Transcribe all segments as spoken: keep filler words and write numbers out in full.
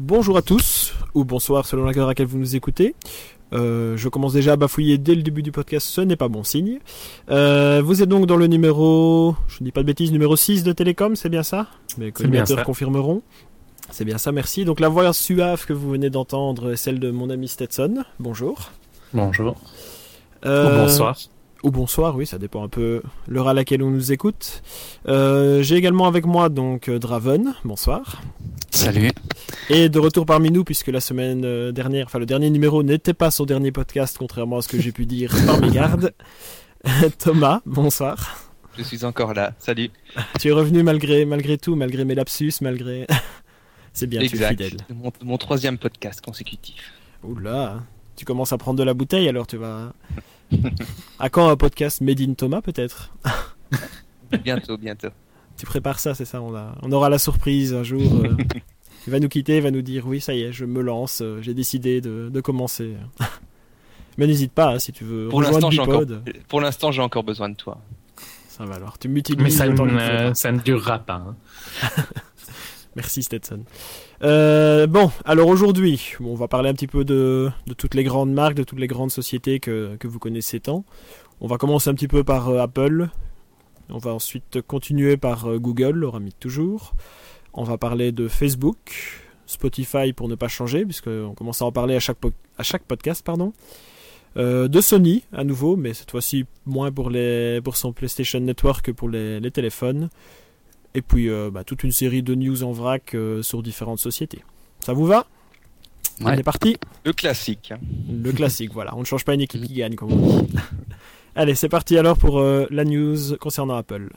bonjour à tous, ou bonsoir selon la heure à laquelle vous nous écoutez. Euh, je commence déjà à bafouiller dès le début du podcast, ce n'est pas bon signe. Euh, vous êtes donc dans le numéro, je ne dis pas de bêtises, numéro six de Télécom, c'est bien ça? Mes collimateurs confirmeront. C'est bien ça, merci. Donc la voix suave que vous venez d'entendre est celle de mon ami Stetson. Bonjour. Bonjour. Euh, Ou bonsoir. Ou bonsoir, oui, ça dépend un peu l'heure à laquelle on nous écoute. Euh, j'ai également avec moi donc Draven. Bonsoir. Salut. Et de retour parmi nous, puisque la semaine dernière, enfin le dernier numéro n'était pas son dernier podcast, contrairement à ce que j'ai pu dire par mégarde. Thomas, bonsoir. Je suis encore là, salut. Tu es revenu malgré, malgré tout, malgré mes lapsus, malgré... C'est bien, exact. Tu es fidèle. Mon, mon troisième podcast consécutif. Oula, tu commences à prendre de la bouteille, alors tu vas... À quand un podcast Made in Thomas, peut-être? Bientôt, bientôt. Tu prépares ça, c'est ça, on, a... on aura la surprise un jour. Euh... Il va nous quitter, il va nous dire oui, ça y est, je me lance, euh, j'ai décidé de, de commencer. Mais n'hésite pas, hein, si tu veux pour rejoindre l'instant, Bipod. j'ai encore, pour l'instant, j'ai encore besoin de toi. Ça va alors, tu m'utilises. Mais ça, le temps ne, qu'il faudra. ça ne durera pas. Hein. Merci Stetson. Euh, bon, alors aujourd'hui, bon, on va parler un petit peu de, de toutes les grandes marques, de toutes les grandes sociétés que, que vous connaissez tant. On va commencer un petit peu par euh, Apple. On va ensuite continuer par euh, Google, leur ami de toujours. On va parler de Facebook, Spotify pour ne pas changer, puisqu'on commence à en parler à chaque, po- à chaque podcast. Pardon. Euh, de Sony, à nouveau, mais cette fois-ci moins pour, les, pour son PlayStation Network que pour les, les téléphones. Et puis euh, bah, toute une série de news en vrac euh, sur différentes sociétés. Ça vous va? Ouais. On est parti. Le classique. Hein. Le classique, voilà. On ne change pas une équipe qui gagne, comme on dit. Allez, c'est parti alors pour euh, la news concernant Apple.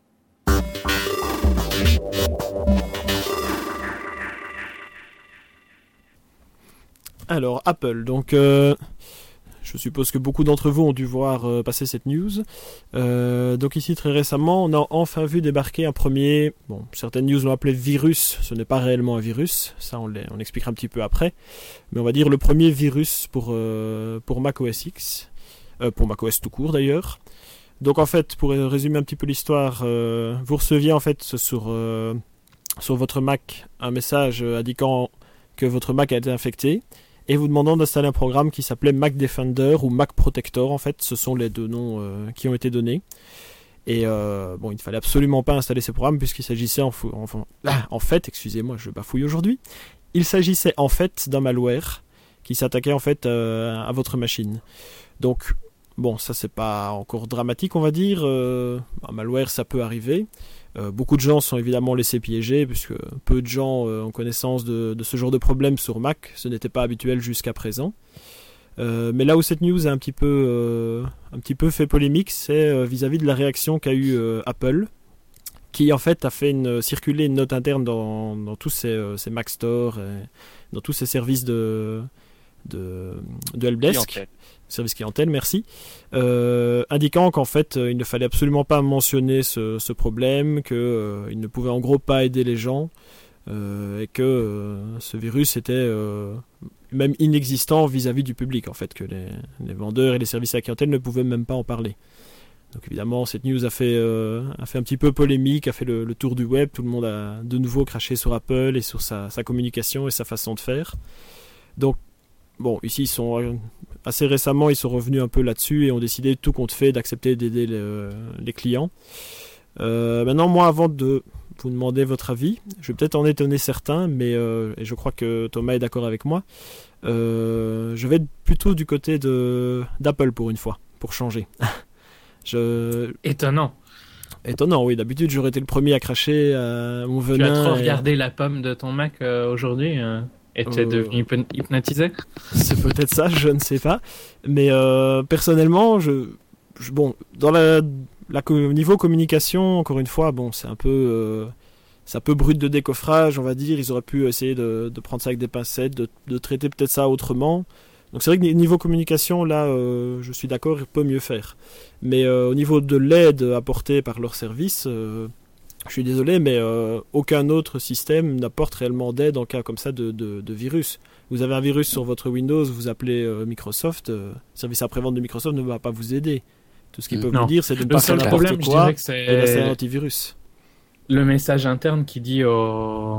Alors, Apple, donc... Euh... Je suppose que beaucoup d'entre vous ont dû voir euh, passer cette news. Euh, donc ici, très récemment, on a enfin vu débarquer un premier... Bon, certaines news l'ont appelé virus. Ce n'est pas réellement un virus. Ça, on, on expliquera un petit peu après. Mais on va dire le premier virus pour, euh, pour macOS X. Euh, pour macOS tout court, d'ailleurs. Donc en fait, pour résumer un petit peu l'histoire, euh, vous receviez en fait sur, euh, sur votre Mac un message indiquant que votre Mac a été infecté. Et vous demandant d'installer un programme qui s'appelait Mac Defender ou Mac Protector. En fait, ce sont les deux noms euh, qui ont été donnés. Et euh, bon, il ne fallait absolument pas installer ces programmes puisqu'il s'agissait en, fou- en, ah, en fait, excusez-moi, je bafouille aujourd'hui. Il s'agissait en fait d'un malware qui s'attaquait en fait euh, à votre machine. Donc, bon, ça c'est pas encore dramatique, on va dire. Euh, un malware, ça peut arriver. Euh, beaucoup de gens sont évidemment laissés piéger puisque peu de gens euh, ont connaissance de, de ce genre de problème sur Mac. Ce n'était pas habituel jusqu'à présent. Euh, mais là où cette news a un petit peu, euh, un petit peu fait polémique, c'est euh, vis-à-vis de la réaction qu'a eu euh, Apple, qui en fait a fait une, circuler une note interne dans, dans tous ses, euh, ses Mac Store, et dans tous ses services de, de, de helpdesk. Clientèle. Service clientèle, merci, euh, indiquant qu'en fait euh, il ne fallait absolument pas mentionner ce, ce problème, qu'il euh, ne pouvait en gros pas aider les gens euh, et que euh, ce virus était euh, même inexistant vis-à-vis du public, en fait, que les, les vendeurs et les services à la clientèle ne pouvaient même pas en parler. Donc évidemment cette news a fait, euh, a fait un petit peu polémique, a fait le, le tour du web, tout le monde a de nouveau craché sur Apple et sur sa, sa communication et sa façon de faire. Donc bon, ici, ils sont assez récemment, ils sont revenus un peu là-dessus et ont décidé tout compte fait d'accepter d'aider les, les clients. Euh, maintenant, moi, avant de vous demander votre avis, je vais peut-être en étonner certains, mais euh, et je crois que Thomas est d'accord avec moi. Euh, je vais être plutôt du côté de d'Apple pour une fois, pour changer. je... Étonnant. Étonnant, oui. D'habitude, j'aurais été le premier à cracher à mon venin. Tu as trop et... regardé la pomme de ton Mac euh, aujourd'hui euh... Et tu es euh... devenu hypnotisé? C'est peut-être ça, je ne sais pas. Mais euh, personnellement, je, je, bon, dans la, la au niveau communication, encore une fois, bon, c'est un peu, euh, c'est un peu brut de décoffrage, on va dire. Ils auraient pu essayer de, de prendre ça avec des pincettes, de, de traiter peut-être ça autrement. Donc c'est vrai que niveau communication, là, euh, je suis d'accord, il peut mieux faire. Mais euh, au niveau de l'aide apportée par leur service. Euh, Je suis désolé, mais euh, aucun autre système n'apporte réellement d'aide en cas comme ça de, de, de virus. Vous avez un virus sur votre Windows, vous appelez euh, Microsoft, euh, service après-vente de Microsoft ne va pas vous aider. Tout ce qu'ils peuvent non. vous dire, c'est de ne Le pas faire seul n'importe problème, quoi je dirais que c'est et d'installer un antivirus. le message interne qui dit aux,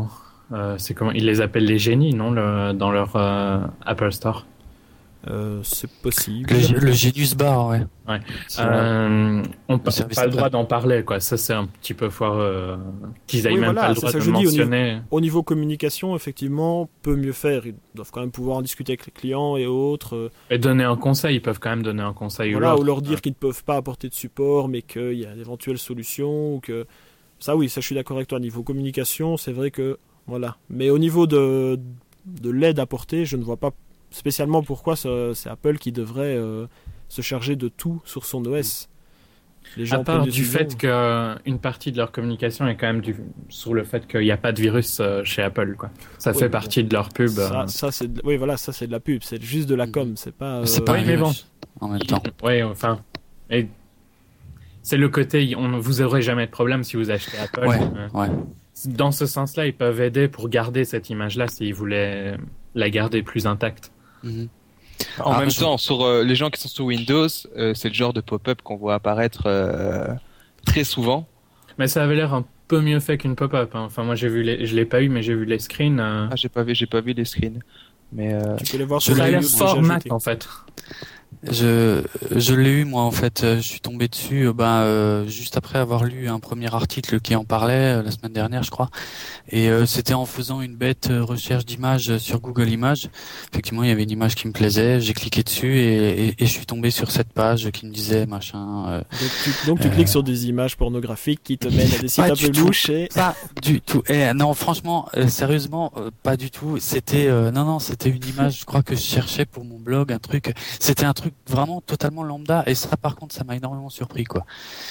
Euh, c'est comment ils les appellent les génies, non, le, dans leur euh, Apple Store. Euh, c'est possible. Le, le Genius Bar, ouais. Ouais. C'est Euh, on n'a service pas le droit Apple. d'en parler, quoi. Ça, c'est un petit peu foireux. euh, Qu'ils aient Oui, même voilà, pas le c'est droit ça de que je dis, au niveau- mentionner. Au niveau communication, effectivement, peut mieux faire. Ils doivent quand même pouvoir en discuter avec les clients et autres. euh, Et donner un conseil, ils peuvent quand même donner un conseil Voilà, ou ou l'autre. leur dire qu'ils ne peuvent pas apporter de support, mais qu'il y a d'éventuelles solutions, ou que... Ça, oui, ça, je suis d'accord avec toi. Niveau communication, c'est vrai que... Voilà. Mais au niveau de, de l'aide apportée, je ne vois pas spécialement pourquoi ce- c'est Apple qui devrait euh, se charger de tout sur son O S. Les gens À part prennent des du décisions. fait qu'une partie de leur communication est quand même du, sur le fait qu'il n'y a pas de virus euh, chez Apple, quoi. Ça Oui, fait bon. partie de leur pub. Ça, euh. ça, c'est de... Oui, voilà, ça, c'est de la pub. C'est juste de la com. C'est pas... C'est euh, pas oui, un mais virus, en même temps. Ouais, enfin. Et c'est le côté, on, vous aurez jamais de problème si vous achetez Apple. Ouais, Euh, ouais. Dans ce sens-là, ils peuvent aider pour garder cette image-là s'ils voulaient la garder plus intacte. Mhm. En Ah, même je- temps, sur euh, les gens qui sont sur Windows, euh, c'est le genre de pop-up qu'on voit apparaître euh, très souvent. Mais ça avait l'air un peu mieux fait qu'une pop-up. hein. Enfin, moi, j'ai vu les, je l'ai pas eu, mais j'ai vu les screens. euh, Ah, j'ai pas vu, j'ai pas vu les screens. Mais euh, Tu peux les voir Je sur Ça a les l'air news que fort j'ai Mac, ajoutées. en fait. Je, je l'ai eu moi en fait, euh, je suis tombé dessus euh, ben, euh, juste après avoir lu un premier article qui en parlait euh, la semaine dernière je crois, et euh, c'était en faisant une bête euh, recherche d'images sur Google Images. Effectivement il y avait une image qui me plaisait, j'ai cliqué dessus et, et, et je suis tombé sur cette page qui me disait machin. Euh, Donc tu, donc, tu Euh, cliques sur des images pornographiques qui te mènent à des sites Pas un du peu tout. louches et... Pas du tout. Eh, non, franchement, euh, sérieusement, euh, pas du tout. C'était, euh, non, non, c'était une image, je crois que je cherchais pour mon blog, un truc. C'était un truc vraiment totalement lambda. Et ça, par contre, ça m'a énormément surpris, quoi.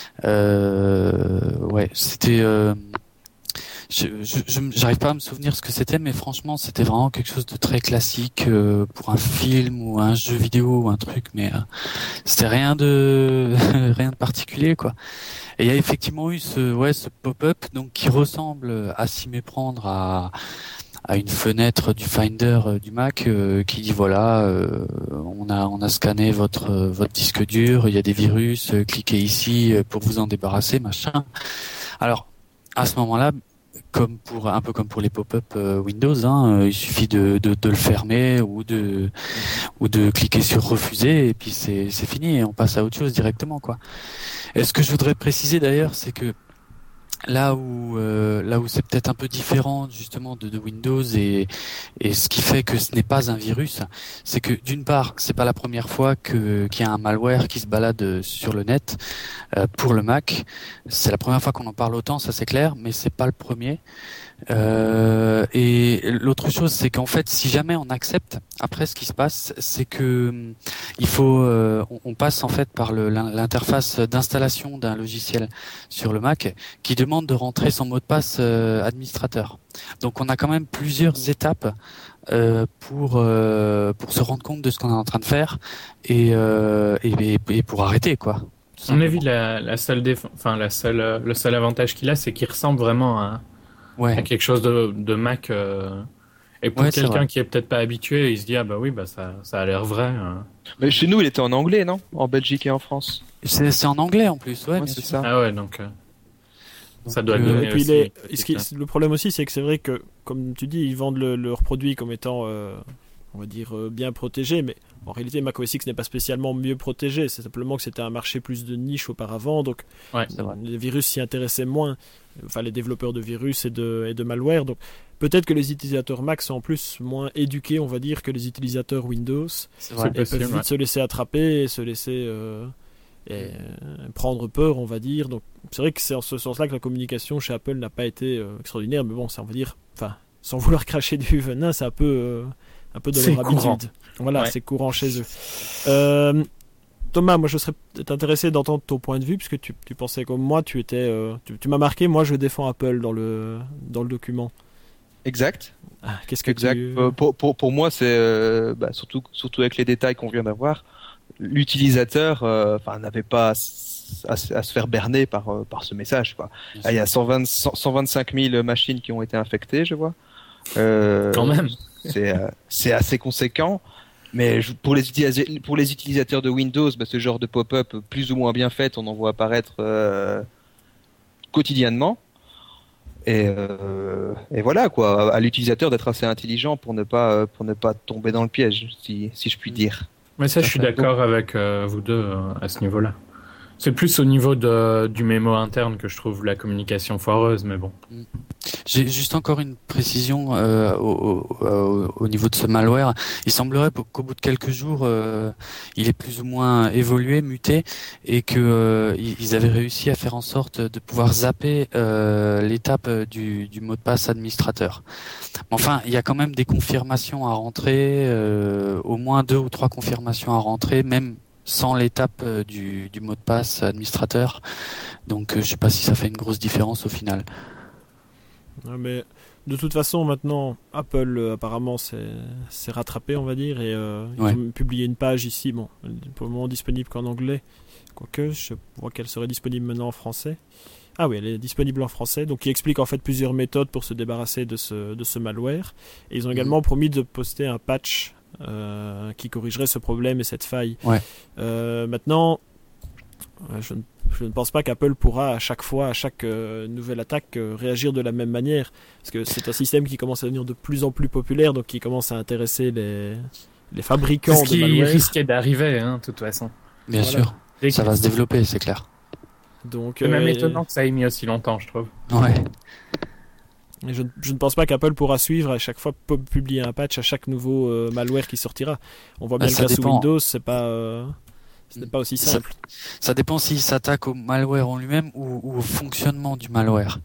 Euh, ouais, c'était. Euh, je, je, je- j'arrive pas à me souvenir ce que c'était, mais franchement, c'était vraiment quelque chose de très classique euh, pour un film ou un jeu vidéo ou un truc. Mais euh, c'était rien de rien de particulier, quoi. Et il y a effectivement eu ce, ouais, ce pop-up donc qui ressemble à s'y méprendre à, à une fenêtre du Finder euh, du Mac euh, qui dit voilà, euh, on a on a scanné votre euh, votre disque dur, il y a des virus, euh, cliquez ici euh, pour vous en débarrasser, machin. Alors à ce moment-là, comme pour un peu comme pour les pop-up euh, Windows, hein, euh, il suffit de, de de le fermer ou de ou de cliquer sur refuser et puis c'est c'est fini et on passe à autre chose directement, quoi. Et ce que je voudrais préciser d'ailleurs, c'est que là où euh, là où c'est peut-être un peu différent justement de, de Windows et et ce qui fait que ce n'est pas un virus, c'est que d'une part, c'est pas la première fois que qu'il y a un malware qui se balade sur le net euh, pour le Mac. C'est la première fois qu'on en parle autant, ça c'est clair, mais c'est pas le premier. Euh, et l'autre chose, c'est qu'en fait, si jamais on accepte, après, ce qui se passe, c'est que hum, il faut, euh, on, on passe en fait par le, l'in- l'interface d'installation d'un logiciel sur le Mac qui demande de rentrer son mot de passe euh, administrateur. Donc, on a quand même plusieurs étapes euh, pour euh, pour se rendre compte de ce qu'on est en train de faire et euh, et, et, et pour arrêter, quoi. tout À mon avis, simplement. la, la seule déf- enfin, la seule, euh, le seul avantage qu'il a, c'est qu'il ressemble vraiment à, à Ouais. quelque chose de, de Mac. euh, Et pour Ouais, c'est quelqu'un vrai. qui est peut-être pas habitué, il se dit ah bah oui, bah ça, ça a l'air vrai. hein. mais chez nous, il était en anglais, non? En Belgique et en France. C'est c'est en anglais en plus, ouais. Ouais, bien c'est sûr. ça. Ah ouais, donc euh, ça doit euh, donner Et puis aussi. les, ce qui- le problème aussi, c'est que c'est vrai que, comme tu dis, ils vendent le- leurs produits comme étant, euh, on va dire, euh, bien protégés, mais en réalité, Mac O S X n'est pas spécialement mieux protégé. C'est simplement que c'était un marché plus de niche auparavant, donc Ouais. C'est vrai. les virus s'y intéressaient moins. Enfin, les développeurs de virus et de, et de malware. Donc, peut-être que les utilisateurs Mac sont en plus moins éduqués, on va dire, que les utilisateurs Windows. C'est vrai. Et peuvent possible, vite ouais. se laisser attraper et se laisser euh, et, euh, prendre peur, on va dire. Donc c'est vrai que c'est en ce sens-là que la communication chez Apple n'a pas été euh, extraordinaire, mais bon, ça on va dire, enfin, sans vouloir cracher du venin, c'est un peu, euh, un peu de C'est leur courant. habitude. Voilà, Ouais. c'est courant chez eux. Euh, Thomas, moi je serais peut-être intéressé d'entendre ton point de vue, puisque tu, tu pensais comme moi, tu étais, euh, tu, tu m'as marqué, moi je défends Apple dans le, dans le document. Exact. Ah, qu'est-ce que Exact. tu... Euh, pour, pour, pour moi, c'est euh, bah, surtout, surtout avec les détails qu'on vient d'avoir, l'utilisateur euh, enfin, n'avait pas à, s- à s- à se faire berner par, euh, par ce message, quoi. Bien Ah, il y sûr. a cent vingt, cent- cent vingt-cinq mille machines qui ont été infectées, je vois. Euh, Quand même. C'est euh, c'est assez conséquent. Mais je- pour les, utilisa- pour les utilisateurs de Windows, bah, ce genre de pop-up plus ou moins bien fait, on en voit apparaître euh, quotidiennement. Et, euh, et voilà quoi, à l'utilisateur d'être assez intelligent pour ne pas pour ne pas tomber dans le piège, si si je puis dire. Mais ça, je suis d'accord avec euh, vous deux euh, à ce niveau-là. C'est plus au niveau de, du mémo interne que je trouve la communication foireuse, mais bon. J'ai juste encore une précision euh, au, au, au niveau de ce malware. Il semblerait qu'au bout de quelques jours, euh, il est plus ou moins évolué, muté, et que euh, ils avaient réussi à faire en sorte de pouvoir zapper euh, l'étape du, du mot de passe administrateur. Enfin, il y a quand même des confirmations à rentrer, euh, au moins deux ou trois confirmations à rentrer, même sans l'étape du, du mot de passe administrateur. Donc euh, je sais pas si ça fait une grosse différence au final. Ouais, mais de toute façon maintenant Apple euh, apparemment s'est, s'est rattrapé on va dire et euh, Ouais. ils ont publié une page ici, bon pour le moment disponible qu'en anglais, quoique je vois qu'elle serait disponible maintenant en français. Ah oui, elle est disponible en français, donc il explique en fait plusieurs méthodes pour se débarrasser de ce, de ce malware. Et ils ont également mmh. promis de poster un patch euh, qui corrigerait ce problème et cette faille. Ouais. Euh, maintenant, je ne, je ne pense pas qu'Apple pourra à chaque fois, à chaque euh, nouvelle attaque, euh, réagir de la même manière. Parce que c'est un système qui commence à devenir de plus en plus populaire, donc qui commence à intéresser les, les fabricants c'est ce de malware. qui risquait d'arriver, hein, de toute façon. Bien voilà. sûr, Dès ça que... va se développer, c'est clair. Donc, c'est même euh, étonnant que ça ait mis aussi longtemps, je trouve. Ouais. Et je, je ne pense pas qu'Apple pourra suivre à chaque fois publier un patch à chaque nouveau euh, malware qui sortira. On voit bien bah, le cas sous dépend. Windows, c'est pas, euh, ce n'est pas aussi simple. Ça, ça dépend s'il s'attaque au malware en lui-même ou, ou au fonctionnement du malware.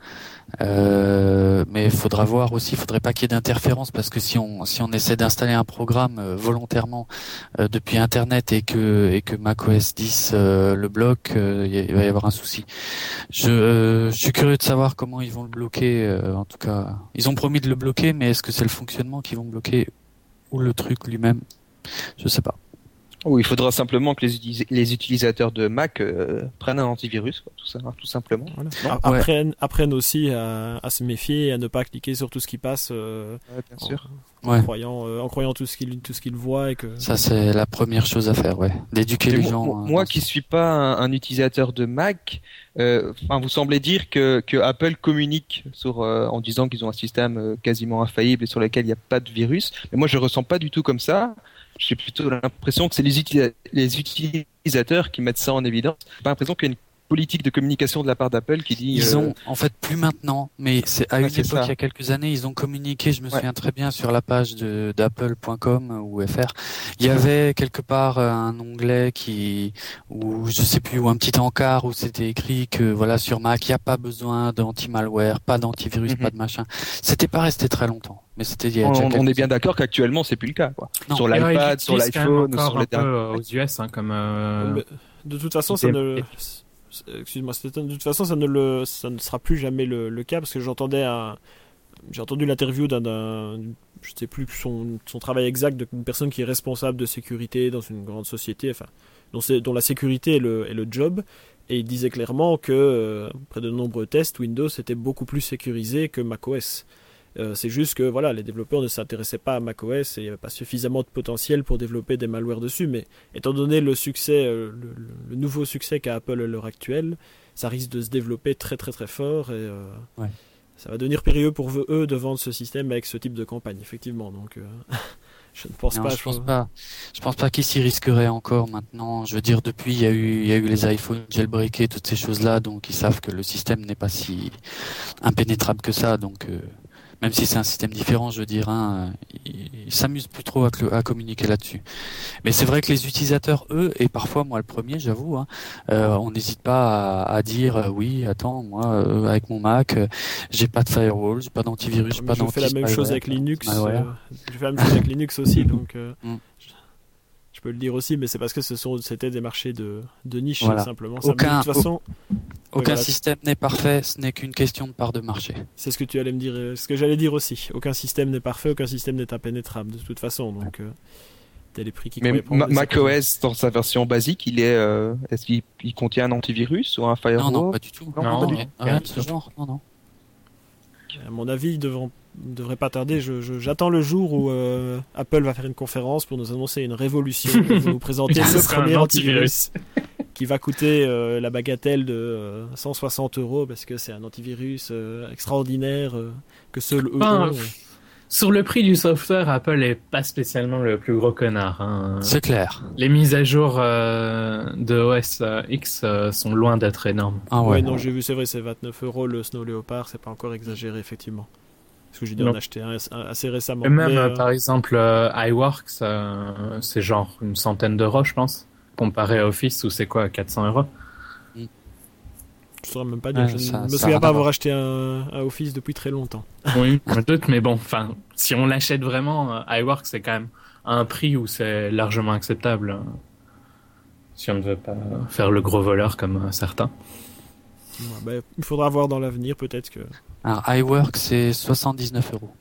Euh, mais il faudra voir aussi, il faudrait pas qu'il y ait d'interférence parce que si on si on essaie d'installer un programme euh, volontairement euh, depuis Internet et que et que macOS dix euh, le bloque, euh, il va y avoir un souci. Je, euh, je suis curieux de savoir comment ils vont le bloquer. Euh, en tout cas, ils ont promis de le bloquer, mais est-ce que c'est le fonctionnement qu'ils vont bloquer ou le truc lui-même? Je sais pas. Oui, il faudra simplement que les, utilis- les utilisateurs de Mac euh, prennent un antivirus, quoi, tout ça, hein, tout simplement. Voilà. Ouais. Apprennent, apprennent aussi à, à se méfier et à ne pas cliquer sur tout ce qui passe euh, Ouais, bien en, sûr. en Ouais. croyant, euh, en croyant tout ce qu'ils tout ce qu'ils voient et que. Ça c'est la première chose à faire, ouais. D'éduquer Mais les moi, gens. moi, hein, moi dans qui ce- suis pas un, un utilisateur de Mac, euh, enfin, vous semblez dire que, que Apple communique sur, euh, en disant qu'ils ont un système euh, quasiment infaillible et sur lequel il n'y a pas de virus. Mais moi, je ressens pas du tout comme ça. J'ai plutôt l'impression que c'est les, uti- les utilisateurs qui mettent ça en évidence. J'ai pas l'impression qu'il y a une politique de communication de la part d'Apple qui dit. Ils euh, ont, en fait, plus maintenant, mais c'est à Ouais, une c'est époque, ça. il y a quelques années, ils ont communiqué, je me Ouais. souviens très bien, sur la page de d'apple point com ou F R. Il y avait quelque part euh, un onglet qui, ou je sais plus, ou un petit encart où c'était écrit que, voilà, sur Mac, il n'y a pas besoin d'anti-malware, pas d'antivirus, Mhm. pas de machin. C'était pas resté très longtemps, mais c'était il y a on, déjà on quelques est bien d'accord qu'actuellement c'est plus le cas, quoi. Non. Sur Et ouais, l'iPad, ils sur utilisent quand même l'iPhone, encore sur les un peu derniers. euh, aux U S, hein, comme. Euh... Mais de toute façon, ça Idée- ne. Excuse-moi, c'était- de toute façon, ça ne le, ça ne sera plus jamais le, le cas parce que j'entendais un, j'ai entendu l'interview d'un, d'un, je sais plus son, son travail exact d'une personne qui est responsable de sécurité dans une grande société, enfin, dont, c'est, dont la sécurité est le, est le job, et il disait clairement que euh, après de nombreux tests, Windows était beaucoup plus sécurisé que macOS. Euh, c'est juste que voilà, les développeurs ne s'intéressaient pas à macOS et il n'y avait pas suffisamment de potentiel pour développer des malwares dessus. Mais étant donné le succès, euh, le, le, le nouveau succès qu'a Apple à l'heure actuelle, ça risque de se développer très très très fort et euh, Ouais. ça va devenir périlleux pour eux de vendre ce système avec ce type de campagne, effectivement. Donc, euh, je ne pense Non, pas. je pense pas. Je pense pas qu'ils s'y risqueraient encore maintenant. Je veux dire, depuis, il y a eu, il y a eu les iPhones jailbreakés, toutes ces choses-là, donc ils savent que le système n'est pas si impénétrable que ça. Donc, euh, même si c'est un système différent, je veux dire, hein, ils, ils s'amusent plus trop à, cl- à communiquer là-dessus. Mais c'est vrai que les utilisateurs, eux, et parfois moi le premier, j'avoue, hein, euh, on n'hésite pas à, à dire, euh, oui, attends, moi, euh, avec mon Mac, euh, j'ai pas de firewall, j'ai pas d'antivirus, j'ai Mais pas je fais la même d'anti-spyware, chose avec Linux. malware. euh, je fais la même chose avec Linux aussi, donc euh, Mm. je, je peux le dire aussi, mais c'est parce que ce sont, c'était des marchés de, de niche Voilà. simplement. Ça, Aucun- de toute façon, Aucun voilà. système n'est parfait, ce n'est qu'une question de part de marché. c'est ce que tu allais me dire, euh, ce que j'allais dire aussi. Aucun système n'est parfait, aucun système n'est impénétrable de toute façon, donc euh, t'as les prix qui Mais correspondent Ma- à ça. macOS dans sa version basique, il est, euh, est-ce qu'il il contient un antivirus ou un firewall? Non, non, pas du tout. Non, Non, pas du non. tout. Rien de ce genre, non, non. À mon avis, ils devront- ne devrait pas tarder. Je, je- j'attends le jour où euh, Apple va faire une conférence pour nous annoncer une révolution, pour nous présenter Ce le sera un premier antivirus. antivirus qui va coûter euh, la bagatelle de euh, cent soixante euros parce que c'est un antivirus euh, extraordinaire euh, que seuls eux Enfin, ont. Sur le prix du software, Apple est pas spécialement le plus gros connard. Hein. C'est clair. Les mises à jour euh, de O S X euh, sont loin d'être énormes. Ah Ouais, ouais. non, j'ai vu, c'est vrai, c'est vingt-neuf euros le Snow Leopard, c'est pas encore exagéré, effectivement. Parce que j'ai dû Non. en acheter un, un assez récemment. Et même, Mais, euh, euh, par exemple, euh, iWorks, euh, c'est genre une centaine d'euros, je pense, comparé à Office où c'est quoi, quatre cents euros. je saurais même pas dire. Ouais, je ça- ne me ça a souviens rien pas à avoir voir. acheté un, un Office depuis très longtemps. Oui, je me doute, mais bon, enfin, si on l'achète vraiment, euh, iWorks, c'est quand même à un prix où c'est largement acceptable. euh, Si on ne veut pas faire le gros voleur comme euh, certains. Ouais, ben, il faudra voir dans l'avenir, peut-être que, Alors, iWork, c'est soixante-dix-neuf euros.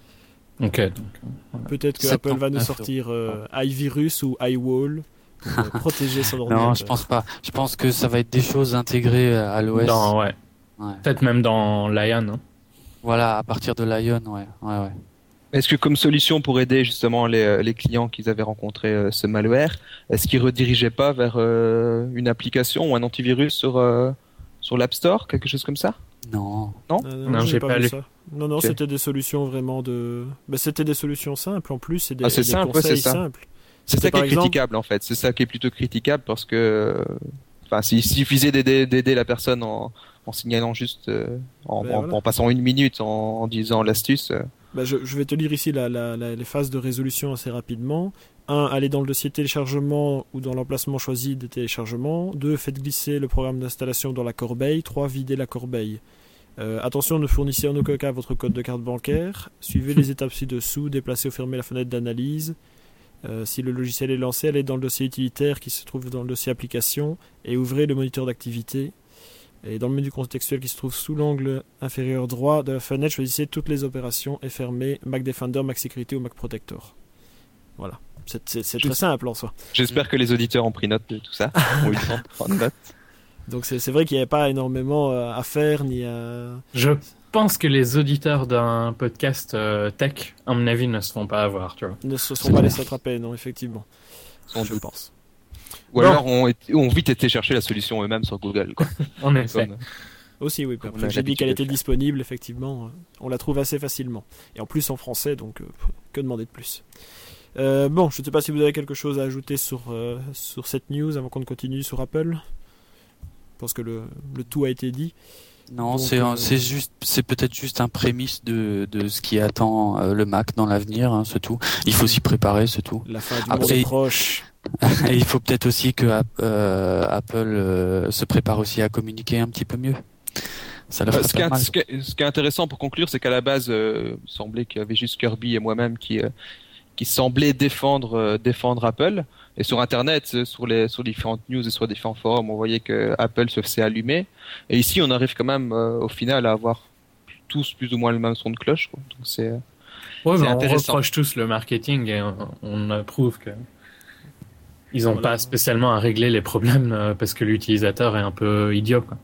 Ok, donc. peut-être que Apple va nous soixante-dix-neuf sortir euh, iVirus ou iWall pour euh, protéger son ordinateur. Non, je pense pas. Je pense que ça va être des choses intégrées à l'O S. Dans, ouais. Ouais. Peut-être même dans Lion. Hein. Voilà, à partir de Lion, ouais. ouais, ouais. Est-ce que comme solution pour aider justement les, les clients qui avaient rencontré euh, ce malware, est-ce qu'ils redirigeaient pas vers euh, une application ou un antivirus sur, euh, sur l'App Store, quelque chose comme ça? Non. Ah, non, Non, j'ai pas vu lu. ça. Non, non, Ok. c'était des solutions vraiment de. Ben, c'était des solutions simples en plus et des, Ah, c'est et des simple, ouais, conseils c'est ça. simples. C'est C'était ça qui est par exemple- critiquable en fait. C'est ça qui est plutôt critiquable parce que, euh, enfin, s'il suffisait d'aider, d'aider la personne en, en signalant juste, euh, en, Ben en- voilà. en passant une minute en, en disant l'astuce. euh, Ben, je, je vais te lire ici la, la- la- les phases de résolution assez rapidement. un. Aller dans le dossier téléchargement ou dans l'emplacement choisi de téléchargement. deux. Faites glisser le programme d'installation dans la corbeille. trois. Vider la corbeille. Euh, attention, ne fournissez en aucun cas votre code de carte bancaire. Suivez les étapes ci-dessous. Déplacez ou fermez la fenêtre d'analyse. Euh, si le logiciel est lancé, allez dans le dossier utilitaire qui se trouve dans le dossier application et ouvrez le moniteur d'activité. Et dans le menu contextuel qui se trouve sous l'angle inférieur droit de la fenêtre, choisissez toutes les opérations et fermez Mac Defender, Mac Security ou Mac Protector. Voilà. C'est, c'est- c'est Je- très simple en soi. J'espère que les auditeurs ont pris note de tout ça. Ont eu le temps de prendre note. Donc c'est, c'est vrai qu'il n'y avait pas énormément euh, à faire ni à... Je pense que les auditeurs d'un podcast euh, tech, à mon avis, ne se font pas avoir, tu vois. ne se sont C'est pas clair. laissés attraper, non, effectivement. Sans je doute. pense. Ou Bon. alors ont, été- ont vite été chercher la solution eux-mêmes sur Google. Quoi. En effet. Comme- Aussi, oui. Comme Après, on a j'ai dit l'habitude qu'elle de était faire. disponible, effectivement. euh, On la trouve assez facilement. Et en plus en français, donc euh, que demander de plus. Euh, bon, je ne sais pas si vous avez quelque chose à ajouter sur, euh, sur cette news avant qu'on ne continue sur Apple. Je pense que le, le tout a été dit. Non, Donc, c'est euh, c'est juste, c'est peut-être juste un prémisse de de ce qui attend euh, le Mac dans l'avenir, hein, c'est tout. Il faut s'y préparer, c'est tout. La fin du Après, monde est il- proche. Et il faut peut-être aussi que App- euh, Apple euh, se prépare aussi à communiquer un petit peu mieux. Ça leur Euh, ferait ce, qui pas est, mal. ce qui est- ce qui est intéressant pour conclure, c'est qu'à la base, euh, il semblait qu'il y avait juste Kirby et moi-même qui euh, qui semblaient défendre euh, défendre Apple. Et sur Internet, euh, sur les sur différentes news et sur différents forums, on voyait que Apple se faisait allumer. Et ici, on arrive quand même euh, au final à avoir tous plus ou moins le même son de cloche. Quoi. Donc c'est euh, Ouais, C'est mais on intéressant. reproche tous le marketing et on, on approuve que ils n'ont Voilà. pas spécialement à régler les problèmes euh, parce que l'utilisateur est un peu idiot. Quoi.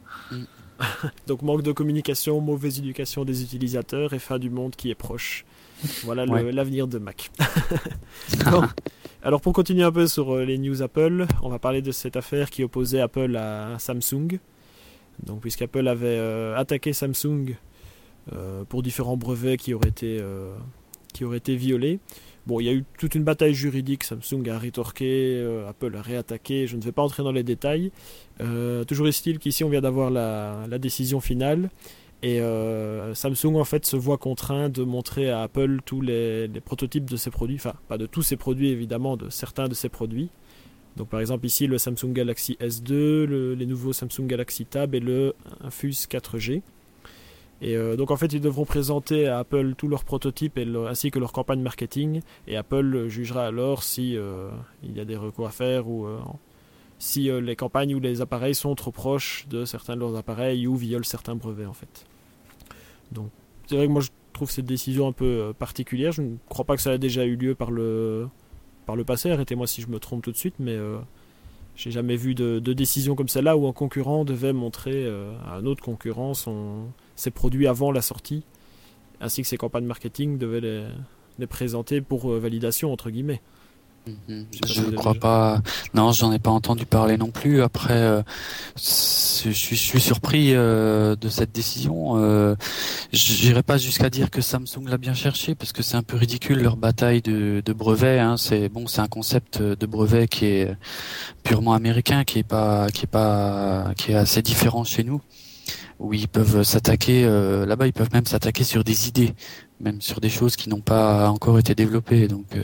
Donc manque de communication, mauvaise éducation des utilisateurs et fin du monde qui est proche. Voilà le- Ouais. l'avenir de Mac. Bon. Alors pour continuer un peu sur euh, les news Apple, on va parler de cette affaire qui opposait Apple à Samsung. Donc puisqu'Apple avait euh, attaqué Samsung euh, pour différents brevets qui auraient été euh, qui auraient été violés. Bon, il y a eu toute une bataille juridique. Samsung a rétorqué, euh, Apple a réattaqué. Je ne vais pas entrer dans les détails. Euh, toujours est-il qu'ici on vient d'avoir la, la décision finale. Et euh, Samsung en fait se voit contraint de montrer à Apple tous les, les prototypes de ses produits, enfin pas de tous ses produits évidemment, de certains de ses produits. Donc par exemple ici le Samsung Galaxy S deux, le- les nouveaux Samsung Galaxy Tab et le Infuse quatre G. Et euh, donc en fait ils devront présenter à Apple tous leurs prototypes et leur- ainsi que leur campagne marketing. Et Apple jugera alors si euh, il y a des recours à faire ou euh, si euh, les campagnes ou les appareils sont trop proches de certains de leurs appareils ou violent certains brevets en fait. Donc c'est vrai que moi je trouve cette décision un peu euh, particulière. Je ne crois pas que ça a déjà eu lieu par le, par le passé. Arrêtez-moi si je me trompe tout de suite, mais euh, j'ai jamais vu de, de décision comme celle-là où un concurrent devait montrer euh, à un autre concurrent son, ses produits avant la sortie, ainsi que ses campagnes marketing devaient les, les présenter pour euh, validation entre guillemets. Mhm. Je sais pas si Je vous avez crois déjà- pas. Non, j'en ai pas entendu parler non plus. Après, euh, c'est- je suis, je suis surpris euh, de cette décision. Euh, j'irai pas jusqu'à dire que Samsung l'a bien cherché, parce que c'est un peu ridicule leur bataille de, de brevets. Hein. C'est bon, c'est un concept de brevet qui est purement américain, qui est pas, qui est pas, qui est assez différent chez nous, où ils peuvent s'attaquer. Euh, là-bas, ils peuvent même s'attaquer sur des idées, même sur des choses qui n'ont pas encore été développées. Donc euh,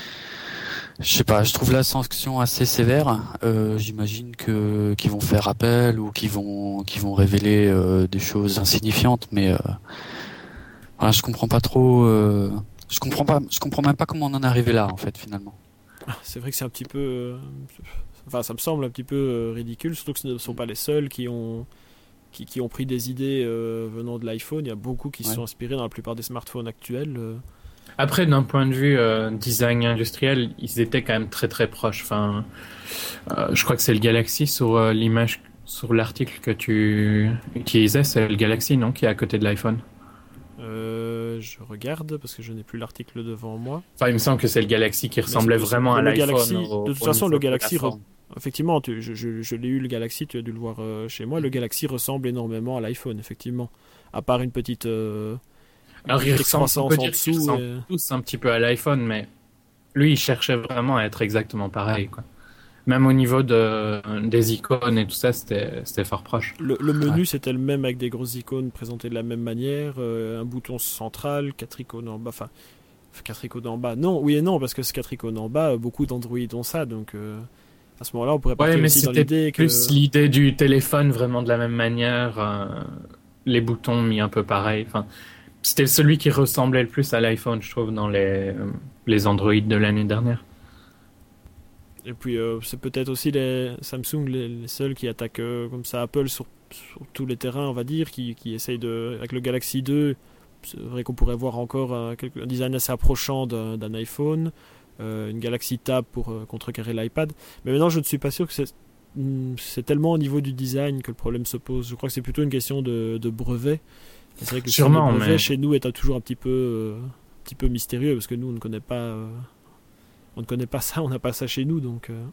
je sais pas, je trouve la sanction assez sévère. Euh, j'imagine que qu'ils vont faire appel ou qu'ils vont qu'ils vont révéler euh, des choses insignifiantes, mais euh, voilà, je comprends pas trop. Euh, je comprends pas, je comprends même pas comment on en est arrivé là en fait finalement. C'est vrai que c'est un petit peu. euh, Enfin, ça me semble un petit peu euh, ridicule, surtout que ce ne sont pas les seuls qui ont, qui, qui ont pris des idées euh, venant de l'iPhone. Il y a beaucoup qui se Ouais. sont inspirés dans la plupart des smartphones actuels. euh. Après, d'un point de vue euh, design industriel, ils étaient quand même très très proches. Enfin, euh, je crois que c'est le Galaxy sur euh, l'image, sur l'article que tu utilisais, c'est le Galaxy, non, qui est à côté de l'iPhone. Euh, je regarde parce que je n'ai plus l'article devant moi. Enfin, il me semble que c'est le Galaxy qui ressemblait c'est- vraiment à le l'iPhone. Galaxy- au- de toute au façon, niveau le de la Galaxy forme. Effectivement, tu- je, je, je l'ai eu le Galaxy, tu as dû le voir euh, chez moi. Le Galaxy ressemble énormément à l'iPhone, effectivement. À part une petite, euh, une Alors, il petite ressemble, on excroissance peut en dire qu'ils dessous. ressemblent et- tous un petit peu à l'iPhone, mais lui, il cherchait vraiment à être exactement pareil, quoi. Même au niveau de, des icônes et tout ça, c'était, c'était fort proche. Le, le menu Ouais. c'était le même avec des grosses icônes présentées de la même manière, euh, un bouton central, quatre icônes en bas, enfin quatre icônes en bas. Non, oui et non parce que c'est quatre icônes en bas, euh, beaucoup d'Android ont ça, donc euh, à ce moment-là on pourrait Ouais, partir mais aussi dans c'était l'idée que plus l'idée du téléphone vraiment de la même manière, euh, les boutons mis un peu pareil. Enfin, c'était celui qui ressemblait le plus à l'iPhone, je trouve, dans les, euh, les Android de l'année dernière. et puis euh, c'est peut-être aussi les Samsung les, les seuls qui attaquent euh, comme ça Apple sur, sur tous les terrains on va dire, qui, qui essayent de avec le Galaxy deux. C'est vrai qu'on pourrait voir encore un, quelque- un design assez approchant d'un, d'un iPhone, euh, une Galaxy Tab pour euh, contrecarrer l'iPad. Mais maintenant, je ne suis pas sûr que c'est, hmm, c'est tellement au niveau du design que le problème se pose. Je crois que c'est plutôt une question de, de brevet. Et c'est vrai que le système Sûrement, de brevet mais- chez nous est toujours un petit peu, euh, un petit peu mystérieux parce que nous, on ne connaît pas, euh, on ne connaît pas ça, on n'a pas ça chez nous, donc. euh,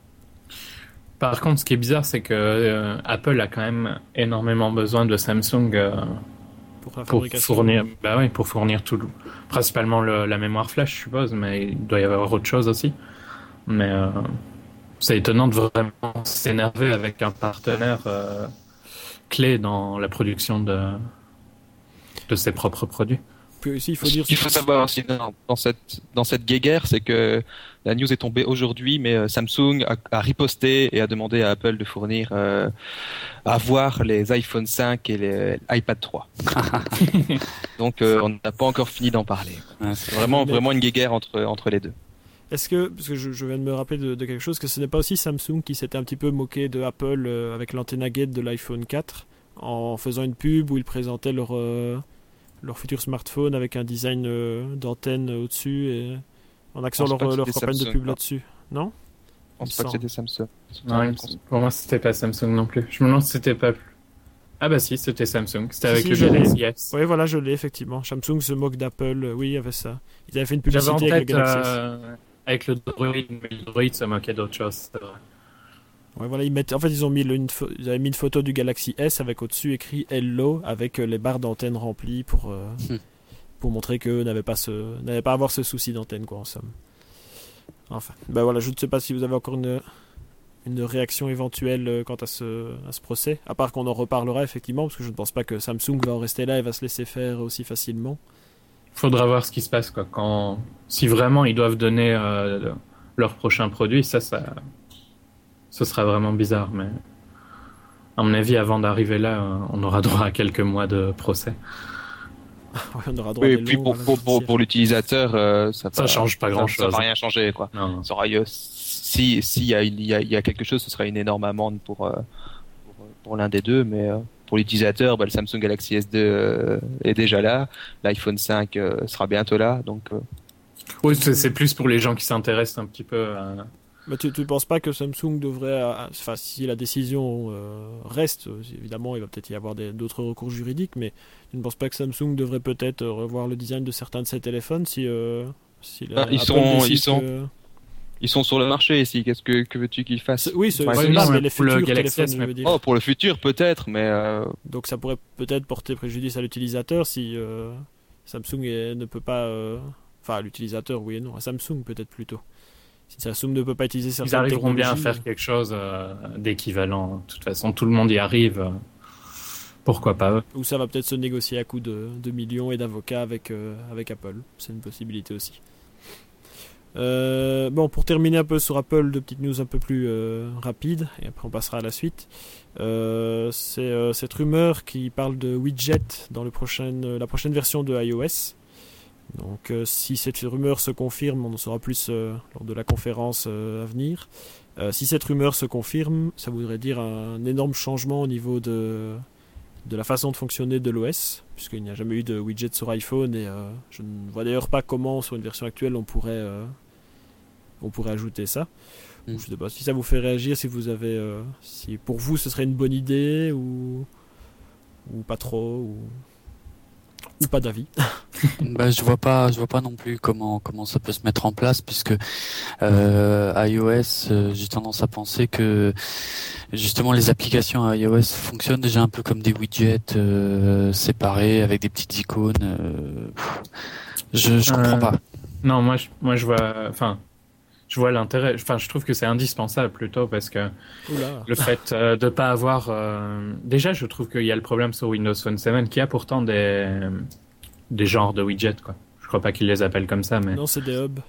Par contre, ce qui est bizarre, c'est que euh, Apple a quand même énormément besoin de Samsung euh, pour la pour fabrication. fournir, bah ouais, pour fournir tout, le- principalement le- la mémoire flash, je suppose, mais il doit y avoir autre chose aussi. Mais euh, c'est étonnant de vraiment s'énerver avec un partenaire euh, clé dans la production de de ses propres produits. Puis aussi, il faut Ce dire. qu'il faut savoir aussi dans, dans cette dans cette guéguerre, c'est que la news est tombée aujourd'hui, mais euh, Samsung a, a riposté et a demandé à Apple de fournir euh, à voir les iPhone cinq et les iPad trois. Donc euh, on n'a pas encore fini d'en parler. Ouais, C'est vraiment Mais- vraiment une guéguerre entre entre les deux. Est-ce que, parce que je, je viens de me rappeler de, de quelque chose, que ce n'est pas aussi Samsung qui s'était un petit peu moqué de Apple euh, avec l'antenna gate de l'iPhone quatre en faisant une pub où ils présentaient leur, euh, leur futur smartphone avec un design euh, d'antenne au-dessus et en axant Je pense leur, pas que leur c'était campagne de Samsung, pub non. là-dessus. Non Je pense Il pas que semble. c'était Samsung. Non, il me- pour moi, c'était pas Samsung non plus. Je me demande si c'était pas. Ah bah si, c'était Samsung. C'était Si, avec si, le je l'ai. Galaxy S. Oui, voilà, je l'ai effectivement. Samsung se moque d'Apple. euh, Oui, il y avait ça. Ils avaient fait une J'avais en publicité avec le tête Galaxy S. euh, avec le Droid, mais le Droid se moquait d'autre chose. C'est vrai. Ouais, voilà, ils mettent... En fait, ils ont mis le- une, pho- ils avaient mis une photo du Galaxy S avec au-dessus écrit Hello avec euh, les barres d'antenne remplies pour, euh, Hmm. pour montrer qu'eux n'avaient pas, ce... n'avaient pas à avoir ce souci d'antenne, quoi, en somme. Enfin, ben voilà, je ne sais pas si vous avez encore une, une réaction éventuelle euh, quant à ce, à ce procès, à part qu'on en reparlera effectivement, parce que je ne pense pas que Samsung va en rester là et va se laisser faire aussi facilement. Faudra voir ce qui se passe quoi. Quand si vraiment ils doivent donner euh, leur prochain produit, ça, ça, ce sera vraiment bizarre. Mais à mon avis, avant d'arriver là, euh, on aura droit à quelques mois de procès. Ouais, on aura droit Oui, à et des puis longs, pour voilà, pour pour, judiciaires. pour l'utilisateur, euh, ça Ça va- change pas ça- grand-chose. Ça va rien changer quoi. Non, non. Ça aura, euh, si s'il y a, il y, a, il y a quelque chose, ce sera une énorme amende pour euh, pour, pour l'un des deux, mais euh, pour l'utilisateur, bah, le Samsung Galaxy S deux euh, est déjà là, l'iPhone cinq euh, sera bientôt là, donc euh, Oui, c'est c'est plus pour les gens qui s'intéressent un petit peu à... Mais tu ne penses pas que Samsung devrait, euh, enfin si la décision euh, reste, euh, évidemment il va peut-être y avoir des- d'autres recours juridiques, mais tu ne penses pas que Samsung devrait peut-être euh, revoir le design de certains de ses téléphones si, euh, si la- Ah, ils Apple sont- décide ils sont- que- Ils sont sur le marché ici. Qu'est-ce que, que veux-tu qu'ils fassent? C'est- Oui, c'est Enfin, c'est ils là, sont- mais les pour le futurs Galaxy téléphones, S, je veux dire. Oh, pour le futur peut-être, mais euh, Donc ça pourrait peut-être porter préjudice à l'utilisateur si euh, Samsung est- ne peut pas... euh, Enfin, à l'utilisateur, oui et non. À Samsung, peut-être plutôt. Si Samsung ne peut pas utiliser Ils certaines arriveront bien à technologies, faire quelque chose euh, d'équivalent. De toute façon, tout le monde y arrive. euh, Pourquoi pas eux? ou ça va peut-être se négocier à coup de, de millions et d'avocats avec, euh, avec Apple. C'est une possibilité aussi. Euh, bon, pour terminer un peu sur Apple, deux petites news un peu plus euh, rapides, et après on passera à la suite. Euh, c'est euh, cette rumeur qui parle de widget dans le prochain, euh, la prochaine version de iOS. Donc euh, si cette rumeur se confirme, on en saura plus euh, lors de la conférence euh, à venir. Euh, si cette rumeur se confirme, ça voudrait dire un énorme changement au niveau de, de la façon de fonctionner de l'O S, puisqu'il n'y a jamais eu de widget sur iPhone, et euh, je ne vois d'ailleurs pas comment sur une version actuelle on pourrait, euh, on pourrait ajouter ça. Mm. Je ne sais pas si ça vous fait réagir, si vous avez, euh, si pour vous ce serait une bonne idée ou, ou pas trop, ou, ou pas d'avis. Bah, je vois pas, je vois pas non plus comment comment ça peut se mettre en place, puisque euh, iOS, euh, j'ai tendance à penser que justement les applications à iOS fonctionnent déjà un peu comme des widgets euh, séparés avec des petites icônes. euh, je je comprends Euh, pas. Non, moi, je, moi, je vois, enfin, je vois l'intérêt. Enfin, je trouve que c'est indispensable plutôt parce que Oula. le fait euh, de pas avoir, euh, déjà, je trouve qu'il y a le problème sur Windows Phone sept qui a pourtant des des genres de widgets, quoi. Je crois pas qu'ils les appellent comme ça, mais Non, c'est des hubs.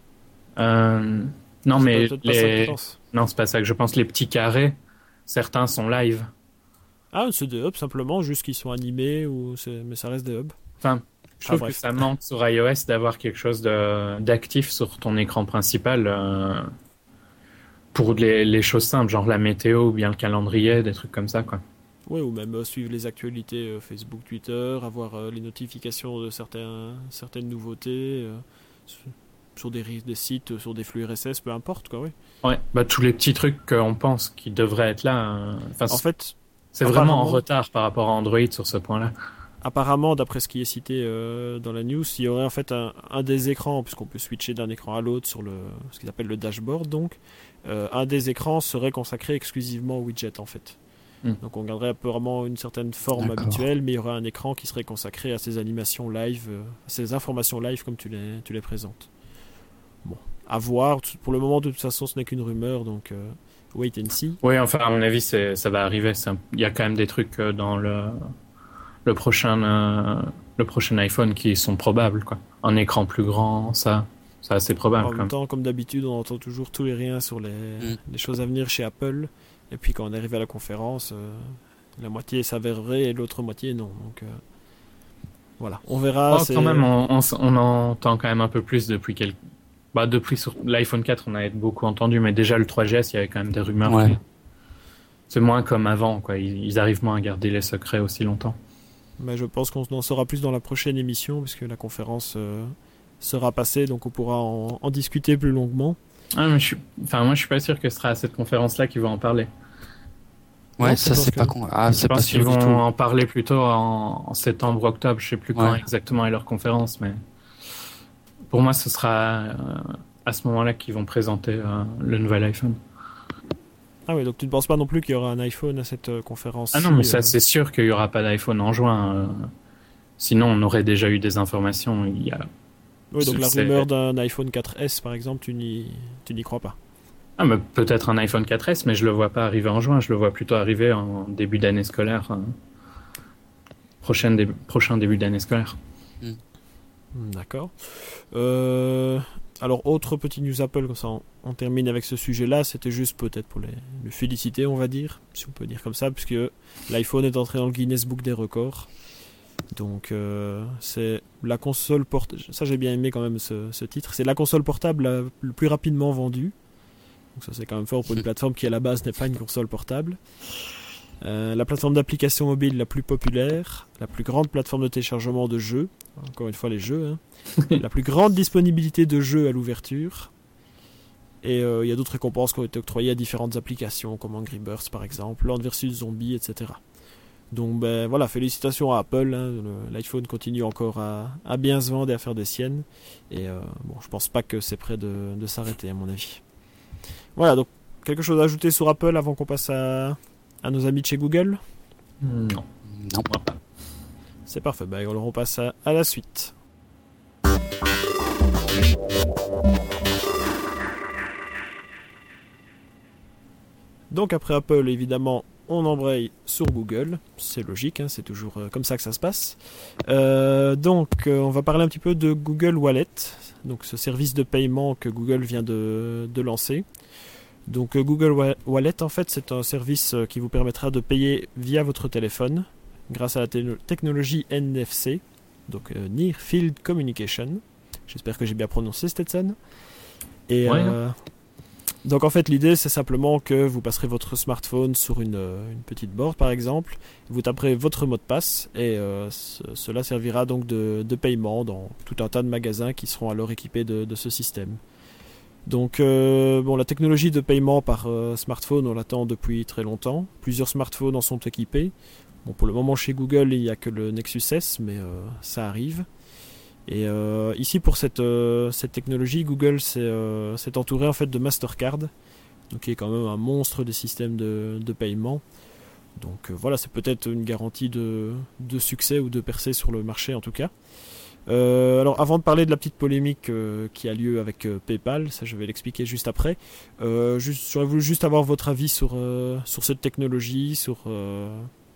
euh, non, C'est mais peut-être pas ça que tu les, penses. non, c'est pas ça que je pense. Les petits carrés, certains sont live. Ah, c'est des hubs simplement, juste qu'ils sont animés, ou c'est... mais ça reste des hubs. Enfin, je Ah, trouve bref. que ça manque sur iOS d'avoir quelque chose de, d'actif sur ton écran principal euh, pour les, les choses simples, genre la météo ou bien le calendrier, des trucs comme ça, quoi. Ouais, ou même euh, suivre les actualités euh, Facebook, Twitter, avoir euh, les notifications de certains, certaines nouveautés euh, sur, sur des, ri- des sites, euh, sur des flux R S S, peu importe, quoi, oui. Ouais, bah tous les petits trucs qu'on pense qui devraient être là. euh, Enfin, En fait, c'est vraiment en apparemment- retard par rapport à Android sur ce point-là. apparemment, d'après ce qui est cité euh, dans la news, il y aurait en fait un, un des écrans, puisqu'on peut switcher d'un écran à l'autre sur le, ce qu'ils appellent le dashboard, donc, euh, un des écrans serait consacré exclusivement au widget, en fait. Mm. Donc on garderait apparemment une certaine forme D'accord. habituelle, mais il y aurait un écran qui serait consacré à ces animations live, euh, à ces informations live comme tu les, tu les présentes. Bon, à voir. Pour le moment, de toute façon, ce n'est qu'une rumeur, donc euh, wait and see. Oui, enfin, à mon avis, c'est, ça va arriver. c'est un- Il y a quand même des trucs euh, dans le, le, prochain, euh, le prochain iPhone qui sont probables, quoi. Un écran plus grand, ça, c'est assez probable, En quand même même. temps, comme d'habitude, on entend toujours tous et rien sur les, Mm. les choses à venir chez Apple. Et puis quand on arrive à la conférence, euh, la moitié s'avérerait et l'autre moitié non. Donc euh, voilà, on verra. Oh, c'est- quand même, on, on, s- on entend quand même un peu plus depuis quelques... Bah, depuis sur l'iPhone quatre, on a beaucoup entendu, mais déjà le trois G S, il y avait quand même des rumeurs. Ouais. qui- C'est moins comme avant, quoi. Ils, ils arrivent moins à garder les secrets aussi longtemps. Mais je pense qu'on en saura plus dans la prochaine émission, puisque la conférence euh, sera passée, donc on pourra en, en discuter plus longuement. Ah, mais je suis... Enfin, moi, je suis pas sûr que ce sera à cette conférence-là qu'ils vont en parler. Ouais, Non, ça je pense c'est que- pas con. Ah, Je c'est pas pense sûr qu'ils du vont tout. en parler plutôt en, en septembre, octobre. Je sais plus quand Ouais. exactement est leur conférence, mais pour moi, ce sera euh, à ce moment-là qu'ils vont présenter euh, le nouvel iPhone. Ah oui, donc tu ne penses pas non plus qu'il y aura un iPhone à cette euh, conférence? Ah non, mais ça, c'est sûr qu'il y aura pas d'iPhone en juin. euh. Sinon, on aurait déjà eu des informations. Il y a... Oui, donc la c'est- rumeur d'un iPhone quatre S, par exemple, tu n'y, tu n'y crois pas. Ah, mais peut-être un iPhone quatre S, mais je le vois pas arriver en juin. Je le vois plutôt arriver en début d'année scolaire. euh, Prochaine dé- Prochain début d'année scolaire. D'accord. Euh, alors, autre petit news Apple, comme ça on, on termine avec ce sujet-là. C'était juste peut-être pour les, les féliciter, on va dire, si on peut dire comme ça, puisque l'iPhone est entré dans le Guinness Book des records. Donc, euh, c'est la console portable. Ça, j'ai bien aimé quand même ce, ce titre. C'est la console portable la- le plus rapidement vendue. Donc, ça, c'est quand même fort pour une plateforme qui, à la base, n'est pas une console portable. Euh, la plateforme d'application mobile la plus populaire, la plus grande plateforme de téléchargement de jeux, encore une fois les jeux, hein. La plus grande disponibilité de jeux à l'ouverture, et euh, il y a d'autres récompenses qui ont été octroyées à différentes applications comme Angry Birds par exemple, Plants versus. Zombies, et cetera. Donc ben voilà, félicitations à Apple, hein. Le- l'iPhone continue encore à, à bien se vendre et à faire des siennes, et euh, bon, je pense pas que c'est prêt de, de s'arrêter à mon avis. Voilà, donc quelque chose à ajouter sur Apple avant qu'on passe à, à nos amis de chez Google? Non. Non. C'est parfait, bah, alors on passe à, à la suite. Donc après Apple, évidemment, on embraye sur Google. C'est logique, hein, c'est toujours euh, comme ça que ça se passe. Euh, donc euh, on va parler un petit peu de Google Wallet, donc ce service de paiement que Google vient de, de lancer. Donc euh, Google Wallet, en fait, c'est un service euh, qui vous permettra de payer via votre téléphone grâce à la te- technologie N F C, donc euh, Near Field Communication. J'espère que j'ai bien prononcé, Stetson. Et Ouais, euh, donc en fait l'idée c'est simplement que vous passerez votre smartphone sur une, euh, une petite board par exemple, vous taperez votre mot de passe et euh, ce- cela servira donc de, de paiement dans tout un tas de magasins qui seront alors équipés de, de ce système. Donc euh, bon, la technologie de paiement par euh, smartphone on l'attend depuis très longtemps, plusieurs smartphones en sont équipés. Bon, pour le moment chez Google il n'y a que le Nexus S mais euh, ça arrive. Et euh, ici pour cette, euh, cette technologie, Google s'est, euh, s'est entouré en fait de Mastercard, donc qui est quand même un monstre des systèmes de, de paiement. Donc euh, voilà, c'est peut-être une garantie de, de succès ou de percée sur le marché en tout cas. Euh, alors avant de parler de la petite polémique euh, qui a lieu avec euh, PayPal, ça je vais l'expliquer juste après. Euh, juste, j'aurais voulu juste avoir votre avis sur, euh, sur cette technologie, sur... Euh,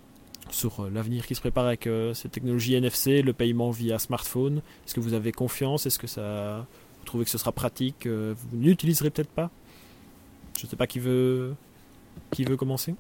sur l'avenir qui se prépare avec euh, cette technologie N F C, le paiement via smartphone. Est-ce que vous avez confiance? Est-ce que ça, vous trouvez que ce sera pratique? euh, Vous ne l'utiliserez peut-être pas? Je ne sais pas qui veut, qui veut commencer.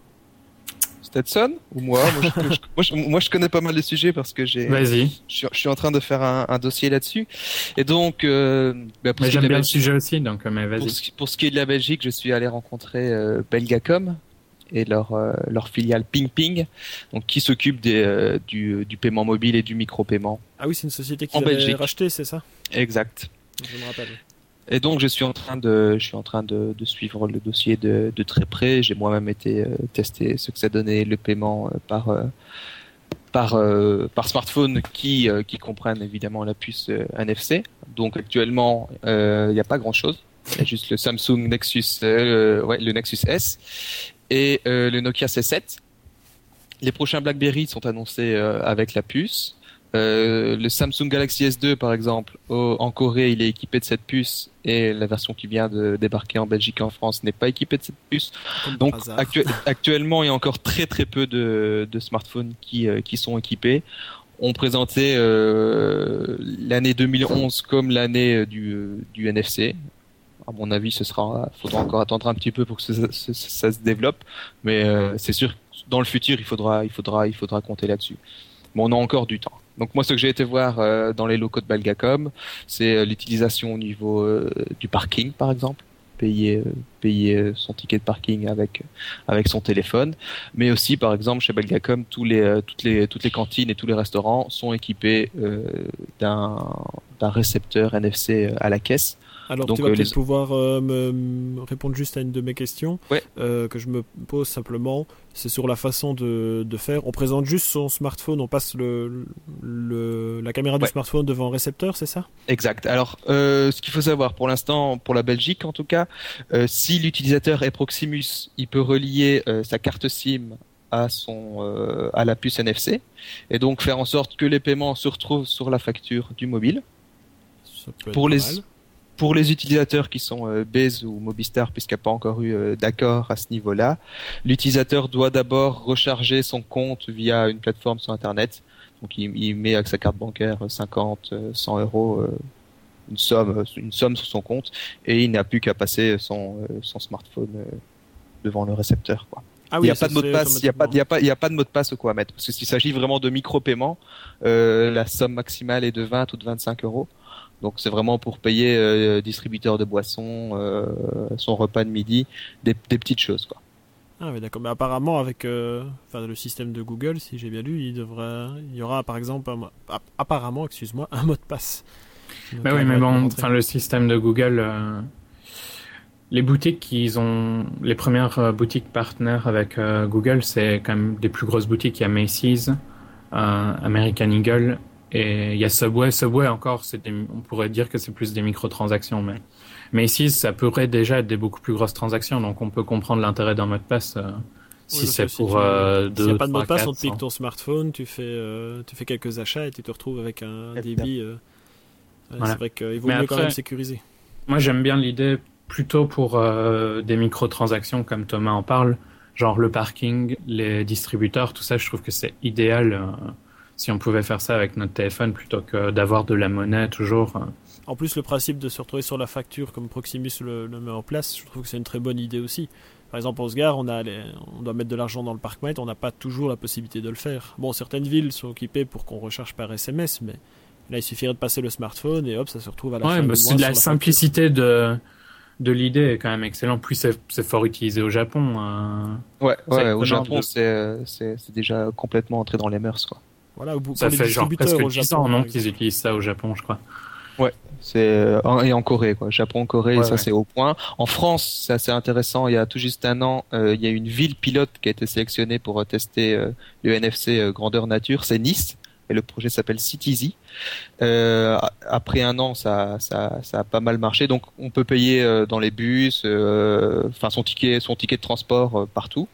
Stetson ou moi moi je, je- moi, je, moi, je connais pas mal de sujets parce que j'ai, Vas-y. je, suis, je suis en train de faire un, un dossier là-dessus. Et donc, euh, bah, pour, Mais ce qui est j'aime de la bien le Belgique- sujet aussi, donc euh, mais pour, vas-y. ce, pour ce qui est de la Belgique, je suis allé rencontrer euh, Belgacom et leur, euh, leur filiale Ping Ping, donc qui s'occupe des, euh, du, du paiement mobile et du micro-paiement. Ah oui, c'est une société qui En avait Belgique. racheté, c'est ça? Exact. Je me rappelle. Et donc je suis en train de, je suis en train de, de suivre le dossier de, de très près. J'ai moi-même été euh, tester ce que ça donnait le paiement euh, par euh, par euh, par smartphone qui euh, qui comprennent évidemment la puce euh, N F C. Donc actuellement euh, il n'y a pas grand-chose. Il y a juste le Samsung Nexus, euh, ouais, le Nexus S et euh, le Nokia C sept. Les prochains BlackBerry sont annoncés euh, avec la puce. Euh, le Samsung Galaxy S deux, par exemple, au- en Corée, il est équipé de cette puce et la version qui vient de débarquer en Belgique et en France n'est pas équipée de cette puce. Comme Donc par hasard. actu- actuellement, il y a encore très très peu de, de smartphones qui, euh, qui sont équipés. On présentait euh, l'année deux mille onze comme l'année du, du N F C. À mon avis, ce sera, faudra encore attendre un petit peu pour que ça, ça- ça se développe, mais euh, c'est sûr que dans le futur, il faudra, il faudra, il faudra compter là-dessus. Mais on a encore du temps. Donc moi, ce que j'ai été voir euh, dans les locaux de Belgacom, c'est euh, l'utilisation au niveau euh, du parking, par exemple, payer, euh, payer euh, son ticket de parking avec avec son téléphone, mais aussi, par exemple, chez Belgacom, tous les euh, toutes les toutes les cantines et tous les restaurants sont équipés euh, d'un d'un récepteur N F C à la caisse. Alors Donc, tu vas euh, peut-être les- pouvoir euh, me, me répondre juste à une de mes questions Ouais. euh, que je me pose simplement. C'est sur la façon de, de faire. On présente juste son smartphone, on passe le, le, la caméra du Ouais. smartphone devant un récepteur, c'est ça? Exact. Alors, euh, ce qu'il faut savoir pour l'instant, pour la Belgique en tout cas, euh, si l'utilisateur est Proximus, il peut relier euh, sa carte SIM à son euh, à la puce N F C et donc faire en sorte que les paiements se retrouvent sur la facture du mobile. Ça peut être Pour pas les mal. pour les utilisateurs qui sont euh, Base ou Mobistar, puisqu'il n'y a pas encore eu euh, d'accord à ce niveau-là, l'utilisateur doit d'abord recharger son compte via une plateforme sur Internet. Donc il, il met avec sa carte bancaire cinquante, euh, cent euros, euh, une somme, une somme sur son compte, et il n'a plus qu'à passer son, euh, son smartphone euh, devant le récepteur, quoi. Ah Il oui, n'y a ça pas de mot se de fait passe, il n'y a pas, il y a pas, il y a pas de mot de passe ou quoi à mettre. Parce que s'il s'agit vraiment de micro-paiement, euh, la somme maximale est de vingt ou de vingt-cinq euros. Donc c'est vraiment pour payer euh, distributeur de boissons, euh, son repas de midi, des, des petites choses, quoi. Ah oui, d'accord. Mais apparemment, avec euh, enfin, le système de Google, si j'ai bien lu, il devrait, il y aura par exemple, un mo- app- apparemment, excuse-moi, un mot de passe. Donc, Mais là, oui, on mais va bon, rentrer. enfin le système de Google, euh, les boutiques qui ont, les premières euh, boutiques partenaires avec euh, Google, c'est quand même des plus grosses boutiques. Il y a Macy's, euh, American Eagle et il y a Subway. Subway encore, c'est des, on pourrait dire que c'est plus des microtransactions, mais Mais ici, ça pourrait déjà être des beaucoup plus grosses transactions, donc on peut comprendre l'intérêt d'un mot de passe euh, si Oui, c'est si pour tu- euh, S'il n'y deux, a pas de mot trois, de passe, quatre, on te pique cent. ton smartphone, tu fais, euh, tu fais quelques achats et tu te retrouves avec un Évidemment. débit. euh, ouais, Voilà. C'est vrai qu'il vaut Mais mieux quand après- même sécuriser. Moi, j'aime bien l'idée plutôt pour euh, des microtransactions comme Thomas en parle, genre le parking, les distributeurs, tout ça, je trouve que c'est idéal euh, si on pouvait faire ça avec notre téléphone plutôt que d'avoir de la monnaie toujours. euh. En plus, le principe de se retrouver sur la facture comme Proximus le, le met en place, je trouve que c'est une très bonne idée aussi. Par exemple, on se gare, on, a les- on doit mettre de l'argent dans le parc-mètre, on n'a pas toujours la possibilité de le faire. Bon, certaines villes sont équipées pour qu'on recharge par S M S, mais là, il suffirait de passer le smartphone et hop, ça se retrouve à la Ouais, fin bah, du c'est mois de sur la la simplicité de, de l'idée est quand même excellent. Puis c'est, c'est fort utilisé au Japon. euh. Ouais, C'est ouais, au étonnant Japon, de- c'est, euh, c'est, c'est déjà complètement entré dans les mœurs, quoi. facture. Voilà, ou pour Ça les fait genre distributeurs presque au dix Japon, ans, non, par qu'ils exemple. utilisent ça au Japon, je crois. C'est euh, en- et en Corée, quoi. Japon, Corée, Ouais, ça ouais. c'est au point. En France, c'est assez intéressant. Il y a tout juste un an, euh, il y a une ville pilote qui a été sélectionnée pour euh, tester euh, le N F C euh, grandeur nature. C'est Nice. Et le projet s'appelle Citizy. Euh, après un an, ça, ça, ça a pas mal marché. Donc, on peut payer euh, dans les bus, euh, enfin son ticket, son ticket de transport euh, partout.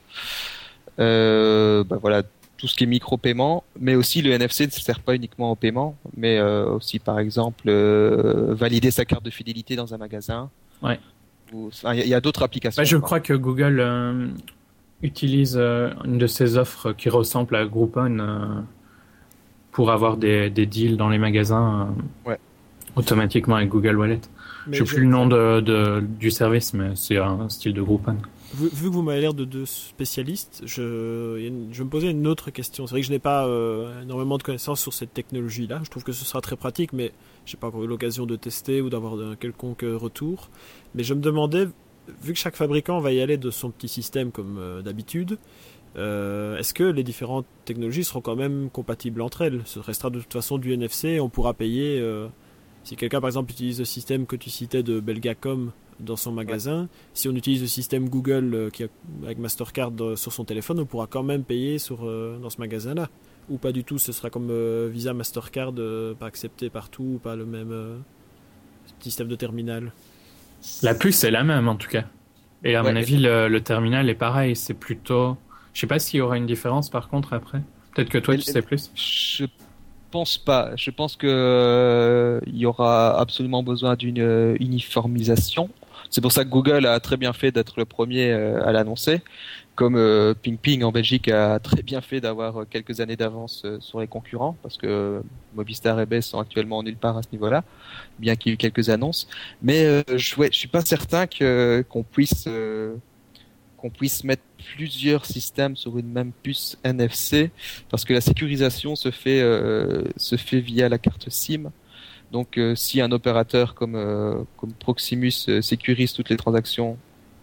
Euh, bah voilà, tout ce qui est micro-paiement, mais aussi le N F C ne sert pas uniquement au paiement, mais euh, aussi par exemple euh, valider sa carte de fidélité dans un magasin. Ouais. Ou- enfin, Il y, a- il y a d'autres applications. Bah, je quoi. crois que Google euh, utilise euh, une de ses offres qui ressemble à Groupon euh, pour avoir des, des deals dans les magasins euh, Ouais. automatiquement avec Google Wallet. Mais Je sais je- plus le nom de, de, du service, mais c'est un style de Groupon. Vu, vu que vous m'avez l'air de deux spécialistes, je, il y a une- je me posais une autre question. C'est vrai que je n'ai pas euh, énormément de connaissances sur cette technologie-là. Je trouve que ce sera très pratique, mais je n'ai pas encore eu l'occasion de tester ou d'avoir un quelconque euh, retour. Mais je me demandais, vu que chaque fabricant va y aller de son petit système comme euh, d'habitude, euh, est-ce que les différentes technologies seront quand même compatibles entre elles? Ce restera de toute façon du N F C, on pourra payer... euh, si quelqu'un par exemple utilise le système que tu citais de Belgacom dans son magasin, si on utilise le système Google euh, qui a, avec Mastercard euh, sur son téléphone, on pourra quand même payer sur, euh, dans ce magasin-là. Ou pas du tout, ce sera comme euh, Visa, Mastercard, euh, pas accepté partout, pas le même euh, système de terminal. La puce c'est la même en tout cas. Et à Ouais. mon avis, le, le terminal est pareil. C'est plutôt. Je sais pas s'il y aura une différence par contre après. Peut-être que toi Mais- tu sais plus. Je pense pas. Je pense que euh, il y aura absolument besoin d'une euh, uniformisation. C'est pour ça que Google a très bien fait d'être le premier euh, à l'annoncer, comme euh, Ping Ping en Belgique a très bien fait d'avoir euh, quelques années d'avance euh, sur les concurrents, parce que euh, Movistar et Best sont actuellement nulle part à ce niveau-là, bien qu'il y ait eu quelques annonces. Mais euh, je, ouais, je suis pas certain que qu'on puisse euh, qu'on puisse mettre plusieurs systèmes sur une même puce N F C, parce que la sécurisation se fait euh, se fait via la carte SIM. Donc, euh, si un opérateur comme euh, comme Proximus euh, sécurise toutes les transactions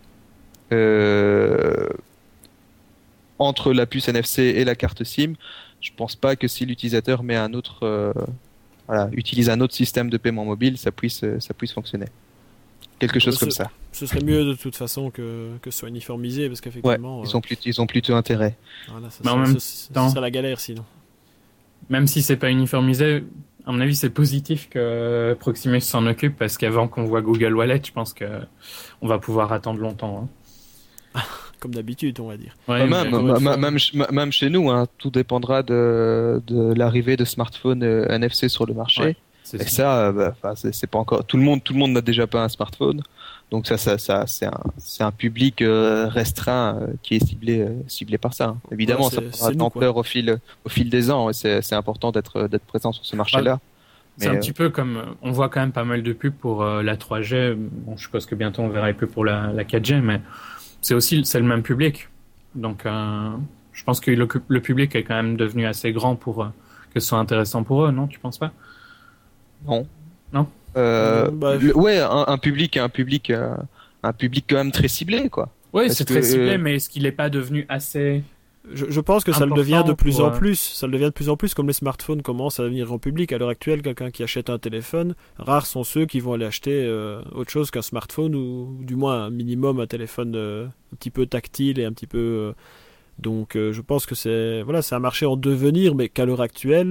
euh, entre la puce N F C et la carte SIM, je pense pas que si l'utilisateur met un autre euh, voilà, utilise un autre système de paiement mobile, ça puisse euh, ça puisse fonctionner. Quelque chose Ouais, comme c'est- ça. Ce serait mieux de toute façon que, que ce soit uniformisé, parce Ouais, qu'effectivement, ils ont plus, ils ont plutôt intérêt. euh, voilà, ça Mais en serait- même ce- ce temps- serait la galère sinon. Même si c'est pas uniformisé, à mon avis, c'est positif que Proximus s'en occupe parce qu'avant qu'on voit Google Wallet, je pense que on va pouvoir attendre longtemps. hein. Comme d'habitude, on va dire. Ouais, Bah, mais- même, encore une ma- fois- même, ch- même chez nous, hein, tout dépendra de, de l'arrivée de smartphones euh, N F C sur le marché. Ouais, c'est Et ça. ça, euh, bah, 'fin, c'est c'est pas encore tout le monde. Tout le monde n'a déjà pas un smartphone, donc ça, ça, ça c'est un, c'est un public euh, restreint euh, qui est ciblé, euh, ciblé par ça. hein. Évidemment, Ouais, ça c'est- prendra c'est de nous, l'ampleur au fil, au fil des ans. Et c'est c'est important d'être, d'être présent sur ce marché-là. C'est Mais, un petit peu comme euh, on voit quand même pas mal de pubs pour euh, la trois G. Bon, je suppose que bientôt on verra les pubs pour la, la quatre G, mais c'est aussi c'est le même public. Donc, euh, je pense que le, le public est quand même devenu assez grand pour euh, que ce soit intéressant pour eux, non? Tu penses pas? Non. Non Euh, Bah, le- ouais, un, un public, un public, euh, un public quand même très ciblé, quoi. Oui, Parce c'est que, très ciblé, euh, mais est-ce qu'il n'est pas devenu assez... Je, je pense que ça le Important devient de plus pour, en euh, plus. Ça le devient de plus en plus, comme les smartphones commencent à devenir en public. À l'heure actuelle, quelqu'un qui achète un téléphone, rares sont ceux qui vont aller acheter euh, autre chose qu'un smartphone ou, ou du moins un minimum un téléphone euh, un petit peu tactile et un petit peu. euh, donc, euh, je pense que c'est voilà, c'est un marché en devenir, mais qu'à l'heure actuelle,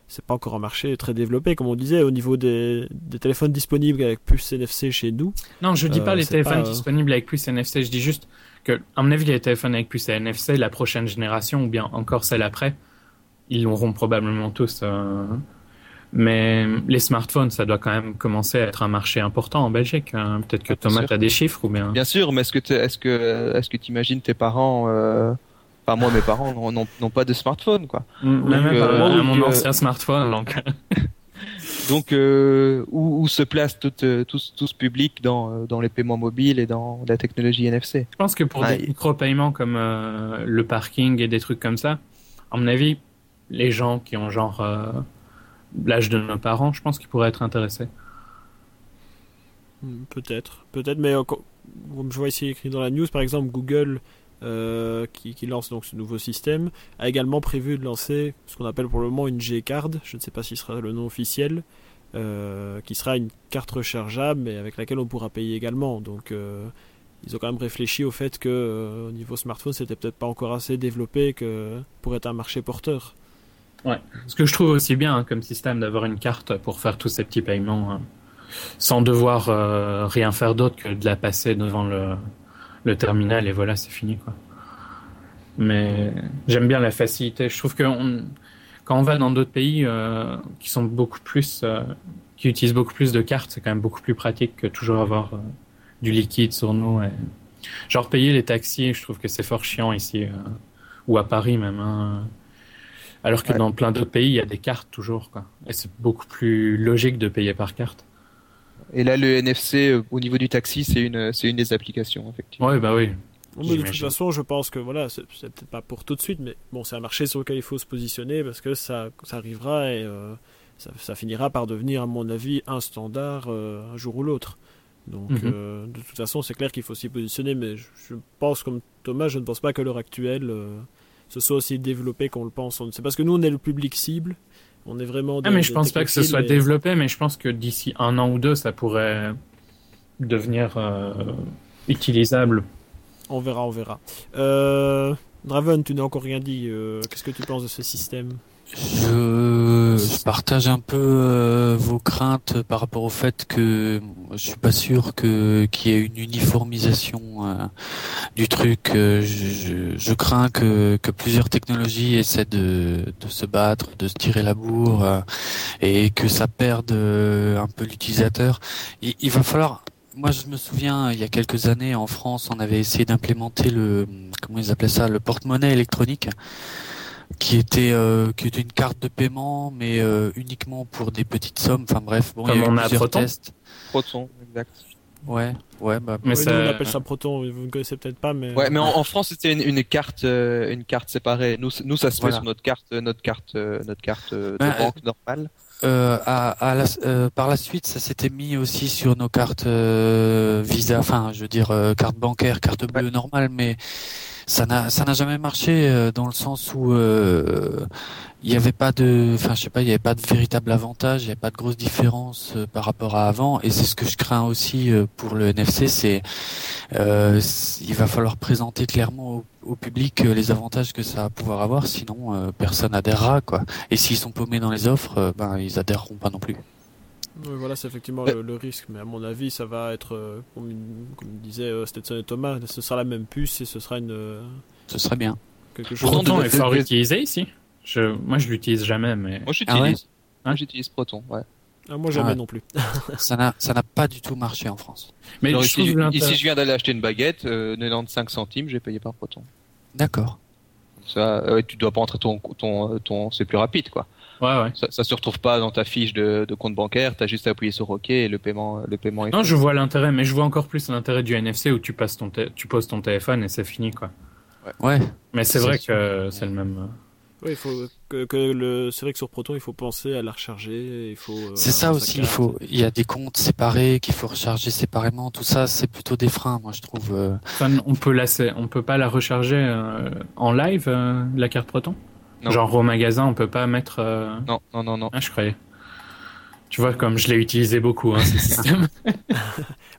c'est pas encore un marché très développé, comme on disait, au niveau des, des téléphones disponibles avec puce N F C chez nous. Non, je dis Euh, pas les c'est téléphones pas, euh, disponibles avec puce N F C, je dis juste que, à mon avis, les téléphones avec puce N F C, la prochaine génération, ou bien encore celle après, ils l'auront probablement tous. euh, Mais les smartphones, ça doit quand même commencer à être un marché important en Belgique. hein. Peut-être que Ah, bien Thomas, sûr. t'as des chiffres ou bien. Bien sûr, mais est-ce que t'es- est-ce que est-ce que t'imagines tes parents euh, Enfin, moi, mes parents n'ont, n'ont, n'ont pas de smartphone, quoi. Mm, Même Donc, à- euh, à donc, mon euh, ancien smartphone, donc. Donc, euh, où, où se place tout, euh, tout, ce- tout ce public dans, euh, dans les paiements mobiles et dans la technologie N F C? Je pense que pour Ah, des et- micro-paiements comme euh, le parking et des trucs comme ça, à mon avis, les gens qui ont genre euh, l'âge de nos parents, je pense qu'ils pourraient être intéressés. Hmm, Peut-être, peut-être, mais encore- comme je vois ici écrit dans la news, par exemple, Google, euh, qui, qui lance donc ce nouveau système, a également prévu de lancer ce qu'on appelle pour le moment une G-Card, je ne sais pas si ce sera le nom officiel, euh, qui sera une carte rechargeable, mais avec laquelle on pourra payer également. Donc, euh, ils ont quand même réfléchi au fait que, euh, au niveau smartphone, c'était peut-être pas encore assez développé que pour être un marché porteur. Ce que je trouve aussi bien hein, comme système d'avoir une carte pour faire tous ces petits paiements hein, sans devoir euh, rien faire d'autre que de la passer devant le, le terminal et voilà, c'est fini quoi. Mais j'aime bien la facilité. Je trouve que on- quand on va dans d'autres pays euh, qui sont beaucoup plus, euh, qui utilisent beaucoup plus de cartes, c'est quand même beaucoup plus pratique que toujours avoir euh, du liquide sur nous. Et... Genre payer les taxis, je trouve que c'est fort chiant ici euh, ou à Paris même. Hein. Alors que Ouais. dans plein d'autres pays, il y a des cartes toujours quoi. Et c'est beaucoup plus logique de payer par carte. Et là, le N F C, euh, au niveau du taxi, c'est une, c'est une des applications, effectivement. Ouais, bah oui. Bon, mais de toute J'imagine. façon, je pense que voilà, c'est c'est peut-être pas pour tout de suite, mais bon, c'est un marché sur lequel il faut se positionner parce que ça, ça arrivera et euh, ça, ça finira par devenir, à mon avis, un standard euh, un jour ou l'autre. Donc, Mhm. euh, de toute façon, c'est clair qu'il faut s'y positionner, mais je, je pense, comme Thomas, je ne pense pas qu'à l'heure actuelle, euh, ce soit aussi développé qu'on le pense. C'est parce que nous, on est le public cible. On est vraiment. Des, Ah, mais je des pense pas que ce technophiles soit et- développé, mais je pense que d'ici un an ou deux, ça pourrait devenir euh, utilisable. On verra, on verra. Euh, Draven, tu n'as encore rien dit. euh, Qu'est-ce que tu penses de ce système? Je, je partage un peu euh, vos craintes par rapport au fait que je suis pas sûr que qu'il y ait une uniformisation euh, du truc. Euh, Je, je, je crains que, que plusieurs technologies essaient de, de se battre, de se tirer la bourre euh, et que ça perde euh, un peu l'utilisateur. Il, il va falloir. Moi, je me souviens, il y a quelques années, en France, on avait essayé d'implémenter le, comment ils appelaient ça, le porte-monnaie électronique, qui était, euh, qui était une carte de paiement, mais euh, uniquement pour des petites sommes. Enfin bref, bon, il y Comme a eu on a à plusieurs Proton. tests. Proton, exact. Ouais, ouais, bah. Mais Oui, ça- nous, on appelle ça Proton. Vous ne connaissez peut-être pas, mais. Ouais, mais en, en France, c'était une, une carte, euh, une carte séparée. Nous, c- nous, ça se fait Voilà. sur notre carte, euh, notre carte, euh, notre carte euh, de Ben, banque normale. Euh, à, à la, euh, par la suite, ça s'était mis aussi sur nos cartes euh, Visa, enfin, je veux dire euh, carte bancaire, carte bleue normale, mais ça n'a ça n'a jamais marché euh, dans le sens où euh, il y avait pas de, enfin, je sais pas, il y avait pas de véritable avantage, il y avait pas de grosse différence euh, par rapport à avant, et c'est ce que je crains aussi euh, pour le N F C, c'est euh, c- il va falloir présenter clairement au, au public euh, les avantages que ça va pouvoir avoir, sinon euh, personne adhérera quoi. Et s'ils sont paumés dans les offres, euh, ben ils adhéreront pas non plus. Oui, voilà, c'est effectivement Ouais. le, le risque. Mais à mon avis, ça va être, euh, comme, comme disaient euh, Stetson et Thomas, ce sera la même puce et ce sera une, euh, Ce serait bien. quelque chose. Proton, Proton de- est fort de- utilisé ici. Je... Moi, je l'utilise jamais, mais. Moi, j'utilise. Ah ouais Moi, j'utilise Proton. Ouais. Ah, moi, jamais Ah ouais. non plus. Ça n'a ça n'a pas du tout marché en France. Mais Alors, je ici, trouve l'intérêt- ici, je viens d'aller acheter une baguette, euh, quatre-vingt-quinze centimes, j'ai payé par Proton. D'accord. Ça, euh, tu dois pas entrer ton, ton, ton, c'est plus rapide, quoi. Ouais, ouais. Ça, ça se retrouve pas dans ta fiche de, de compte bancaire. T'as juste à appuyer sur OK et le paiement, le paiement est Non, fait. je vois l'intérêt, mais je vois encore plus l'intérêt du N F C où tu passes ton, té- tu poses ton téléphone et c'est fini, quoi. Ouais. Mais c'est C'est vrai sûr. que c'est le même. Oui, il faut que, que le. C'est vrai que sur Proton, il faut penser à la recharger. Il faut. euh, C'est ça avoir sa aussi, il carte. faut, il y a des comptes séparés qu'il faut recharger séparément. Tout ça, c'est plutôt des freins, moi je trouve. euh. Enfin, on peut la, on peut pas la recharger euh, en live, euh, la carte Proton. Non. Genre au magasin, on peut pas mettre. euh, Non, non, non, non. Ah, je croyais. Tu vois, comme je l'ai utilisé beaucoup, hein, ce système.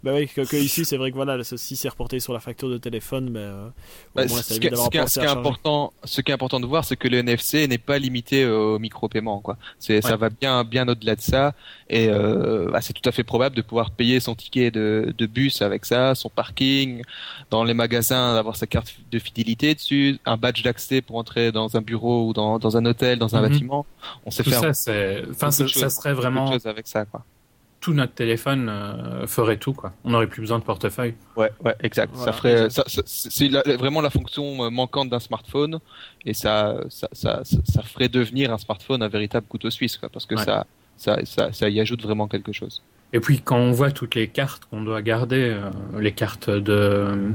bah oui, que, que ici c'est vrai que voilà, si c'est reporté sur la facture de téléphone, mais euh, Bah, au moins ça ce, évite qui, d'avoir ce qui est- pensé ce à qui est charger. important, ce qui est important de voir, c'est que le N F C n'est pas limité au micro-paiement, quoi. C'est, ça Ouais. va bien, bien au-delà de ça, et euh, bah, c'est tout à fait probable de pouvoir payer son ticket de, de bus avec ça, son parking, dans les magasins, d'avoir sa carte de fidélité dessus, un badge d'accès pour entrer dans un bureau ou dans, dans un hôtel, dans un Mhm. bâtiment. On sait Tout faire ça, c'est, enfin, beaucoup ça, de ça choses, serait beaucoup de vraiment choses avec ça, quoi. tout notre téléphone euh, ferait tout, quoi. On n'aurait plus besoin de portefeuille. Ouais, ouais, exact. Voilà, ça ferait, exact. ça, ça- c'est la- vraiment la fonction euh, manquante d'un smartphone, et ça, ça, ça, ça, ça ferait devenir un smartphone un véritable couteau suisse, quoi, parce que Ouais. ça, ça, ça, ça y ajoute vraiment quelque chose. Et puis quand on voit toutes les cartes qu'on doit garder, euh, les cartes de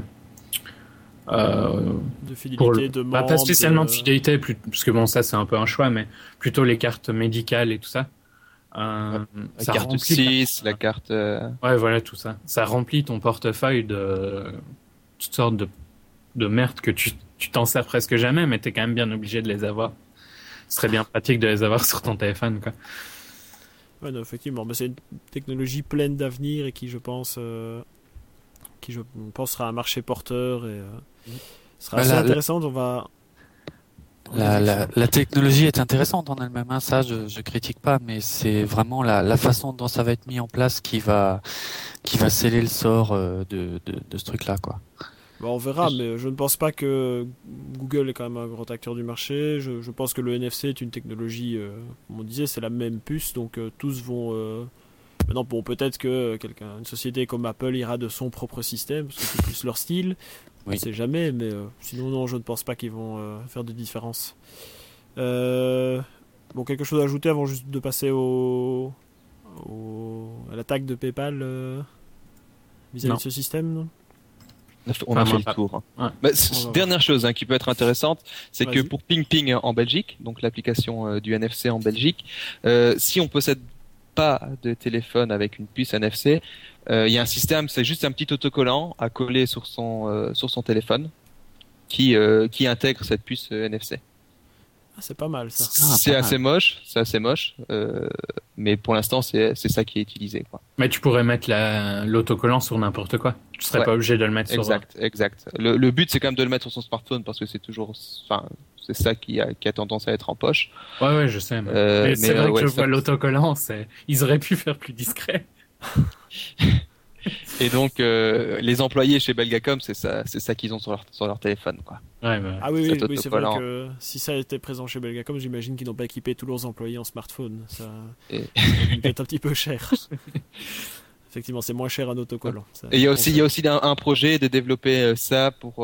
euh, De fidélité, pour le- de bah, membre, pas spécialement de de- fidélité, plus- parce que bon ça c'est un peu un choix, mais plutôt les cartes médicales et tout ça. Euh, La ça carte remplit- six, la carte. euh, Ouais, voilà tout ça. Ça remplit ton portefeuille de toutes sortes de de merde que tu tu t'en sers presque jamais, mais t'es quand même bien obligé de les avoir. Ce serait bien pratique de les avoir sur ton téléphone, quoi. Ouais, non, effectivement, mais c'est une technologie pleine d'avenir et qui, je pense, euh, qui je pense sera un marché porteur et euh, sera Bah, assez la- la- intéressante. On va. La, la, la technologie est intéressante en elle-même, hein, ça je, je critique pas, mais c'est vraiment la, la façon dont ça va être mis en place qui va qui va sceller le sort euh, de, de, de ce truc-là, quoi. Bon, on verra, mais je ne pense pas que Google est quand même un grand acteur du marché. Je, je pense que le N F C est une technologie, euh, comme on disait, c'est la même puce, donc euh, tous vont. Euh... Maintenant, bon, peut-être que quelqu'un, une société comme Apple ira de son propre système, parce que c'est plus leur style. On ne Oui. sait jamais, mais euh, sinon, non, je ne pense pas qu'ils vont euh, faire de différence. Euh... Bon, quelque chose à ajouter avant juste de passer au, au... à l'attaque de PayPal euh, vis-à-vis Non. de ce système, non On a Enfin, fait moi, le pas- tour. hein. Ouais. Bah, On c- va voir. dernière chose hein, qui peut être intéressante, c'est que Vas-y. pour Ping Ping en Belgique, donc l'application euh, du N F C en Belgique, euh, si on possède pas de téléphone avec une puce N F C, euh, il y a un système, c'est juste un petit autocollant à coller sur son euh, sur son téléphone qui euh, qui intègre cette puce euh, N F C. Ah, c'est pas mal ça. c'est pas assez moche, c'est assez moche, euh, mais pour l'instant c'est c'est ça qui est utilisé, quoi. Mais tu pourrais mettre la l'autocollant sur n'importe quoi. Tu serais Ouais. pas obligé de le mettre sur. Exact, exact. Le, le but c'est quand même de le mettre sur son smartphone parce que c'est toujours, enfin, c'est ça qui a qui a tendance à être en poche. Ouais, ouais, je sais. Mais, Euh, mais mais, c'est vrai euh, que ouais, je ça- vois l'autocollant, c'est... ils auraient pu faire plus discret. Et donc euh, les employés chez Belgacom, c'est ça, c'est ça qu'ils ont sur leur sur leur téléphone, quoi. Ouais, bah, Ah oui, oui, Cet oui, c'est vrai autocollant. que si ça était présent chez Belgacom, j'imagine qu'ils n'ont pas équipé tous leurs employés en smartphone. Ça Et- peut-être un petit peu cher. Effectivement, c'est moins cher un autocollant. Ça, Et il y a on aussi sait. il y a aussi un, un projet de développer euh, ça pour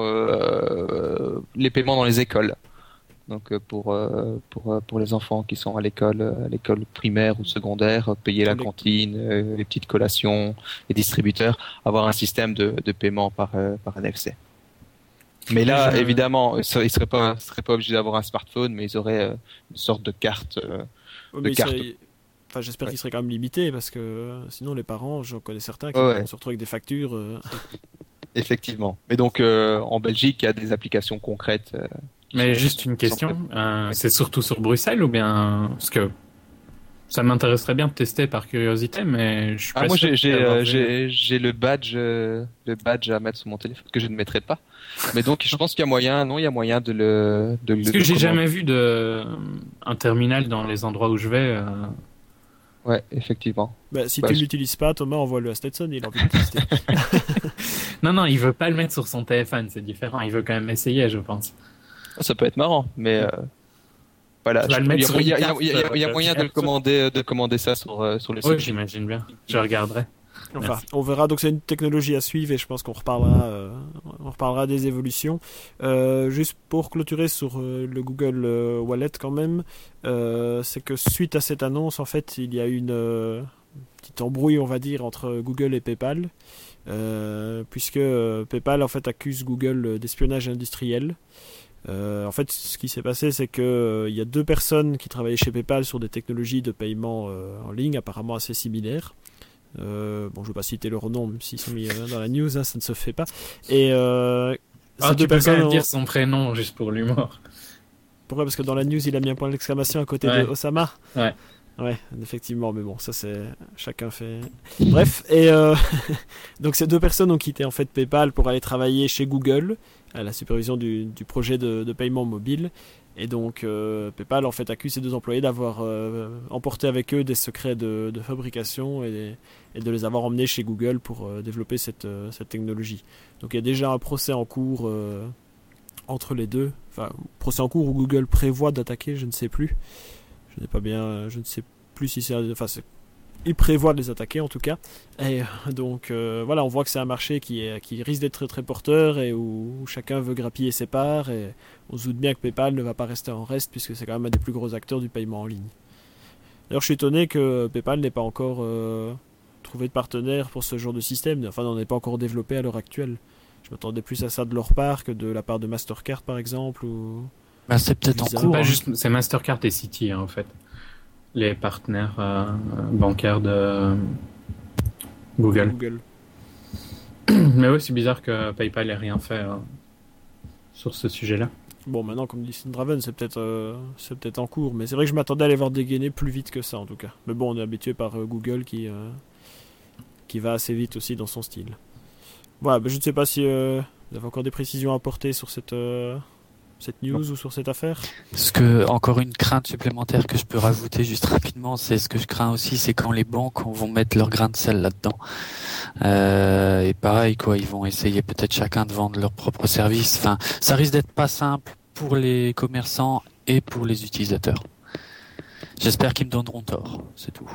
euh, les paiements dans les écoles. Donc euh, pour euh, pour euh, pour les enfants qui sont à l'école euh, à l'école primaire ou secondaire, euh, payer la Les- cantine, euh, les petites collations, les distributeurs, avoir un système de de paiement par euh, par N F C. Mais là, Je- évidemment, ils seraient ils seraient pas ils seraient pas obligés d'avoir un smartphone, mais ils auraient euh, une sorte de carte. euh, Ouais, de mais il carte. serait- Enfin, j'espère Ouais. qu'il serait quand même limité parce que euh, sinon les parents, j'en connais certains qui Ouais, ouais. vont se retrouver avec des factures. euh, Effectivement. Mais donc euh, en Belgique, il y a des applications concrètes. euh, qui Mais sont- juste une qui sont question, faites. euh, c'est surtout sur Bruxelles ou bien parce que ça m'intéresserait bien de tester par curiosité, mais je suis pas Ah, moi sûr j'ai j'ai d'avoir euh, vu. j'ai j'ai le badge euh, le badge à mettre sur mon téléphone que je ne mettrai pas. Mais donc je pense qu'il y a moyen, non, il y a moyen de le de le. Parce que de j'ai commander. jamais vu de un terminal dans les endroits où je vais. euh, Ouais, effectivement. Bah, si Bah, tu je- l'utilises pas, Thomas, envoie-le à Stetson, il a envie de tester. Non, non, il veut pas le mettre sur son téléphone, c'est différent. Il veut quand même essayer, je pense. Ah, ça peut être marrant, mais euh, voilà. Tu vas je- le mettre il y a- sur une il y a- il y a- carte, il y a- il y a euh, moyen de le carte. commander de commander ça sur euh, sur le Oui, site. j'imagine bien. Je regarderai. Enfin, Merci. on verra. Donc c'est une technologie à suivre et je pense qu'on reparlera, euh, on reparlera des évolutions. Euh, juste pour clôturer sur euh, le Google euh, Wallet quand même, euh, c'est que suite à cette annonce, en fait, il y a une euh, petite embrouille, on va dire, entre Google et PayPal, euh, puisque euh, PayPal en fait accuse Google d'espionnage industriel. Euh, en fait, ce qui s'est passé, c'est que euh, il y a deux personnes qui travaillaient chez PayPal sur des technologies de paiement euh, en ligne, apparemment assez similaires. Euh, bon, je ne vais pas citer leur nom, même s'ils sont mis euh, dans la news, hein, ça ne se fait pas. Et euh, Ah, ces tu deux peux quand personnes même ont- dire son prénom juste pour l'humour. Pourquoi ? Parce que dans la news, il a mis un point d'exclamation à côté Ouais. de Osama. Ouais. Ouais, effectivement, mais bon, ça c'est chacun fait. Bref, et euh... donc ces deux personnes ont quitté en fait PayPal pour aller travailler chez Google à la supervision du, du projet de, de paiement mobile. Et donc euh, PayPal en fait accuse ces deux employés d'avoir euh, emporté avec eux des secrets de, de fabrication et, et de les avoir emmenés chez Google pour euh, développer cette, euh, cette technologie. Donc il y a déjà un procès en cours euh, entre les deux. Enfin, procès en cours où Google prévoit d'attaquer, je ne sais plus. Je n'ai pas bien, je ne sais plus si c'est, enfin, c'est, il prévoit de les attaquer en tout cas. Et donc euh, voilà, on voit que c'est un marché qui est, qui risque d'être très très porteur et où, où chacun veut grappiller ses parts. Et on se doute bien que PayPal ne va pas rester en reste puisque c'est quand même un des plus gros acteurs du paiement en ligne. D'ailleurs, je suis étonné que PayPal n'ait pas encore euh, trouvé de partenaire pour ce genre de système. Enfin, n'en est pas encore développé à l'heure actuelle. Je m'attendais plus à ça de leur part que de la part de Mastercard par exemple ou. Bah, c'est peut-être en Visa. cours. Pas hein. juste, c'est Mastercard et Citi hein, en fait, les partenaires euh, bancaires de euh, Google. Google. Mais oui, c'est bizarre que PayPal ait rien fait euh, sur ce sujet-là. Bon, maintenant, comme dit Syndraven, c'est peut-être euh, c'est peut-être en cours, mais c'est vrai que je m'attendais à les voir dégainer plus vite que ça en tout cas. Mais bon, on est habitué par euh, Google qui euh, qui va assez vite aussi dans son style. Voilà, bah, je ne sais pas si euh, vous avez encore des précisions à apporter sur cette euh, cette news ou sur cette affaire. Ce que, encore une crainte supplémentaire que je peux rajouter juste rapidement, c'est ce que je crains aussi, c'est quand les banques vont mettre leur grain de sel là-dedans. Euh, et pareil, quoi, ils vont essayer peut-être chacun de vendre leur propre service. Enfin, ça risque d'être pas simple pour les commerçants et pour les utilisateurs. J'espère qu'ils me donneront tort, c'est tout.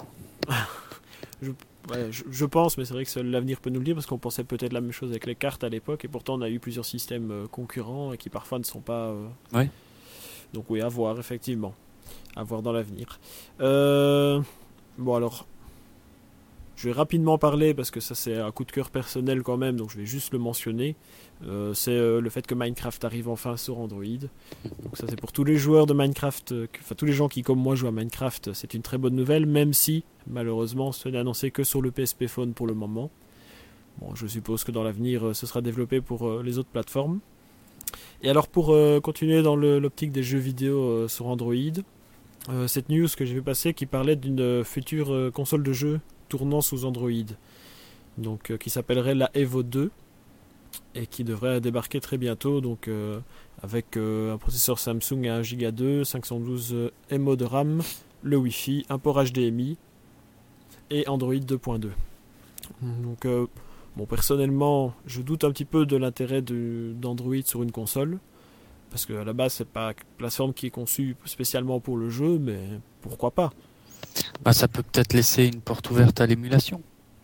Je, ouais, je, je pense, mais c'est vrai que seul l'avenir peut nous le dire, parce qu'on pensait peut-être la même chose avec les cartes à l'époque, et pourtant on a eu plusieurs systèmes euh, concurrents et qui parfois ne sont pas... Euh... Oui. Donc oui, à voir, effectivement. À voir dans l'avenir. Euh... Bon alors, je vais rapidement parler, parce que ça c'est un coup de cœur personnel quand même, donc je vais juste le mentionner. Euh, c'est euh, le fait que Minecraft arrive enfin sur Android. Donc ça c'est pour tous les joueurs de Minecraft, euh, que, enfin tous les gens qui comme moi jouent à Minecraft, c'est une très bonne nouvelle, même si malheureusement ce n'est annoncé que sur le P S P Phone pour le moment. Bon, je suppose que dans l'avenir euh, ce sera développé pour euh, les autres plateformes. Et alors pour euh, continuer dans le, l'optique des jeux vidéo euh, sur Android, euh, cette news que j'ai vu passer qui parlait d'une euh, future euh, console de jeu tournant sous Android, donc euh, qui s'appellerait la Evo deux. Et qui devrait débarquer très bientôt, donc euh, avec euh, un processeur Samsung à un giga deux, cinq cent douze M O de RAM, le Wi-Fi, un port H D M I et Android deux point deux. Donc euh, bon, personnellement, je doute un petit peu de l'intérêt de, d'Android sur une console, parce qu'à la base c'est pas une plateforme qui est conçue spécialement pour le jeu, mais pourquoi pas. Bah, ça peut peut-être laisser une porte ouverte à l'émulation.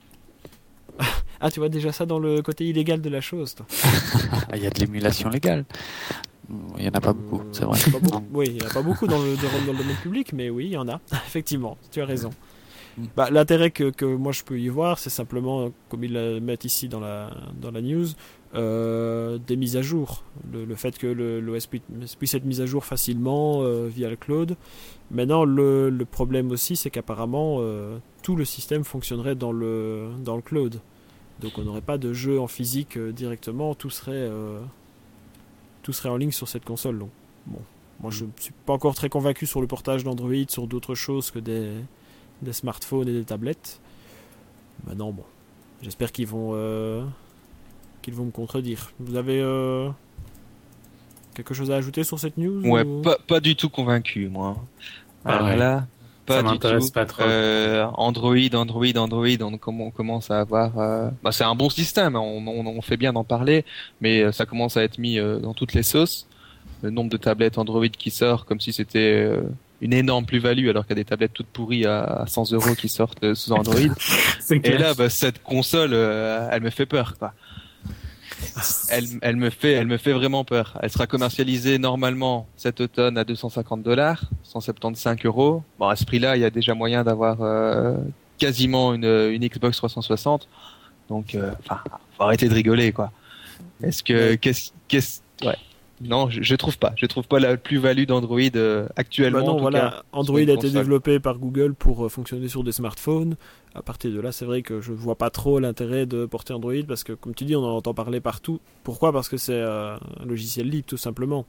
Ah, tu vois déjà ça dans le côté illégal de la chose, toi. Il y a de l'émulation légale. Il n'y en a pas beaucoup, Euh, c'est vrai. pas beaucoup. Oui, il n'y en a pas beaucoup dans le, dans le domaine public, mais oui, il y en a. Effectivement, tu as raison. Bah, l'intérêt que, que moi je peux y voir, c'est simplement, comme ils le mettent ici dans la, dans la news, euh, des mises à jour. Le, le fait que le, l'O S puisse être mis à jour facilement euh, via le cloud. Maintenant, le, le problème aussi, c'est qu'apparemment, euh, tout le système fonctionnerait dans le, dans le cloud. Donc on n'aurait pas de jeu en physique euh, directement, tout serait, euh, tout serait en ligne sur cette console. Donc, bon, moi je ne suis pas encore très convaincu sur le portage d'Android, sur d'autres choses que des, des smartphones et des tablettes. Maintenant, bon, j'espère qu'ils vont, euh, qu'ils vont me contredire. Vous avez euh, quelque chose à ajouter sur cette news Ouais, ou... pas, pas du tout convaincu, moi. Ah Alors ouais. là, pas Ça du m'intéresse tout. pas trop. Euh, Android, Android, Android, on, com- on commence à avoir... euh, Bah, c'est un bon système, hein, on, on, on fait bien d'en parler, mais euh, ça commence à être mis euh, dans toutes les sauces. Le nombre de tablettes Android qui sort comme si c'était euh, une énorme plus-value, alors qu'il y a des tablettes toutes pourries à cent euros qui sortent euh, sous Android. C'est Et clair. là, bah, cette console, euh, elle me fait peur, quoi. Elle, elle me fait, elle me fait vraiment peur. Elle sera commercialisée normalement cet automne à deux cent cinquante dollars, cent soixante-quinze euros. Bon, à ce prix-là, il y a déjà moyen d'avoir euh, quasiment une, une Xbox trois cent soixante. Donc, euh, enfin, faut arrêter de rigoler, quoi. Est-ce que, Ouais. qu'est-ce, qu'est-ce, ouais. Non, je, je trouve pas. Je trouve pas la plus-value d'Android euh, actuellement. Bah non, en tout voilà, cas, Android a sur une été console. développé par Google pour euh, fonctionner sur des smartphones. À partir de là, c'est vrai que je vois pas trop l'intérêt de porter Android parce que, comme tu dis, on en entend parler partout. Pourquoi ? Parce que c'est euh, un logiciel libre, tout simplement.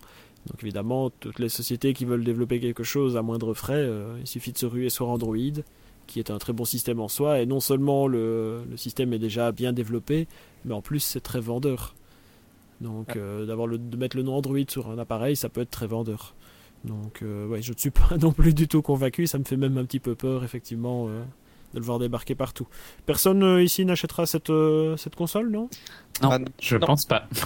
Donc évidemment, toutes les sociétés qui veulent développer quelque chose à moindre frais, euh, il suffit de se ruer sur Android, qui est un très bon système en soi, et non seulement le, le système est déjà bien développé, mais en plus c'est très vendeur. Donc euh, d'avoir le, de mettre le nom Android sur un appareil, ça peut être très vendeur. Donc euh, ouais, je ne suis pas non plus du tout convaincu, ça me fait même un petit peu peur effectivement euh, de le voir débarquer partout. Personne euh, ici n'achètera cette, euh, cette console, non ? Non, Ah, Je non. pense pas.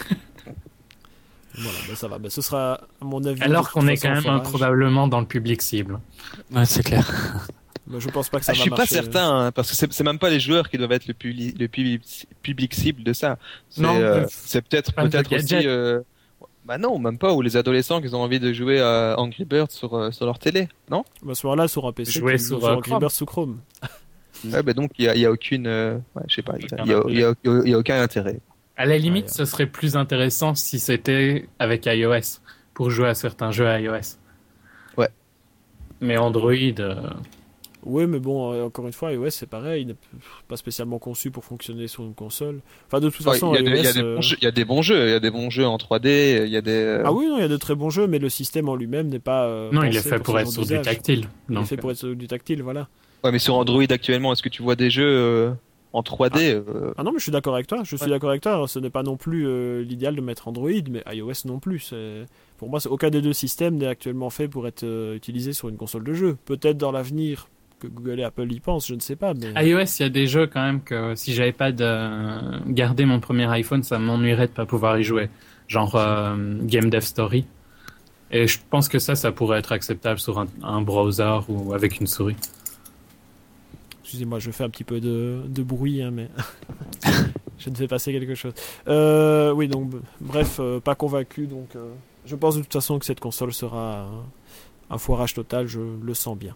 Voilà, ben ça va, ben ce sera à mon avis... Alors de toute qu'on est façon, quand même forage. probablement dans le public cible. ouais, c'est clair. Ben, je pense pas que ça Ah, va je suis pas marcher. certain, hein, parce que c'est c'est même pas les joueurs qui doivent être le, publi- le public, public cible de ça. C'est Non, euh, mais c'est peut-être fan de peut-être aussi. gadgets. Euh... Bah non, même pas. Ou les adolescents qui ont envie de jouer à Angry Birds sur euh, sur leur télé, non? Ben, à ce moment-là, sur un P C, Jouer tu sur, joues euh, Angry Chrome. Birds sous Chrome. Ouais, bah donc il y a, il y a aucune. Euh... Ouais, je sais pas. Il y a, Aucun il y a, il y a- il y a aucun intérêt. À la limite, Ouais. ce serait plus intéressant si c'était avec iOS, pour jouer à certains jeux à iOS. Ouais. Mais Android, euh, Oui, mais bon, euh, encore une fois, iOS c'est pareil, il n'est pas spécialement conçu pour fonctionner sur une console. Enfin, de toute Ouais, façon, il y a des- il y a iOS, des euh, bons jeux- il y a des bons jeux. Il y a des bons jeux en trois D. Il y a des. euh, Ah oui, non, il y a de très bons jeux, mais le système en lui-même n'est pas. euh, non, il pensé est fait pour ce être genre sur du d'usage. tactile. Il est Donc, fait pour être sur du tactile, voilà. Ouais, mais sur Android actuellement, est-ce que tu vois des jeux euh, en trois D euh, Ah non, mais je suis d'accord avec toi. Je suis Ouais. d'accord avec toi. Ce n'est pas non plus euh, l'idéal de mettre Android, mais iOS non plus. C'est... Pour moi, c'est- aucun des deux systèmes n'est actuellement fait pour être euh, utilisé sur une console de jeu. Peut-être dans l'avenir que Google et Apple y pensent, je ne sais pas. Mais iOS, il y a des jeux quand même que si j'avais pas de... gardé mon premier iPhone, ça m'ennuierait de pas pouvoir y jouer. Genre euh, Game Dev Story. Et je pense que ça, ça pourrait être acceptable sur un, un browser ou avec une souris. excusez-moi, je fais un petit peu de, de bruit, hein, mais je ne fais passer quelque chose. Euh, oui, donc, b- bref, euh, pas convaincu. Donc, euh, je pense de toute façon que cette console sera un, un foirage total, je le sens bien.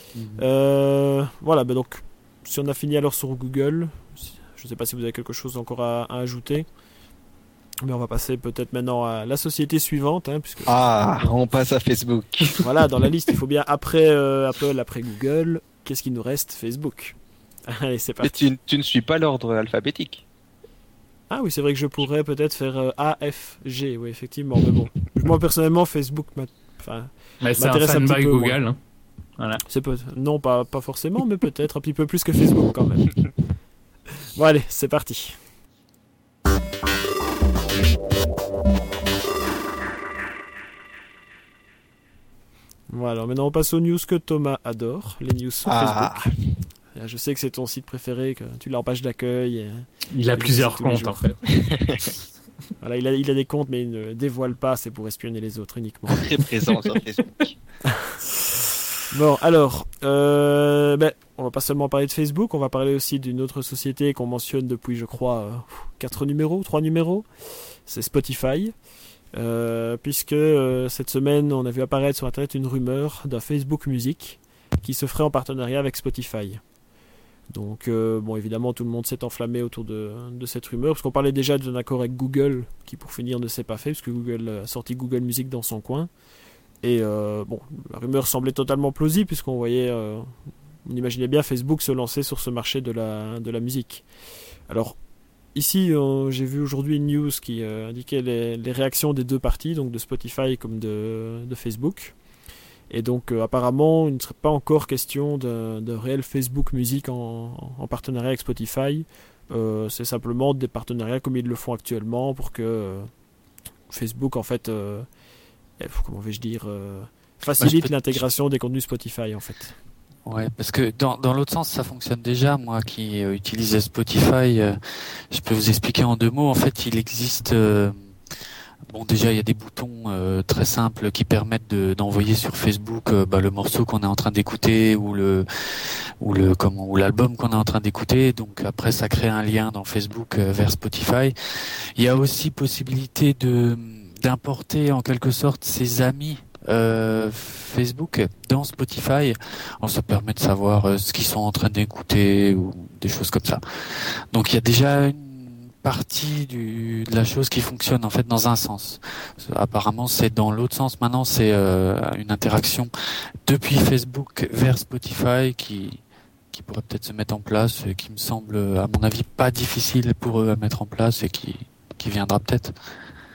Euh, voilà, bah donc, si on a fini alors sur Google, je ne sais pas si vous avez quelque chose encore à, à ajouter, mais on va passer peut-être maintenant à la société suivante, hein, puisque Ah, on passe à Facebook. voilà, dans la liste, il faut bien après euh, Apple, après Google, qu'est-ce qu'il nous reste? Facebook. Allez, c'est Mais parti. tu, tu ne suis pas l'ordre alphabétique. Ah oui, c'est vrai que je pourrais peut-être faire euh, A, F, G, oui, effectivement, mais bon. Moi, personnellement, Facebook, m'a- enfin, Mais c'est un m'intéresse un petit fanboy peu, moi. Google. Hein. Voilà. c'est peut non, pas, pas forcément, mais peut-être un petit peu plus que Facebook quand même. Bon, allez, c'est parti. Voilà, maintenant on passe aux news que Thomas adore, les news sur Ah. Facebook. Je sais que c'est ton site préféré, que tu l'as en page d'accueil. et- Il a Je plusieurs sais tous les comptes jours. en fait. Voilà, il a, il a des comptes, mais il ne dévoile pas, c'est pour espionner les autres uniquement. Très présent sur Facebook. Bon, alors, euh, ben, on va pas seulement parler de Facebook, on va parler aussi d'une autre société qu'on mentionne depuis, je crois, euh, quatre numéros, trois numéros. C'est Spotify. Euh, puisque euh, cette semaine, on a vu apparaître sur Internet une rumeur d'un Facebook Music qui se ferait en partenariat avec Spotify. Donc, euh, bon, évidemment, tout le monde s'est enflammé autour de, de cette rumeur, parce qu'on parlait déjà d'un accord avec Google, qui pour finir ne s'est pas fait, parce que Google a sorti Google Music dans son coin. Et euh, bon, la rumeur semblait totalement plausible, puisqu'on voyait, euh, on imaginait bien Facebook se lancer sur ce marché de la, de la musique. Alors, ici, euh, j'ai vu aujourd'hui une news qui euh, indiquait les, les réactions des deux parties, donc de Spotify comme de, de Facebook. Et donc, euh, apparemment, il ne serait pas encore question de, de réel Facebook Music en, en partenariat avec Spotify. Euh, c'est simplement des partenariats comme ils le font actuellement pour que euh, Facebook, en fait, euh, eh, comment vais-je dire, euh, facilite Bah, je peux- l'intégration des contenus Spotify, en fait. Ouais, parce que dans, dans l'autre sens, ça fonctionne déjà. Moi qui euh, utilise Spotify, euh, je peux vous expliquer en deux mots. En fait, il existe... euh, bon, déjà, il y a des boutons euh, très simples qui permettent de, d'envoyer sur Facebook euh, bah, le morceau qu'on est en train d'écouter ou le ou le comment ou l'album qu'on est en train d'écouter. Donc après, ça crée un lien dans Facebook euh, vers Spotify. Il y a aussi possibilité de d'importer en quelque sorte ses amis euh, Facebook dans Spotify. On se permet de savoir euh, ce qu'ils sont en train d'écouter ou des choses comme ça. Donc il y a déjà une partie du, de la chose qui fonctionne en fait dans un sens. Apparemment c'est dans l'autre sens. Maintenant c'est euh, une interaction depuis Facebook vers Spotify qui qui pourrait peut-être se mettre en place et qui me semble à mon avis pas difficile pour eux à mettre en place et qui qui viendra peut-être.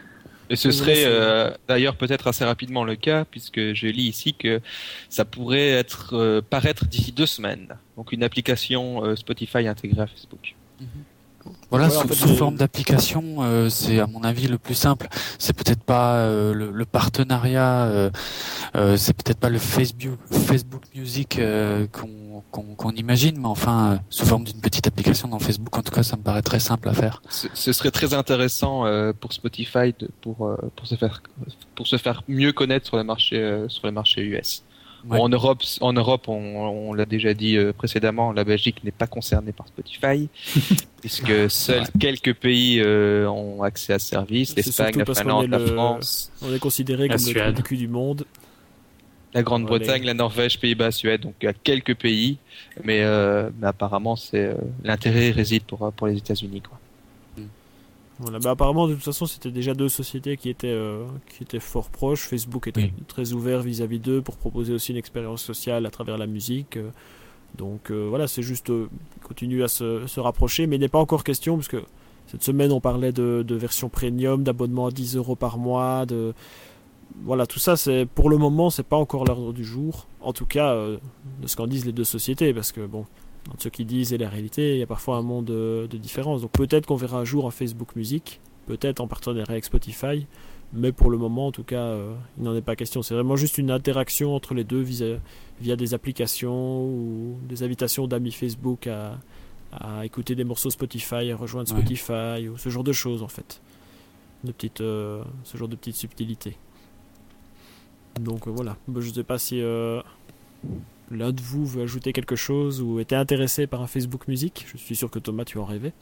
Et ce serait euh, d'ailleurs peut-être assez rapidement le cas, puisque je lis ici que ça pourrait être euh, paraître d'ici deux semaines. Donc une application euh, Spotify intégrée à Facebook. Mm-hmm. Voilà, voilà, sous, en fait, sous j'ai... forme d'application, euh, c'est à mon avis le plus simple. C'est peut-être pas euh, le, le partenariat, euh, euh, c'est peut-être pas le Facebook, Facebook Music euh, qu'on, qu'on, qu'on imagine, mais enfin, euh, sous forme d'une petite application dans Facebook, en tout cas, ça me paraît très simple à faire. Ce, ce serait très intéressant euh, pour Spotify de, pour euh, pour se faire pour se faire mieux connaître sur les marchés euh, sur les marchés U S. Ouais. Bon, en Europe, en Europe, on, on l'a déjà dit euh, précédemment, la Belgique n'est pas concernée par Spotify, puisque seuls ouais. quelques pays euh, ont accès à ce service. L'Espagne, la Finlande, la le... France. On est considéré comme le trou du cul du monde. La Grande-Bretagne, la Norvège, Pays-Bas, Suède, donc il y a quelques pays, mais, euh, mais apparemment, c'est euh, l'intérêt réside pour pour les États-Unis, quoi. Voilà, bah apparemment de toute façon c'était déjà deux sociétés qui étaient euh, qui étaient fort proches. Facebook était oui. très ouvert vis-à-vis d'eux pour proposer aussi une expérience sociale à travers la musique. Euh, donc euh, voilà, c'est juste euh, continue à se, se rapprocher, mais il n'est pas encore question parce que cette semaine on parlait de, de version premium, d'abonnement à dix euros par mois, de voilà tout ça c'est pour le moment c'est pas encore l'ordre du jour. En tout cas euh, de ce qu'en disent les deux sociétés parce que bon. Entre ce qu'ils disent et la réalité, il y a parfois un monde de, de différence. Donc peut-être qu'on verra un jour un Facebook Music, peut-être en partenariat avec Spotify, mais pour le moment, en tout cas, euh, il n'en est pas question. C'est vraiment juste une interaction entre les deux via, via des applications ou des invitations d'amis Facebook à, à écouter des morceaux Spotify, à rejoindre Spotify, ouais. ou ce genre de choses en fait. De petites, euh, ce genre de petites subtilités. Donc euh, voilà, je ne sais pas si... Euh, l'un de vous veut ajouter quelque chose ou était intéressé par un Facebook Music. Je suis sûr que Thomas, tu en rêvais.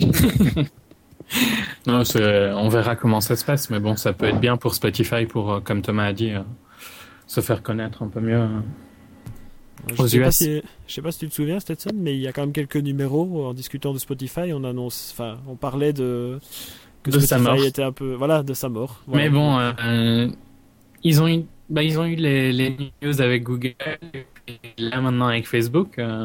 Non, c'est, on verra comment ça se passe, mais bon, ça peut être bien pour Spotify, pour, comme Thomas a dit, euh, se faire connaître un peu mieux euh, je aux sais U S. Pas si, je sais pas si tu te souviens, Stetson, mais il y a quand même quelques numéros en discutant de Spotify. On annonce, enfin, on parlait de que de Spotify était un peu, voilà, de sa mort. Voilà. Mais bon, euh, ils ont eu, bah, ils ont eu les, les news avec Google. Et là maintenant avec Facebook, euh,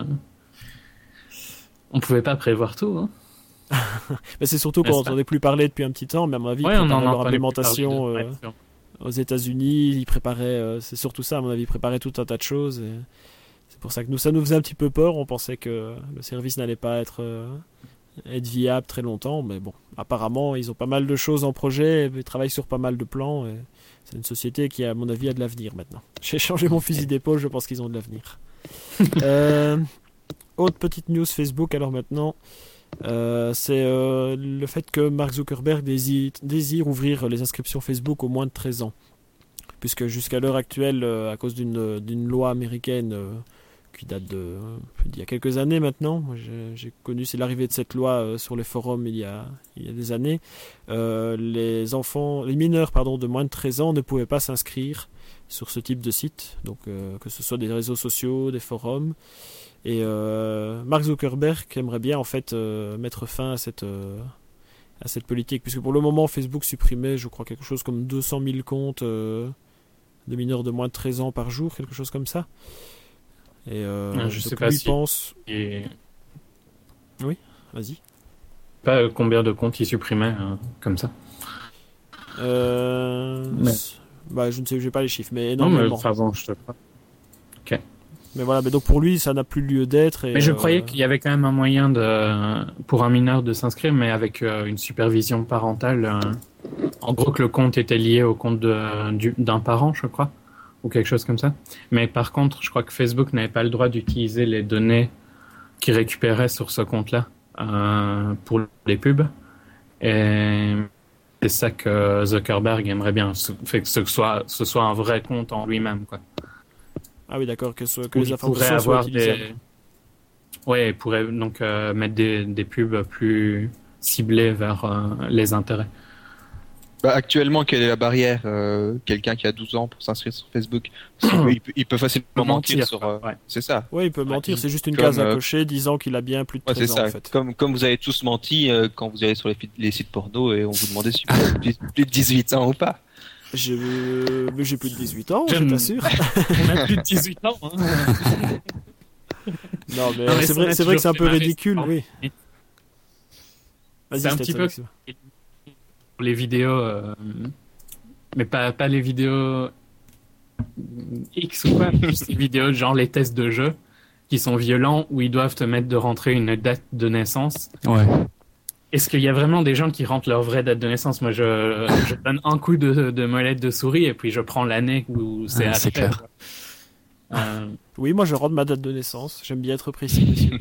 on pouvait pas prévoir tout. Hein. Mais c'est surtout qu'on n'entendait plus parler depuis un petit temps, mais à mon avis, ouais, on en leur implémentation euh, aux États-Unis, ils préparaient, euh, c'est surtout ça, à mon avis, ils préparaient tout un tas de choses. Et c'est pour ça que nous, ça nous faisait un petit peu peur. On pensait que le service n'allait pas être, euh, être viable très longtemps, mais bon, apparemment, ils ont pas mal de choses en projet, ils travaillent sur pas mal de plans. Et c'est une société qui, à mon avis, a de l'avenir maintenant. J'ai changé mon fusil d'épaule, je pense qu'ils ont de l'avenir. euh, autre petite news Facebook, alors maintenant, euh, c'est euh, le fait que Mark Zuckerberg désire, désire ouvrir les inscriptions Facebook aux moins de treize ans. Puisque jusqu'à l'heure actuelle, euh, à cause d'une, d'une loi américaine euh, qui date de, euh, d'il y a quelques années maintenant, moi j'ai, j'ai connu, c'est l'arrivée de cette loi euh, sur les forums il y a, il y a des années, euh, les enfants, les mineurs pardon, de moins de treize ans ne pouvaient pas s'inscrire sur ce type de site, donc euh, que ce soit des réseaux sociaux, des forums, et euh, Mark Zuckerberg aimerait bien en fait euh, mettre fin à cette, euh, à cette politique, puisque pour le moment Facebook supprimait, je crois, quelque chose comme deux cent mille comptes euh, de mineurs de moins de treize ans par jour, quelque chose comme ça. Et euh, je donc sais pas lui si pense... Et... Oui, vas-y. Pas combien de comptes il supprimait euh, comme ça. Euh... Mais... Bah, je ne sais, j'ai pas les chiffres, mais énormément. Non, mais enfin bon, je te crois. Ok. Mais voilà, mais donc pour lui, ça n'a plus lieu d'être. Et mais je euh... croyais qu'il y avait quand même un moyen de, pour un mineur de s'inscrire, mais avec euh, une supervision parentale. Euh... En gros, que le compte était lié au compte de, du, d'un parent, je crois. Ou quelque chose comme ça. Mais par contre, je crois que Facebook n'avait pas le droit d'utiliser les données qu'il récupérait sur ce compte-là euh, pour les pubs. Et c'est ça que Zuckerberg aimerait bien, fait que ce soit, ce soit un vrai compte en lui-même, quoi. Ah oui, d'accord, que, ce, que les informations soient utilisables. Des... Ouais, il pourrait donc euh, mettre des, des pubs plus ciblées vers euh, les intérêts. Bah, actuellement, quelle est la barrière euh, quelqu'un qui a douze ans pour s'inscrire sur Facebook, il peut, il peut facilement il peut mentir, mentir sur. Euh, ouais. C'est ça. Oui, il peut mentir. C'est juste une comme, case à euh, cocher disant qu'il a bien plus de treize ouais, c'est ans. ça. En fait. Comme comme vous avez tous menti euh, quand vous allez sur les, les sites porno et on vous demandait si vous avez plus, plus de dix-huit ans ou pas. Je... Mais j'ai plus de dix-huit ans, je, je t'assure. On a plus de dix-huit ans. Hein. Non, mais, non, mais c'est, vrai, c'est vrai que c'est un peu ridicule, oui. Vas-y, c'est un petit peu les vidéos euh, mais pas, pas les vidéos X ou quoi, juste les vidéos genre les tests de jeu qui sont violents où ils doivent te mettre de rentrer une date de naissance. Ouais. Est-ce qu'il y a vraiment des gens qui rentrent leur vraie date de naissance? Moi, je, je donne un coup de, de molette de souris et puis je prends l'année où c'est Ouais, à c'est clair. Euh, Oui, moi je rentre ma date de naissance. J'aime bien être précis, monsieur.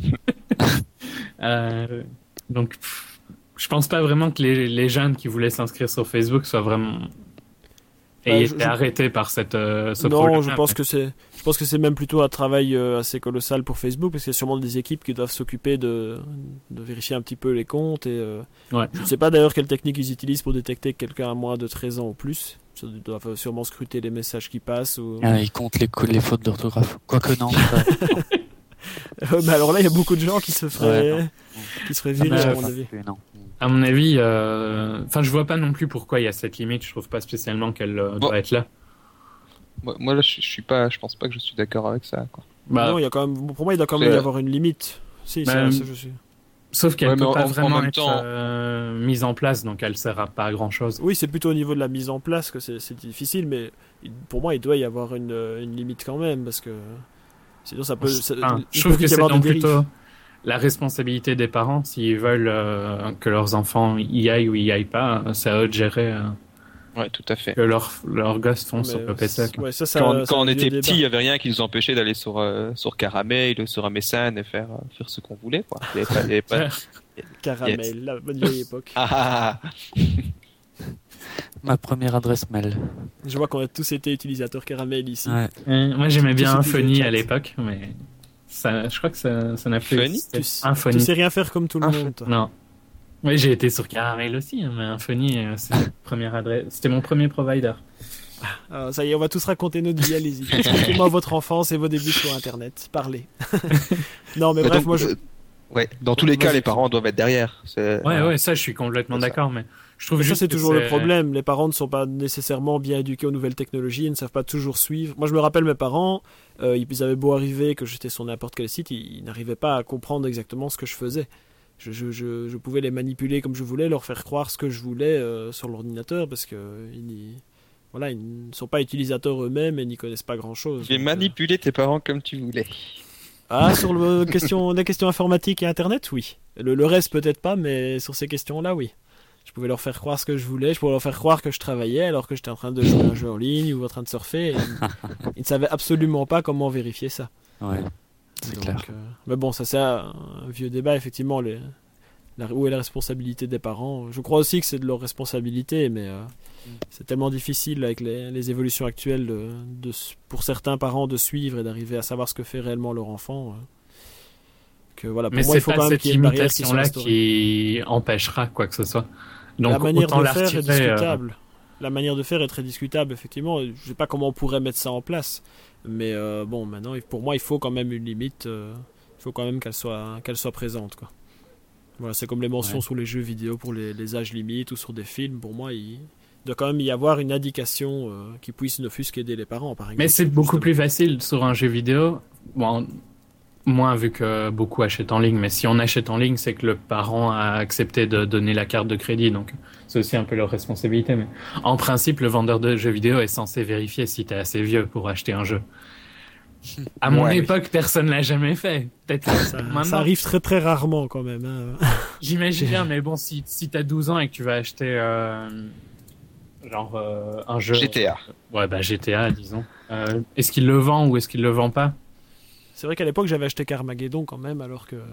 euh, donc, pff, je pense pas vraiment que les, les jeunes qui voulaient s'inscrire sur Facebook soient vraiment Bah, aient je- été je- arrêtés par cette euh, ce non, problème. je pense que c'est, je pense que c'est même plutôt un travail euh, assez colossal pour Facebook parce qu'il y a sûrement des équipes qui doivent s'occuper de, de vérifier un petit peu les comptes et euh, Ouais. je ne sais pas d'ailleurs quelle technique ils utilisent pour détecter que quelqu'un a moins de treize ans ou plus. Ça doit sûrement scruter les messages qui passent ou. Ah, ils comptent les, co- les fautes d'orthographe. Quoique non. ça- Euh, mais alors là, il y a beaucoup de gens qui se feraient, Ouais, non. qui se feraient Ah, virer bah, à mon avis. Non. À mon avis, euh, enfin, je vois pas non plus pourquoi il y a cette limite. Je trouve pas spécialement qu'elle euh, Bon. doit être là. Moi, moi, là, je, je suis pas, je pense pas que je suis d'accord avec ça, quoi. Bah, Non, il y a quand même, pour moi, il doit quand même C'est- y avoir une limite. Si, ça, Bah, ça, je suis. sauf qu'elle Ouais, peut mais pas en- en vraiment même être temps- euh, mise en place, donc elle sert à pas à grand chose. Oui, c'est plutôt au niveau de la mise en place que c'est c'est difficile, mais il- pour moi, il doit y avoir une, une limite quand même, parce que sinon ça peut. ça- Enfin, il je peut trouve que vite y c'est avoir donc des dérives. plutôt la responsabilité des parents s'ils veulent euh, que leurs enfants y aillent ou y aillent pas. C'est à eux de gérer euh, Ouais, tout à fait. que leurs leurs gosses font Mais, sur euh, le P C. ouais, ça, ça- Quand, ça quand on a était lieu petit, il débat. y avait rien qui nous empêchait d'aller sur euh, sur Caramel ou sur M S N et faire euh, faire ce qu'on voulait, quoi. Il y avait pas, il y avait pas... Caramel, Yes. la bonne vieille époque. Ah, ah, ah. Ma première adresse mail. Je vois qu'on a tous été utilisateurs Caramel ici. Ouais. Euh, moi j'aimais Tout bien ce qui est Infony chat. à l'époque, mais ça, je crois que ça, ça n'a plus Funny existé. Tu, sais- Infony. tu sais rien faire comme tout le Infony. monde, toi. Non. Oui, j'ai été sur Caramel aussi, hein, mais Infony, euh, c'est la première adresse. C'était mon premier provider. Ah, ça y est, on va tous raconter notre vie, allez-y. Expliquez-moi votre enfance et vos débuts sur Internet. Parlez. non, mais Mais bref, donc, moi je. euh, ouais, dans tous les cas, Vas-y. les parents doivent être derrière. C'est- Ouais, ouais, ça, je suis complètement C'est ça. d'accord, mais je trouve Mais ça, juste c'est que toujours le c'est- problème. Les parents ne sont pas nécessairement bien éduqués aux nouvelles technologies, ils ne savent pas toujours suivre. Moi, je me rappelle mes parents, euh, ils avaient beau arriver, que j'étais sur n'importe quel site, ils, ils n'arrivaient pas à comprendre exactement ce que je faisais. Je, je, je, je pouvais les manipuler comme je voulais, leur faire croire ce que je voulais euh, sur l'ordinateur, parce que euh, ils, n'y- voilà, ils ne sont pas utilisateurs eux-mêmes et n'y connaissent pas grand-chose. Tu vais Donc, euh, manipuler tes parents comme tu voulais. Ah, sur le question, les questions informatiques et Internet, oui. Le, le reste, peut-être pas, mais sur ces questions-là, oui. Je pouvais leur faire croire ce que je voulais, je pouvais leur faire croire que je travaillais alors que j'étais en train de jouer à un jeu en ligne ou en train de surfer. Et ils, ils ne savaient absolument pas comment vérifier ça. Ouais. C'est Donc, clair. euh, mais bon, ça c'est un, un vieux débat, effectivement. Les, la, où est la responsabilité des parents? Je crois aussi que c'est de leur responsabilité, mais euh, c'est tellement difficile avec les, les évolutions actuelles de, de, pour certains parents de suivre et d'arriver à savoir ce que fait réellement leur enfant. euh, que voilà, pour Mais moi, il c'est faut pas quand même cette qu'il y ait une barrière qui soit limitation-là instaurée. qui empêchera quoi que ce soit. Donc, La manière autant de la faire est retirer, euh, discutable. La manière de faire est très discutable, effectivement. Je sais pas comment on pourrait mettre ça en place. Mais euh, bon, maintenant, pour moi, il faut quand même une limite. euh, il faut quand même qu'elle soit, qu'elle soit présente, quoi. Voilà, c'est comme les mentions Ouais. sur les jeux vidéo pour les, les âges limites ou sur des films. Pour moi, il doit quand même y avoir une indication euh, qui puisse ne fût-ce qu'aider les parents, par exemple. Mais c'est beaucoup Justement. plus facile sur un jeu vidéo. Bon, moins vu que beaucoup achètent en ligne, mais si on achète en ligne, c'est que le parent a accepté de donner la carte de crédit, donc c'est aussi un peu leur responsabilité. Mais en principe, le vendeur de jeux vidéo est censé vérifier si t'es assez vieux pour acheter un jeu. À mon Ouais. époque, personne l'a jamais fait. Peut-être que Ça, maintenant, ça arrive très très rarement quand même. hein. j'imagine bien, mais bon, si, si t'as douze ans et que tu vas acheter euh, genre euh, un jeu... G T A. Ouais, bah G T A, disons. Euh, est-ce qu'il le vend ou est-ce qu'il le vend pas? C'est vrai qu'à l'époque, j'avais acheté Carmageddon quand même, alors que.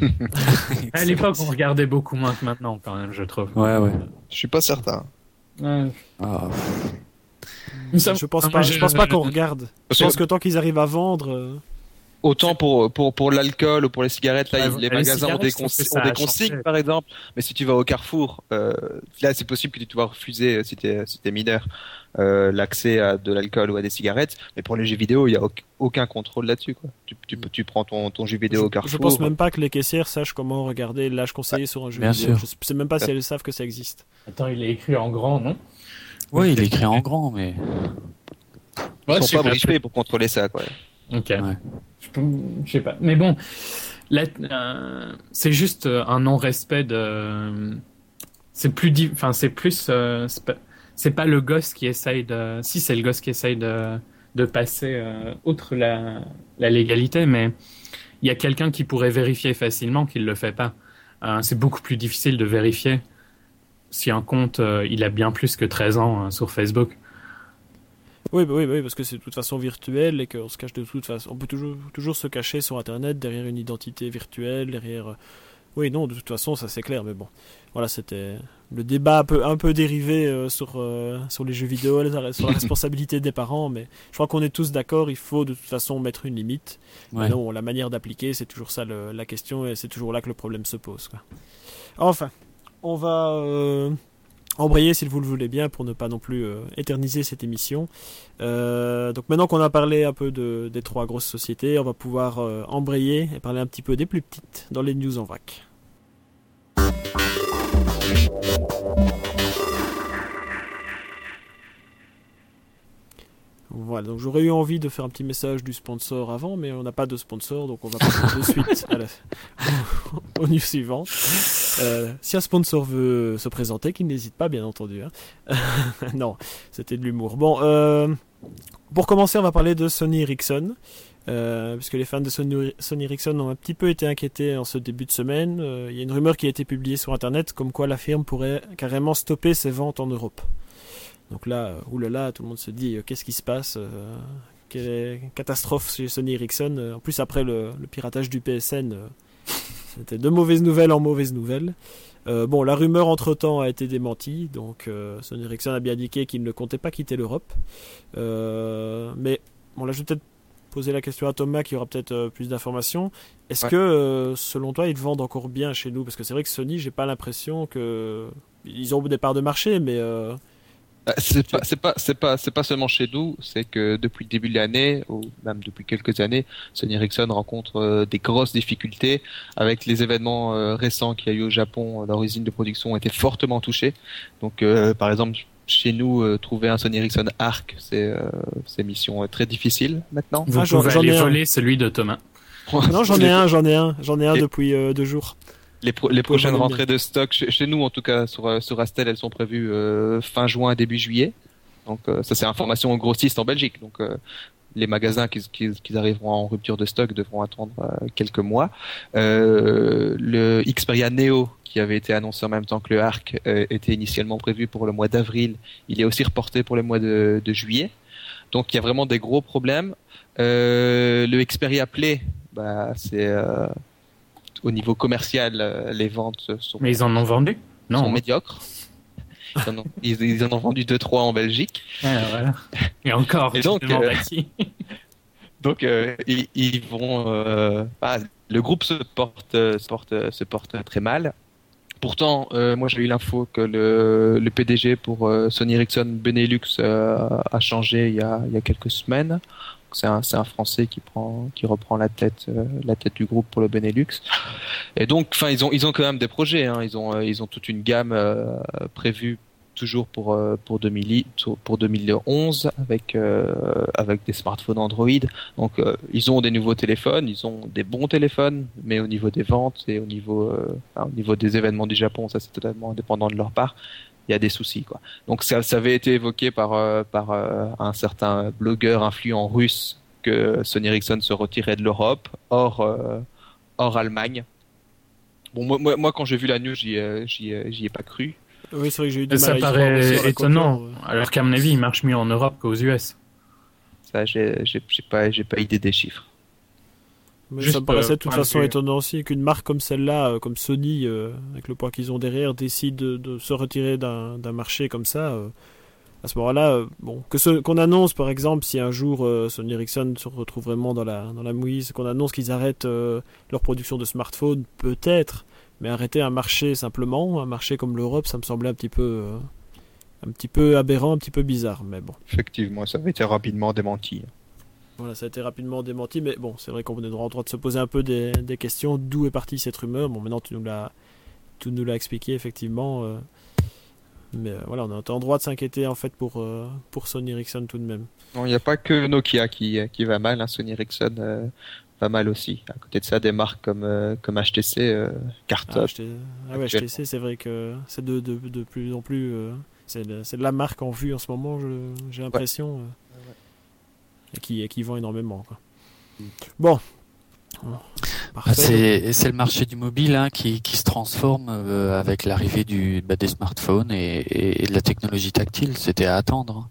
À l'époque, on regardait beaucoup moins que maintenant, quand même, je trouve. Ouais, ouais. Je suis pas certain. Ouais. Ah, Nous sommes- Je pense Ah, pas. moi, Je pense pas qu'on regarde. Parce Je pense que que tant qu'ils arrivent à vendre. euh, autant pour, pour, pour l'alcool ou pour les cigarettes, là, Ouais, les les magasins ont cigarettes, des, je trouve que consi- ça ont des a consignes, changé. par exemple. Mais si tu vas au Carrefour, euh, là, c'est possible que tu dois refuser, euh, si t'es, si t'es mineur, euh, l'accès à de l'alcool ou à des cigarettes. Mais pour les jeux vidéo, il n'y a auc- aucun contrôle là-dessus, quoi. Tu, tu, tu prends ton, ton jeu vidéo au je, Carrefour. je pense même pas que les caissières sachent comment regarder l'âge conseillé sur un jeu bien vidéo. sûr. Je sais même pas si elles savent que ça existe. Attends, il est écrit en grand, non? ouais, il est écrit en grand, mais. Ils sont super. pas briefés pour contrôler ça, quoi. Ok. Ouais. Je, peux- je sais pas. Mais bon, là, euh, c'est juste euh, un non-respect de. C'est plus, di- enfin, c'est plus, euh, c'est pas, c'est pas le gosse qui essaye de. Si, c'est le gosse qui essaye de, de passer euh, outre la, la légalité, mais il y a quelqu'un qui pourrait vérifier facilement qu'il le fait pas. Euh, c'est beaucoup plus difficile de vérifier si un compte euh, il a bien plus que treize ans euh, sur Facebook. Oui, bah oui, bah oui, parce que c'est de toute façon virtuel et qu'on se cache de toute façon. On peut toujours, toujours se cacher sur Internet derrière une identité virtuelle, derrière. euh, Oui, non, de toute façon, ça c'est clair, mais bon. Voilà, c'était le débat un peu, un peu dérivé euh, sur, euh, sur les jeux vidéo, la- sur la responsabilité des parents, mais je crois qu'on est tous d'accord, il faut de toute façon mettre une limite. Ouais. Mais non, la manière d'appliquer, c'est toujours ça le- la question et c'est toujours là que le problème se pose, quoi. Enfin, on va euh, embrayer si vous le voulez bien pour ne pas non plus euh, éterniser cette émission. Euh, donc maintenant qu'on a parlé un peu de, des trois grosses sociétés, on va pouvoir euh, embrayer et parler un petit peu des plus petites dans les news en vrac. Voilà, donc j'aurais eu envie de faire un petit message du sponsor avant, mais on n'a pas de sponsor, donc on va passer de suite à la... au news suivant. Euh, si un sponsor veut se présenter, qu'il n'hésite pas, bien entendu. Hein. Non, c'était de l'humour. Bon, euh, pour commencer, on va parler de Sony Ericsson. Euh, puisque les fans de Sony, Sony Ericsson ont un petit peu été inquiétés en ce début de semaine. Euh, il y a une rumeur qui a été publiée sur Internet comme quoi la firme pourrait carrément stopper ses ventes en Europe. Donc là, euh, oulala, tout le monde se dit euh, qu'est-ce qui se passe euh, Quelle est- catastrophe chez Sony Ericsson. Euh, en plus, après le, le piratage du P S N, euh, c'était de mauvaises nouvelles en mauvaises nouvelles. Euh, bon, la rumeur entre-temps a été démentie, donc euh, Sony Ericsson a bien indiqué qu'il ne comptait pas quitter l'Europe. Euh, mais bon, là, je vais peut-être poser la question à Thomas qui aura peut-être euh, plus d'informations. Est-ce Ouais. que, euh, selon toi, ils vendent encore bien chez nous? Parce que c'est vrai que Sony, j'ai pas l'impression que ils ont des parts de marché, mais euh, Bah, C'est pas, c'est pas, c'est pas, c'est pas seulement chez nous, c'est que depuis le début de l'année, ou même depuis quelques années, Sony Ericsson rencontre euh, des grosses difficultés avec les événements euh, récents qu'il y a eu au Japon. Leur usine de production a été fortement touchée. Donc, euh, par exemple, chez nous, euh, trouver un Sony Ericsson Arc, c'est, euh, c'est mission euh, très difficile maintenant. Vous Ah, j'en- pouvez j'en aller ai un. voler celui de Thomas. non, j'en ai un, j'en ai un, j'en ai un Et- depuis euh, deux jours. Les, pro- les prochaines voler rentrées de stock chez, chez nous, en tout cas sur, euh, sur Astel, elles sont prévues euh, fin juin, début juillet. Donc euh, ça c'est information aux grossistes en Belgique. Donc euh, les magasins qui, qui, qui arriveront en rupture de stock devront attendre euh, quelques mois. Euh, le Xperia Neo qui avait été annoncé en même temps que le Arc euh, était initialement prévu pour le mois d'avril. Il est aussi reporté pour le mois de, de juillet. Donc il y a vraiment des gros problèmes. Euh, le Xperia Play, bah c'est euh, au niveau commercial, euh, les ventes sont, Mais ils en ont vendu? sont Non. médiocres. Ils en, ont, ils, ils en ont vendu deux trois en Belgique. Ah, voilà. Et encore, Et donc, tu te demandes euh, à qui. Donc euh, ils, ils vont. Euh, ah, le groupe se porte, euh, se porte, euh, se porte très mal. Pourtant, euh, moi j'ai eu l'info que le, le P D G pour euh, Sony Ericsson Benelux euh, a changé il y a, il y a quelques semaines. C'est un, c'est un Français qui prend, qui reprend la tête, euh, la tête du groupe pour le Benelux. Et donc, enfin, ils ont, ils ont quand même des projets. Hein. Ils ont, euh, ils ont toute une gamme euh, prévue toujours pour euh, pour deux mille, pour deux mille onze avec euh, avec des smartphones Android. Donc, euh, ils ont des nouveaux téléphones, ils ont des bons téléphones, mais au niveau des ventes et au niveau, euh, enfin, au niveau des événements du Japon, ça c'est totalement indépendant de leur part. Il y a des soucis, quoi. Donc ça, ça avait été évoqué par euh, par euh, un certain blogueur influent russe que Sony Ericsson se retirait de l'Europe, hors euh, hors Allemagne. Bon, moi, moi, moi, quand j'ai vu la news, j'y ai, j'y ai, j'y ai pas cru. Oui, c'est vrai que j'ai eu du mal Ça à y croire aussi, paraît à la étonnant. couleur, euh. Alors qu'à mon avis, il marche mieux en Europe qu'aux U S. Ça, j'ai, j'ai, j'ai pas, j'ai pas idée des chiffres. Mais Juste, ça me paraissait euh, de toute point de façon vue. étonnant aussi qu'une marque comme celle-là, euh, comme Sony, euh, avec le poids qu'ils ont derrière, décide de, de se retirer d'un, d'un marché comme ça. euh, à ce moment-là, euh, bon, que ce- qu'on annonce par exemple si un jour euh, Sony Ericsson se retrouve vraiment dans la, dans la mouise, qu'on annonce qu'ils arrêtent euh, leur production de smartphones, peut-être, mais arrêter un marché simplement, un marché comme l'Europe, ça me semblait un petit peu, euh, un petit peu aberrant, un petit peu bizarre, mais bon. Effectivement, ça avait été rapidement démenti. Voilà, ça a été rapidement démenti, mais bon, c'est vrai qu'on est en droit de se poser un peu des, des questions. D'où est partie cette rumeur? Bon, maintenant tu nous l'as, tu nous l'as expliqué effectivement, euh, mais euh, voilà, on est en droit de s'inquiéter en fait pour euh, pour Sony Ericsson tout de même. Non, il n'y a pas que Nokia qui qui va mal. Hein. Sony Ericsson euh, va mal aussi. À côté de ça, des marques comme euh, comme H T C euh, Ah, cartonnent. H T C, ah ouais, H T C, c'est vrai que c'est de, de, de plus en plus euh, c'est, de, c'est de la marque en vue en ce moment, je, j'ai l'impression, ouais. euh, et, qui, et qui vend énormément, quoi. Bon. Bah, c'est, c'est le marché du mobile hein, qui, qui se transforme euh, avec l'arrivée du, bah, des smartphones et, et, et de la technologie tactile. C'était à attendre.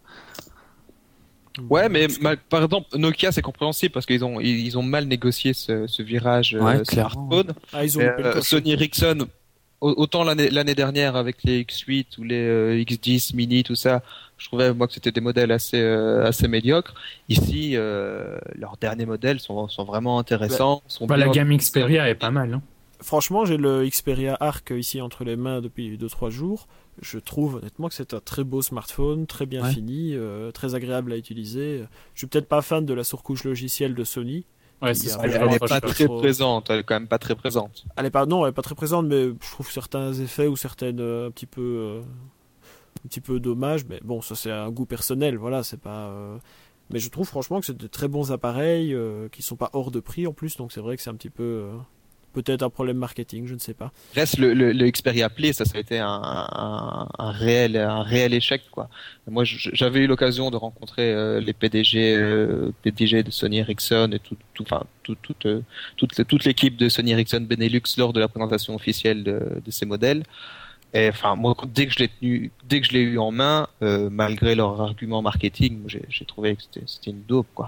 Ouais, mais mal, par exemple, Nokia, c'est compréhensible parce qu'ils ont ils, ils ont mal négocié ce, ce virage ouais, euh, smartphone. Ah, ils ont euh, Sony Ericsson, autant l'année l'année dernière avec les X huit ou les euh, X dix mini, tout ça, je trouvais moi que c'était des modèles assez euh, assez médiocres. Ici, euh, leurs derniers modèles sont sont vraiment intéressants. Bah, sont bah, bien la gamme Xperia est pas mal. Hein. Franchement, j'ai le Xperia Arc ici entre les mains depuis deux trois jours. Je trouve honnêtement que c'est un très beau smartphone, très bien ouais. fini, euh, très agréable à utiliser. Je suis peut-être pas fan de la surcouche logicielle de Sony. Ouais, c'est elle, elle est pas très trop... présente, elle est quand même pas très présente. Elle est pas, non, elle est pas très présente, mais je trouve certains effets ou certaines euh, un petit peu, euh, un petit peu dommage. Mais bon, ça c'est un goût personnel, voilà, c'est pas. Euh... Mais je trouve franchement que c'est de très bons appareils euh, qui sont pas hors de prix en plus, donc c'est vrai que c'est un petit peu. Euh... Peut-être un problème marketing, je ne sais pas. Reste le, le, le Xperia Play, ça, ça a été un, un, un réel, un réel échec, quoi. Moi, j'avais eu l'occasion de rencontrer euh, les P D G, euh, P D G de Sony Ericsson et tout, tout, enfin, tout, tout, euh, toute, toute l'équipe de Sony Ericsson Benelux lors de la présentation officielle de, de ces modèles. Et enfin, moi, dès que je l'ai tenu, dès que je l'ai eu en main, euh, malgré leur argument marketing, j'ai, j'ai trouvé que c'était, c'était une dope, quoi.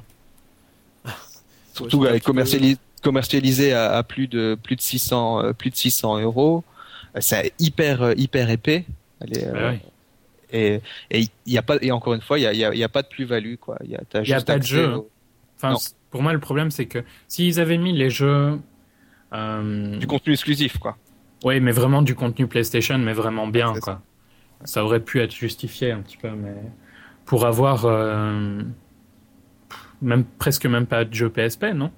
Surtout avec commercialisé. commercialisé à, à plus de plus de six cents euh, plus de six cents euros, c'est hyper hyper épais. Elle est, euh, ouais. Et et il y a pas et encore une fois il y a il y a, y a pas de plus value quoi. Il y a, t'as y a pas de jeu. Au... Enfin non. Pour moi le problème c'est que s'ils avaient mis les jeux euh... du contenu exclusif quoi. Oui mais vraiment du contenu PlayStation mais vraiment bien c'est quoi. Ça. ça aurait pu être justifié un petit peu mais pour avoir euh... même presque même pas de jeu P S P non.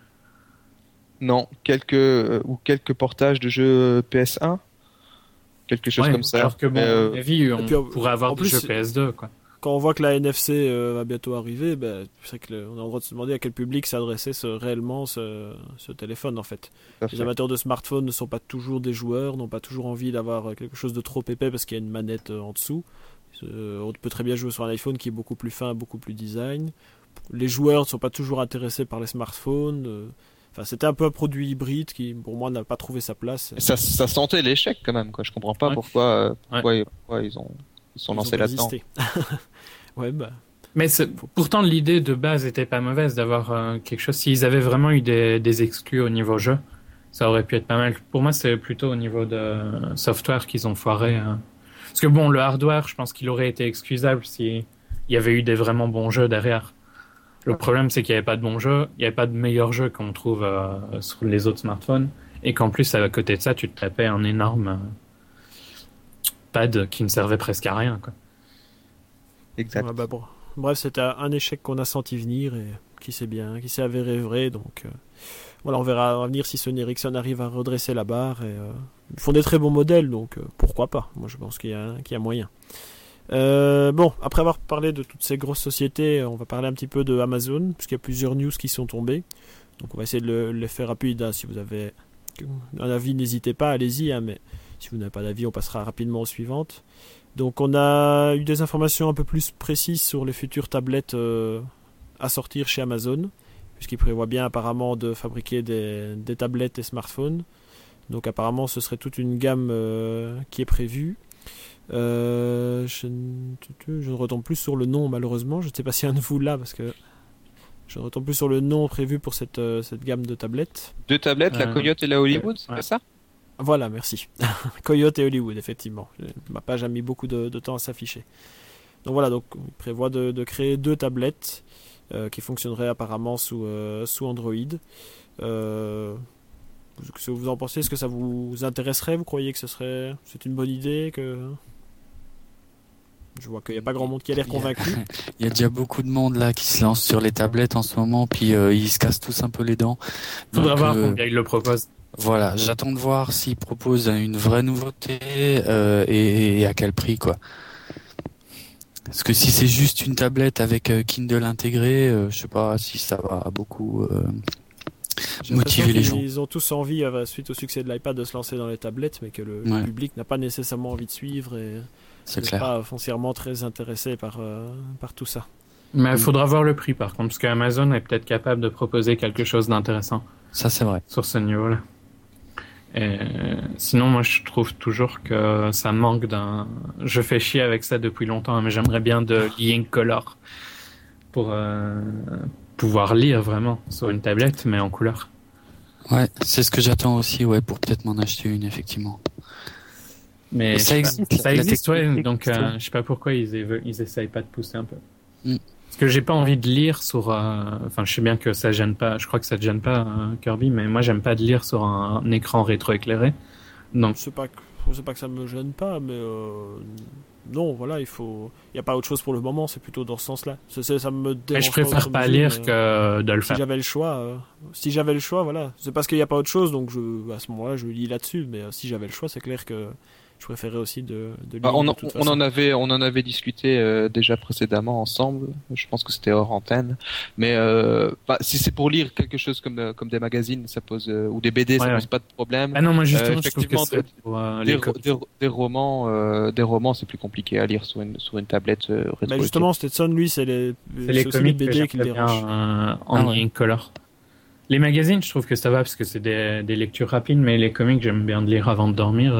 Non, quelques euh, ou quelques portages de jeux P S un, quelque chose ouais, comme ça. Alors que bon, euh... à mon avis, on puis, pourrait avoir des jeux P S deux quoi. Quand on voit que la N F C euh, va bientôt arriver, ben, c'est que le, on a le droit de se demander à quel public s'adressait ce, réellement ce, ce téléphone en fait. Les amateurs de smartphones ne sont pas toujours des joueurs, n'ont pas toujours envie d'avoir quelque chose de trop épais parce qu'il y a une manette euh, en dessous. Euh, on peut très bien jouer sur un iPhone qui est beaucoup plus fin, beaucoup plus design. Les joueurs ne sont pas toujours intéressés par les smartphones. Euh, Enfin, c'était un peu un produit hybride qui, pour moi, n'a pas trouvé sa place. Ça, ça sentait l'échec quand même, quoi. Je comprends pas ouais. pourquoi, euh, pourquoi, ouais. pourquoi ils ont, ils sont ils lancés là-dedans. ouais, bah. Mais c'est, pourtant, l'idée de base était pas mauvaise d'avoir euh, quelque chose. S'ils avaient vraiment eu des, des exclus au niveau jeu, ça aurait pu être pas mal. Pour moi, c'est plutôt au niveau de software qu'ils ont foiré. Hein. Parce que bon, le hardware, je pense qu'il aurait été excusable s'il y avait eu des vraiment bons jeux derrière. Le problème, c'est qu'il n'y avait pas de bons jeux, il n'y avait pas de meilleurs jeux qu'on trouve euh, sur les autres smartphones, et qu'en plus, à côté de ça, tu te tapais un énorme euh, pad qui ne servait presque à rien, quoi. Exact. Ouais, bah bon. Bref, c'était un échec qu'on a senti venir et qui s'est bien, qui s'est avéré vrai. Donc euh, voilà, on verra à venir si Sony Ericsson arrive à redresser la barre. Et, euh, ils font des très bons modèles, donc euh, pourquoi pas. Moi, je pense qu'il y a, qu'il y a moyen. Euh, bon, après avoir parlé de toutes ces grosses sociétés, on va parler un petit peu de Amazon, puisqu'il y a plusieurs news qui sont tombées. Donc on va essayer de le, les faire rapide. Hein. Si vous avez un avis, n'hésitez pas, allez-y. Hein, mais si vous n'avez pas d'avis, on passera rapidement aux suivantes. Donc on a eu des informations un peu plus précises sur les futures tablettes euh, à sortir chez Amazon, puisqu'ils prévoient bien apparemment de fabriquer des, des tablettes et smartphones. Donc apparemment ce serait toute une gamme euh, qui est prévue. Euh, je, je ne retombe plus sur le nom malheureusement, je ne sais pas s'il y a un de vous là parce que je ne retombe plus sur le nom prévu pour cette, euh, cette gamme de tablettes. Deux tablettes, euh, la Coyote et la Hollywood, ouais. C'est ça ? Voilà, merci. Coyote et Hollywood, effectivement. Ma page a mis beaucoup de, de temps à s'afficher. Donc voilà, donc on prévoit de, de créer deux tablettes euh, qui fonctionneraient apparemment sous, euh, sous Android. Euh, ce que vous en pensez ? Est-ce que ça vous intéresserait ? Vous croyez que ce serait, c'est une bonne idée que... Je vois qu'il n'y a pas grand monde qui a l'air convaincu. Il y a déjà beaucoup de monde là qui se lance sur les tablettes en ce moment, puis euh, ils se cassent tous un peu les dents. Il faudra voir euh, combien ils le proposent. Voilà, j'attends de voir s'ils proposent une vraie nouveauté euh, et, et à quel prix quoi. Parce que si c'est juste une tablette avec euh, Kindle intégré, euh, je sais pas si ça va beaucoup euh, motiver les gens. Ils ont tous envie, euh, suite au succès de l'iPad, de se lancer dans les tablettes, mais que le, ouais. le public n'a pas nécessairement envie de suivre et c'est n'est clair. pas foncièrement très intéressé par, euh, par tout ça. Mais il faudra voir le prix par contre, parce qu'Amazon est peut-être capable de proposer quelque chose d'intéressant Ça, c'est vrai. sur ce niveau-là. Et sinon, moi, je trouve toujours que ça manque d'un... Je fais chier avec ça depuis longtemps, mais j'aimerais bien de l'e-ink color pour euh, pouvoir lire vraiment sur une tablette, mais en couleur. Ouais, c'est ce que j'attends aussi, ouais, pour peut-être m'en acheter une, effectivement. Mais Et ça je sais existe, pas- ça la existe, ouais, technique donc existe, euh, ouais. je sais pas pourquoi ils, éve- ils essayent pas de pousser un peu. Mm. Parce que j'ai pas envie de lire sur... euh, Enfin, je sais bien que ça gêne pas, je crois que ça te gêne pas, euh, Kirby, mais moi, j'aime pas de lire sur un, un écran rétroéclairé. Donc, C'est pas que, c'est pas que ça me gêne pas, mais euh, non, voilà, il faut, il y a pas autre chose pour le moment, c'est plutôt dans ce sens-là. C'est, c'est- ça me mais dérange je préfère outre pas mesure, lire mais que de le Si faire. j'avais le choix, euh, si j'avais le choix, voilà, c'est parce qu'il n'y a pas autre chose, donc je, à ce moment-là, je lis là-dessus. Mais euh, si j'avais le choix, c'est clair que je préférais aussi de, de lire. Bah, on, de en, toute on façon. en avait, on en avait discuté euh, déjà précédemment ensemble. Je pense que c'était hors antenne. Mais euh, bah, si c'est pour lire quelque chose comme euh, comme des magazines, ça pose euh, ou des B D, ça Ouais, pose ouais. pas de problème. Ah non, moi, justement, Euh, je trouve que effectivement, c'est pour euh, Des, les ro- comics. des, des romans, euh, des romans, c'est plus compliqué à lire sur une sur une tablette euh, rétro. Mais justement, Stetson, lui, c'est les, C'est les aussi comics les que B D qui le j'aimerais bien dérangent. euh, en Ah ouais. e-ink color. Les magazines, je trouve que ça va parce que c'est des, des lectures rapides, mais les comics, j'aime bien de lire avant de dormir.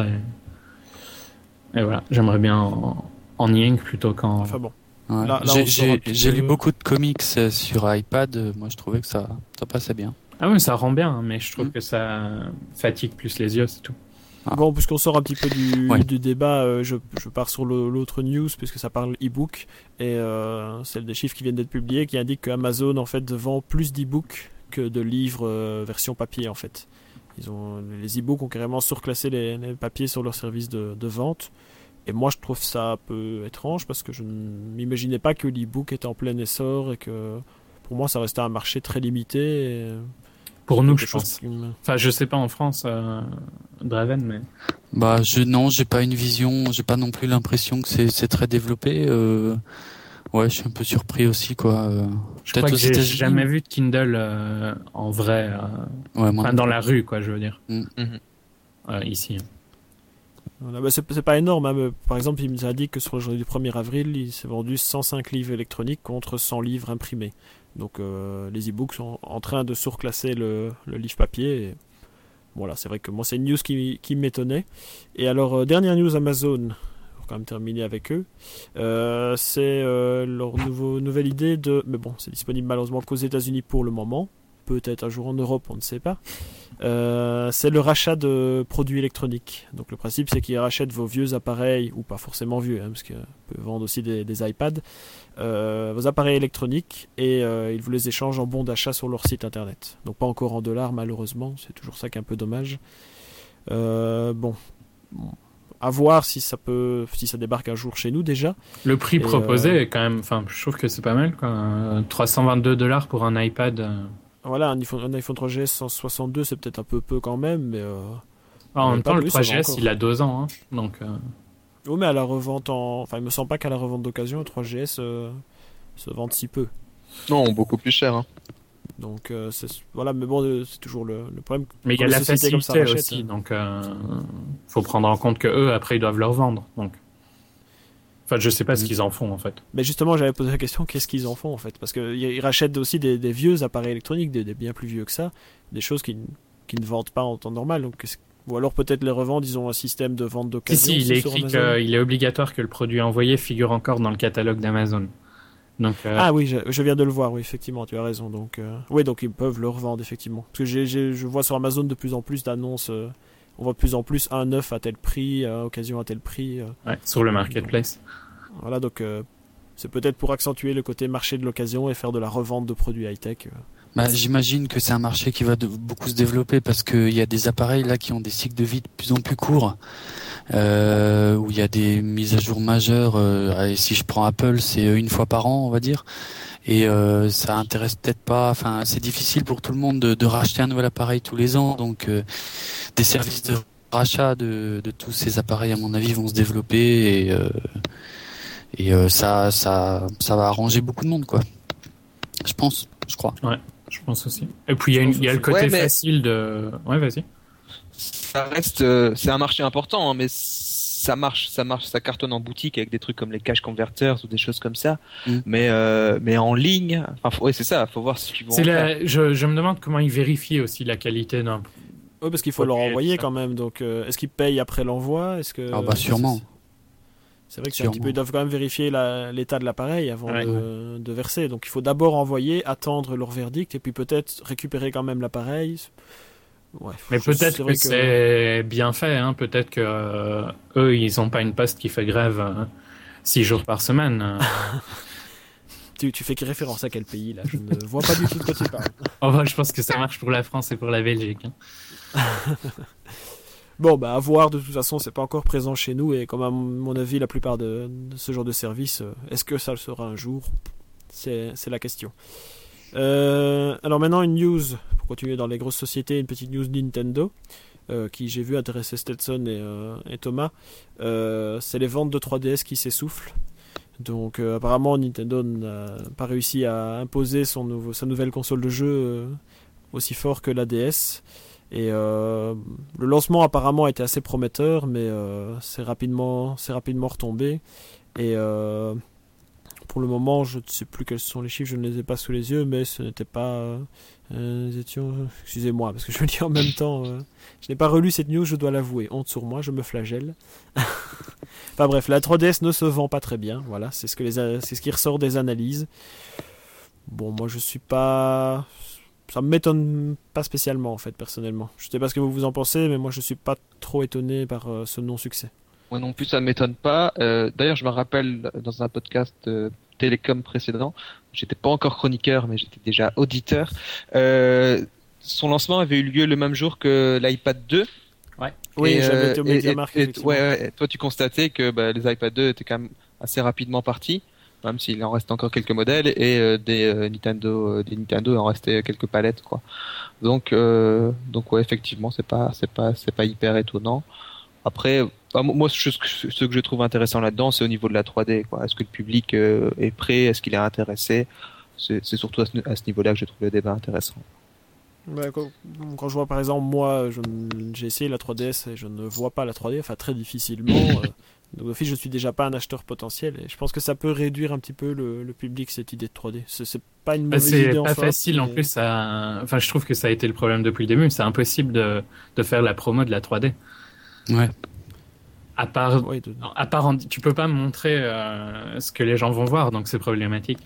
Et, et voilà, j'aimerais bien en, en e-ink plutôt qu'en... Enfin bon. Ouais. Là- là, j'ai on sort un j'ai- petit j'ai peu- lu beaucoup de comics euh, sur iPad. euh, Moi, je trouvais que ça, ça passait bien. Ah oui, ça rend bien, mais je trouve Mm. que ça fatigue plus les yeux, c'est tout. Ah. Bon, puisqu'on sort un petit peu du, Ouais. du débat, euh, je, je pars sur le- l'autre news, puisque ça parle e-book, et euh, c'est des chiffres qui viennent d'être publiés, qui indiquent qu'Amazon, en fait, vend plus d'e-books que de livres euh, version papier, en fait. Ils ont, les e-books ont carrément surclassé les, les papiers sur leur service de, de vente, et moi, je trouve ça un peu étrange, parce que je ne m'imaginais pas que l'e-book était en plein essor, et que, pour moi, ça restait un marché très limité, et Pour nous, quelque je chose pense. qui me- Enfin, je sais pas en France, euh, Draven, mais... Bah, je non, j'ai pas une vision, j'ai pas non plus l'impression que c'est c'est très développé. Euh, ouais, je suis un peu surpris aussi, quoi. euh. Je Peut-être crois que aux j'ai États-Unis. jamais vu de Kindle euh, en vrai, euh, Ouais, moi enfin, non dans plus. la rue, quoi, je veux dire. Mhm. Euh, ici. Voilà, bah c'est, c'est pas énorme, hein, mais par exemple, il nous a dit que sur le jour du premier avril, il s'est vendu cent cinq livres électroniques contre cent livres imprimés. Donc euh, les e-books sont en train de surclasser le, le livre papier. Et voilà, c'est vrai que moi, c'est une news qui, qui m'étonnait. Et alors, euh, dernière news Amazon, pour quand même terminer avec eux, euh, c'est euh, leur nouveau, nouvelle idée de... Mais bon, c'est disponible malheureusement qu'aux États-Unis pour le moment. Peut-être un jour en Europe, on ne sait pas. Euh, c'est le rachat de produits électroniques. Donc le principe, c'est qu'ils rachètent vos vieux appareils, ou pas forcément vieux, hein, parce qu'ils peuvent vendre aussi des, des iPads, euh, vos appareils électroniques, et euh, ils vous les échangent en bons d'achat sur leur site internet. Donc pas encore en dollars, malheureusement. C'est toujours ça qui est un peu dommage. Euh, bon. bon. À voir si ça peut, si ça débarque un jour chez nous déjà. Le prix Et, proposé euh, est quand même, enfin, je trouve que c'est pas mal, quoi. Euh, trois cent vingt-deux dollars pour un iPad. euh. Voilà, un iPhone, un iPhone trois G S cent soixante-deux, c'est peut-être un peu peu quand même, mais... Euh... Ah, en Ouais, même pas temps, le plus, trois ça va G S, encore. il a deux ans, hein. Donc, euh, Oui, mais à la revente en... Enfin, il me semble pas qu'à la revente d'occasion, le trois G S euh, se vende si peu. Non, beaucoup plus cher. Hein. Donc, euh, c'est... voilà, mais bon, euh, c'est toujours le, le problème. mais il y a Quand la les sociétés comme ça facilité rachètent, aussi, hein. donc euh, faut prendre en compte que eux, après, ils doivent le revendre. Donc, enfin, je sais pas ce qu'ils en font en fait. Mais justement, j'avais posé la question, qu'est-ce qu'ils en font en fait? Parce qu'ils rachètent aussi des, des vieux appareils électroniques, des, des bien plus vieux que ça, des choses qui, qui ne vendent pas en temps normal. Donc, qu'est-ce- ou alors peut-être les revendent, ils ont un système de vente Si, d'occasion. si, il est sur écrit Amazon. qu'il est obligatoire que le produit envoyé figure encore dans le catalogue d'Amazon. Donc, euh, Ah oui, je, je viens de le voir, oui, effectivement, tu as raison. Donc, euh, oui, donc ils peuvent le revendre, effectivement. Parce que j'ai, j'ai, je vois sur Amazon de plus en plus d'annonces. euh, on voit de plus en plus un neuf à tel prix, euh, occasion à tel prix. euh, ouais, sur le marketplace. voilà, donc euh, c'est peut-être pour accentuer le côté marché de l'occasion et faire de la revente de produits high-tech. euh. Bah, j'imagine que c'est un marché qui va de- beaucoup se développer parce qu'il y a des appareils là qui ont des cycles de vie de plus en plus courts, euh, où il y a des mises à jour majeures. Euh, et si je prends Apple, c'est une fois par an, on va dire. Et euh, ça intéresse peut-être pas. Enfin, c'est difficile pour tout le monde de, de racheter un nouvel appareil tous les ans. Donc, euh, des services de rachat de, de tous ces appareils, à mon avis, vont se développer et euh, et euh, ça, ça, ça va arranger beaucoup de monde, quoi. Je pense, je crois. Je pense aussi. Et puis, il y a, une- il y a le côté Ouais, mais- facile de... Ouais, vas-y. Ça reste, euh, c'est un marché important, hein, mais ça marche, ça marche, ça cartonne en boutique avec des trucs comme les cash converters ou des choses comme ça. Mm. Mais euh, mais en ligne, enfin, ouais, c'est ça. Faut voir si tu vont. C'est la... je, je me demande comment ils vérifient aussi la qualité d'un. Oui, parce qu'il faut Ok, leur envoyer ça. quand même. Donc, euh, est-ce qu'ils payent après l'envoi? Est-ce que Ah bah sûrement. C'est vrai que c'est un petit peu, ils doivent quand même vérifier la, l'état de l'appareil avant Ouais. de, de verser. Donc il faut d'abord envoyer, attendre leur verdict et puis peut-être récupérer quand même l'appareil. Ouais, Mais je- peut-être c'est que, vrai c'est bien fait, hein. Peut-être que euh, eux, ils ont pas une poste qui fait grève euh, six jours par semaine. euh. Tu, tu fais référence à quel pays là? Je ne vois pas du tout de quoi tu parles. Oh, bah, je pense que ça marche pour la France et pour la Belgique. hein. Bon, bah à voir, de toute façon, c'est pas encore présent chez nous et comme à mon avis, la plupart de, de ce genre de service, euh, est-ce que ça le sera un jour? C'est, c'est la question. Euh, alors maintenant, une news, pour continuer dans les grosses sociétés, une petite news Nintendo, euh, qui j'ai vu intéresser Stetson et, euh, et Thomas. Euh, c'est les ventes de trois D S qui s'essoufflent. Donc euh, apparemment, Nintendo n'a pas réussi à imposer son nouveau, sa nouvelle console de jeu euh, aussi fort que la D S. Et euh, le lancement apparemment était assez prometteur, mais euh, c'est rapidement, c'est rapidement retombé. Et euh, pour le moment, je ne sais plus quels sont les chiffres, je ne les ai pas sous les yeux, mais ce n'était pas. Euh, nous étions, excusez-moi, parce que je le dis en même temps. Euh, je n'ai pas relu cette news, je dois l'avouer. Honte sur moi, je me flagelle. Enfin bref, la trois D S ne se vend pas très bien. Voilà, c'est ce que les, c'est ce qui ressort des analyses. Bon, moi je suis pas. Ça me m'étonne pas spécialement en fait personnellement. Je sais pas ce que vous vous en pensez, mais moi je suis pas trop étonné par euh, ce non-succès. Moi non plus, ça ne m'étonne pas. Euh, d'ailleurs, je me rappelle dans un podcast euh, Télécom précédent, j'étais pas encore chroniqueur, mais j'étais déjà auditeur. Euh, son lancement avait eu lieu le même jour que l'iPad deux. Oui, Et, j'avais euh, été au et- MediaMarkt, et- et- effectivement. ouais, ouais, et toi, tu constatais que bah, les iPad deux étaient quand même assez rapidement partis, même s'il en reste encore quelques modèles, et euh, des euh, Nintendo, euh, des Nintendo, il en restait quelques palettes, quoi. Donc, euh, donc ouais, effectivement, c'est pas, c'est pas, c'est pas hyper étonnant. Après, bah, moi, ce, que- ce que je trouve intéressant là-dedans, c'est au niveau de la trois D, quoi. Est-ce que le public euh, est prêt? Est-ce qu'il est intéressé? C'est c'est surtout à ce, à ce niveau-là que je trouve le débat intéressant. Ouais, quand, quand je vois par exemple, moi je n- j'ai essayé la trois D S et je ne vois pas la trois D, enfin très difficilement. euh, donc d'office, je suis déjà pas un acheteur potentiel et je pense que ça peut réduire un petit peu le, le public, cette idée de trois D. C'est, c'est pas une Bah, mauvaise c'est idée en pas soi, facile en mais- plus. Ça... Enfin, je trouve que ça a été le problème depuis le début. C'est impossible de, de faire la promo de la trois D. Ouais. À part, Ouais, de- à part en- tu peux pas montrer euh, ce que les gens vont voir, donc c'est problématique.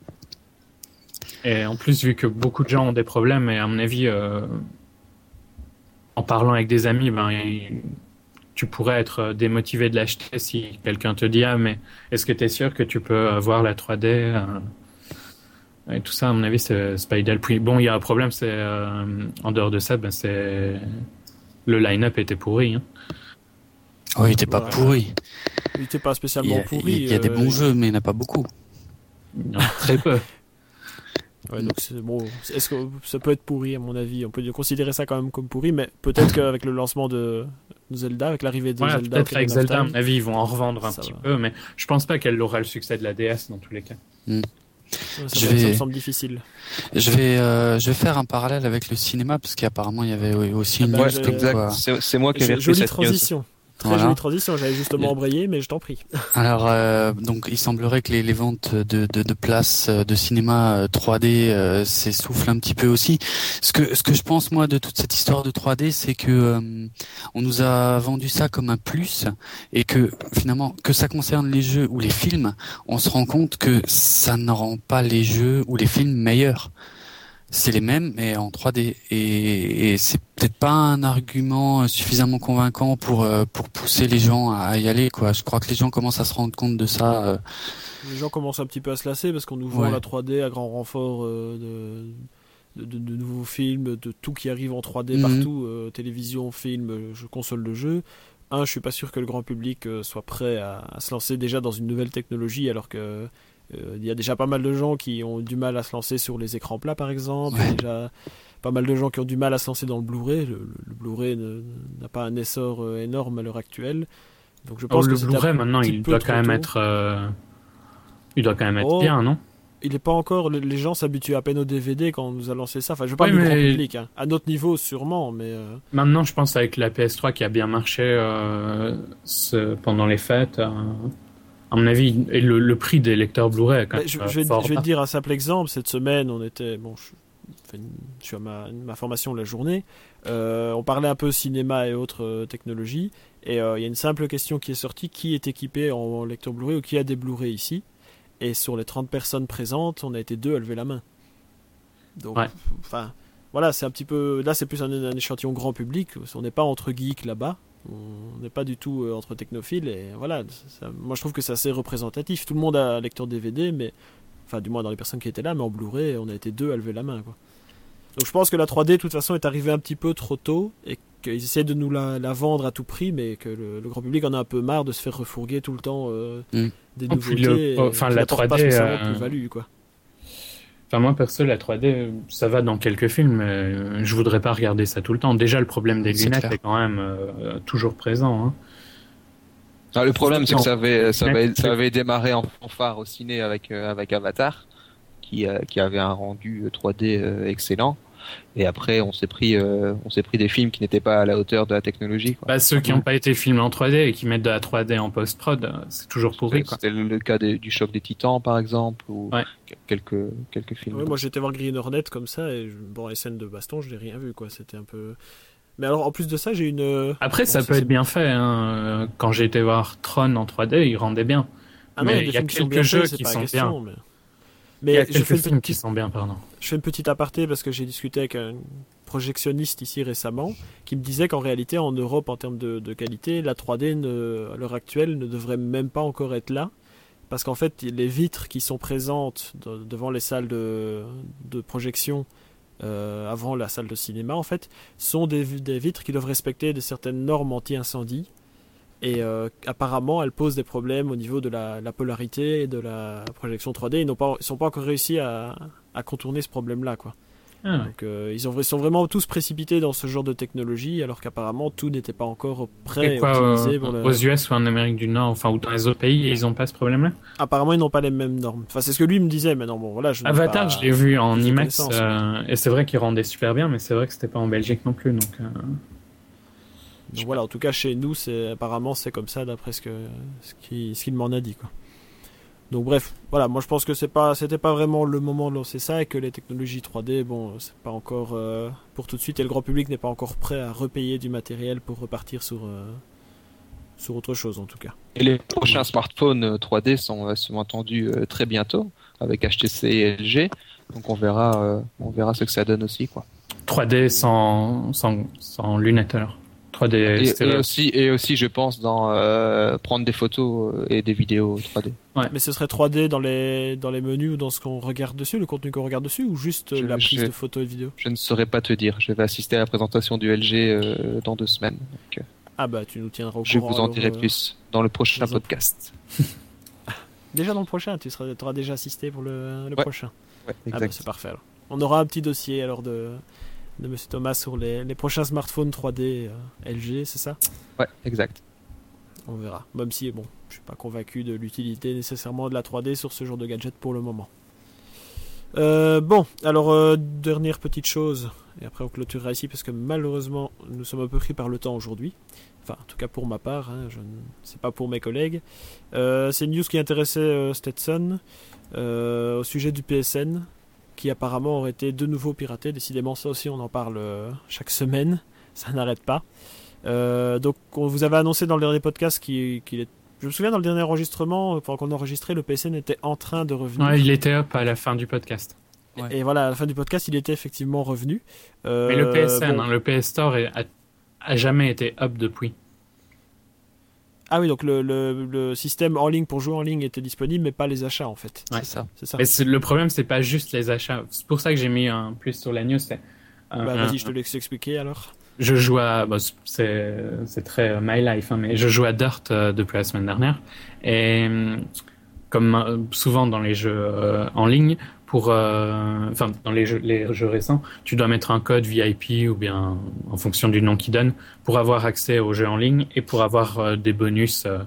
Et en plus, vu que beaucoup de gens ont des problèmes, et à mon avis, euh, en parlant avec des amis, ben, il- tu pourrais être démotivé de l'acheter si quelqu'un te dit ah mais est-ce que tu es sûr que tu peux avoir la trois D euh, et tout ça, à mon avis, c'est, c'est pas idéal. Puis bon, il y a un problème, c'est euh, en dehors de ça, ben, c'est le line-up était pourri. Hein. Oh, il était pas Ouais. pourri. il était pas Il y spécialement a, pourri. il y a des euh, bons jeux, mais il n'y en a pas beaucoup. Il y en a très peu. Ouais, donc c'est bon. Est-ce que ça peut être pourri à mon avis? On peut considérer ça quand même comme pourri, mais peut-être qu'avec le lancement de Zelda, avec l'arrivée de Ouais, Zelda, peut-être avec Ocarina of Zelda, à Time, mon avis, ils vont en revendre un Ça petit va. peu, mais je pense pas qu'elle aura le succès de la D S dans tous les cas. ouais, ça, Je me- ça me vais- semble difficile. Je vais, euh, je vais faire un parallèle avec le cinéma, parce qu'apparemment il y avait aussi une Ah bah, news j'ai- comme exact. quoi. C'est c'est moi qui avais Jo- repris Jolie cette news. transition. Très Voilà. jolie transition. J'avais justement Et- embrayé, mais je t'en prie. Alors, euh, donc, il semblerait que les, les ventes de, de, de places euh, de cinéma euh, trois D euh, s'essoufflent un petit peu aussi. Ce que, ce que je pense moi de toute cette histoire de trois D, c'est que euh, on nous a vendu ça comme un plus et que finalement, que ça concerne les jeux ou les films, on se rend compte que ça ne rend pas les jeux ou les films meilleurs. C'est les mêmes, mais en trois D. Et, et c'est peut-être pas un argument suffisamment convaincant pour euh, pour pousser les gens à y aller, quoi. Je crois que les gens commencent à se rendre compte de ça. euh. Les gens commencent un petit peu à se lasser parce qu'on nous vend Ouais. la trois D à grand renfort euh, de, de, de, de nouveaux films, de tout qui arrive en trois D Mhm. partout, euh, télévision, film, euh, jeux, console de jeu. Un, je suis pas sûr que le grand public euh, soit prêt à, à se lancer déjà dans une nouvelle technologie alors que euh, il y a déjà pas mal de gens qui ont du mal à se lancer sur les écrans plats par exemple. Il y a Ouais. déjà pas mal de gens qui ont du mal à se lancer dans le Blu-ray. Le, le- le Blu-ray ne- n'a pas un essor euh, énorme à l'heure actuelle. Donc je Oh, pense le que c'est un Blu-ray, maintenant, petit il peu doit trop quand même tôt. être, euh, il doit quand même être Oh. bien, non? il est pas encore. Les gens s'habituent à peine au D V D quand on nous a lancé ça. Enfin, je parle Oui, du mais- grand public. Hein. À notre niveau, sûrement, mais. Euh... Maintenant, je pense avec la P S trois qui a bien marché euh, ce- pendant les fêtes, euh, à mon avis, et le, le prix des lecteurs Blu-ray est quand Bah, même je, euh, je vais, fort je vais bas. te dire un simple exemple. Cette semaine, on était. Bon, je, fais une- je suis à ma, ma formation de la journée. Euh, on parlait un peu cinéma et autres euh, technologies. Et euh, il y a une simple question qui est sortie. Qui est équipé en, en lecteur Blu-ray ou qui a des Blu-ray ici? Et sur les trente personnes présentes, on a été deux à lever la main. Donc, Ouais. enfin, voilà, c'est un petit peu. Là, c'est plus un, un échantillon grand public. On n'est pas entre geeks là-bas. On n'est pas du tout euh, entre technophiles. Et voilà, ça- moi je trouve que c'est assez représentatif. Tout le monde a un lecteur D V D, mais. Enfin, du moins dans les personnes qui étaient là, mais en Blu-ray, on a été deux à lever la main, quoi. Donc je pense que la trois D, de toute façon, est arrivée un petit peu trop tôt et qu'ils essaient de nous la, la vendre à tout prix, mais que le, le grand public en a un peu marre de se faire refourguer tout le temps euh, Mm. des Oh, puis nouveautés. le- et enfin, qui la n'apportent pas trois D, spécialement euh, de plus-value, quoi. Enfin, moi, perso, la trois D, ça va dans quelques films, mais euh, je voudrais pas regarder ça tout le temps. Déjà, le problème des C'est lunettes clair. est quand même euh, toujours présent. Hein. Ah, le problème, c'est que Non. ça avait, ça avait, Ouais. ça avait démarré en fanfare au ciné avec, euh, avec Avatar, qui, euh, qui avait un rendu euh, trois D euh, excellent. Et après, on s'est pris, euh, on s'est pris des films qui n'étaient pas à la hauteur de la technologie, quoi. Bah, ceux qui n'ont pas été filmés en trois D et qui mettent de la trois D en post-prod, euh, c'est toujours pourri, quoi. C'était le, le cas des- du choc des Titans, par exemple, ou Ouais. quelques, quelques films. Ouais, moi j'étais voir Green Hornet comme ça, et je- bon, les scènes de baston, je n'ai rien vu, quoi. C'était un peu. Mais alors, en plus de ça, j'ai une. euh, Après, bon, ça ça, peut c'est- être bien fait. Hein. Quand j'ai été voir Tron en trois D, il rendait bien. Ah non, mais il y a il des y a films qui sont quelques bien jeux faits, c'est qui pas la sont question, mais. Il y a Mais je quelques fais, une films qui petite, sont bien, pardon. je fais une petite aparté parce que j'ai discuté avec un projectionniste ici récemment qui me disait qu'en réalité, en Europe, en termes de, de qualité, la trois D, ne, à l'heure actuelle, ne devrait même pas encore être là. Parce qu'en fait, les vitres qui sont présentes de- devant les salles de, de projection euh, avant la salle de cinéma, en fait, sont des, des vitres qui doivent respecter de certaines normes anti-incendie. Et euh, apparemment, elles posent des problèmes au niveau de la, la polarité et de la projection trois D. Ils n'ont pas, ils sont pas encore réussi à, à contourner ce problème-là, quoi. Ah, ouais. Donc, euh, ils, ont, ils sont vraiment tous précipités dans ce genre de technologie, alors qu'apparemment tout n'était pas encore prêt Et et quoi, optimisé euh, pour le... aux U S ou en Amérique du Nord, enfin, ou dans les autres pays, ils n'ont pas ce problème-là. Apparemment, ils n'ont pas les mêmes normes. Enfin, c'est ce que lui me disait, mais non, bon, voilà. Je n'ai Avatar, pas- je l'ai vu en plus de IMAX, connaissances, euh, et c'est vrai qu'il rendait super bien, mais c'est vrai que c'était pas en Belgique non plus, donc. euh, Donc voilà, en tout cas chez nous, c'est apparemment c'est comme ça d'après ce que ce qu'il ce qu'il m'en a dit, quoi. Donc bref, voilà, moi je pense que c'est pas c'était pas vraiment le moment de lancer ça et que les technologies trois D, bon, c'est pas encore euh, pour tout de suite et le grand public n'est pas encore prêt à repayer du matériel pour repartir sur euh, sur autre chose en tout cas. Et les prochains smartphones euh, trois D sont, euh, sont attendus euh, très bientôt avec H T C et L G. Donc on verra, euh, on verra ce que ça donne aussi, quoi. trois D sans, sans, sans lunettes alors. trois D Et, stéréo. et aussi, et aussi, je pense dans euh, prendre des photos euh, et des vidéos trois D. Mais ce serait trois D dans les dans les menus ou dans ce qu'on regarde dessus, le contenu qu'on regarde dessus ou juste euh, Je- la prise je- de photos et de vidéos? Je ne saurais pas te dire. Je vais assister à la présentation du L G euh, dans deux semaines. Donc, euh, Ah bah tu nous tiendras au je courant. vous en alors, dirai euh, plus dans le prochain les podcast. Déjà dans le prochain, tu seras auras déjà assisté pour le, le Ouais. prochain. Ouais, Ah bah, exact. c'est parfait alors. On aura un petit dossier alors de, de Monsieur Thomas sur les, les prochains smartphones trois D euh, L G, c'est ça? Ouais, exact. On verra. Même si bon, je suis pas convaincu de l'utilité nécessairement de la trois D sur ce genre de gadget pour le moment. Euh, bon, alors euh, dernière petite chose, et après on clôturera ici parce que malheureusement nous sommes un peu pris par le temps aujourd'hui. Enfin, en tout cas pour ma part, hein, je ne sais pas pour mes collègues. Euh, c'est une news qui intéressait euh, Stetson euh, au sujet du P S N, qui apparemment aurait été de nouveau piraté. Décidément, ça aussi on en parle euh, chaque semaine, ça n'arrête pas. Euh, donc on vous avait annoncé dans le dernier podcast qu'il, qu'il est... Je me souviens dans le dernier enregistrement, pendant qu'on enregistrait, le P S N était en train de revenir. Ouais, il était up à la fin du podcast. Ouais. Et voilà, à la fin du podcast, il était effectivement revenu. Euh, Mais le P S N, bon. hein, le P S Store est- a, a jamais été up depuis. Ah oui, donc le, le, le système en ligne pour jouer en ligne était disponible, mais pas les achats en fait. Ouais. C'est ça. C'est ça. Mais c'est- le problème, c'est pas juste les achats. C'est pour ça que j'ai mis un plus sur la news. C'est, euh, Bah, un- vas-y, je te laisse expliquer alors. Je joue à, bon, c'est, c'est très euh, my life, hein, mais je joue à Dirt euh, depuis la semaine dernière. Et euh, comme euh, souvent dans les jeux euh, en ligne, pour, euh, enfin dans les jeux, les jeux récents, tu dois mettre un code V I P ou bien en fonction du nom qu'ils donnent pour avoir accès aux jeux en ligne et pour avoir euh, des bonus euh,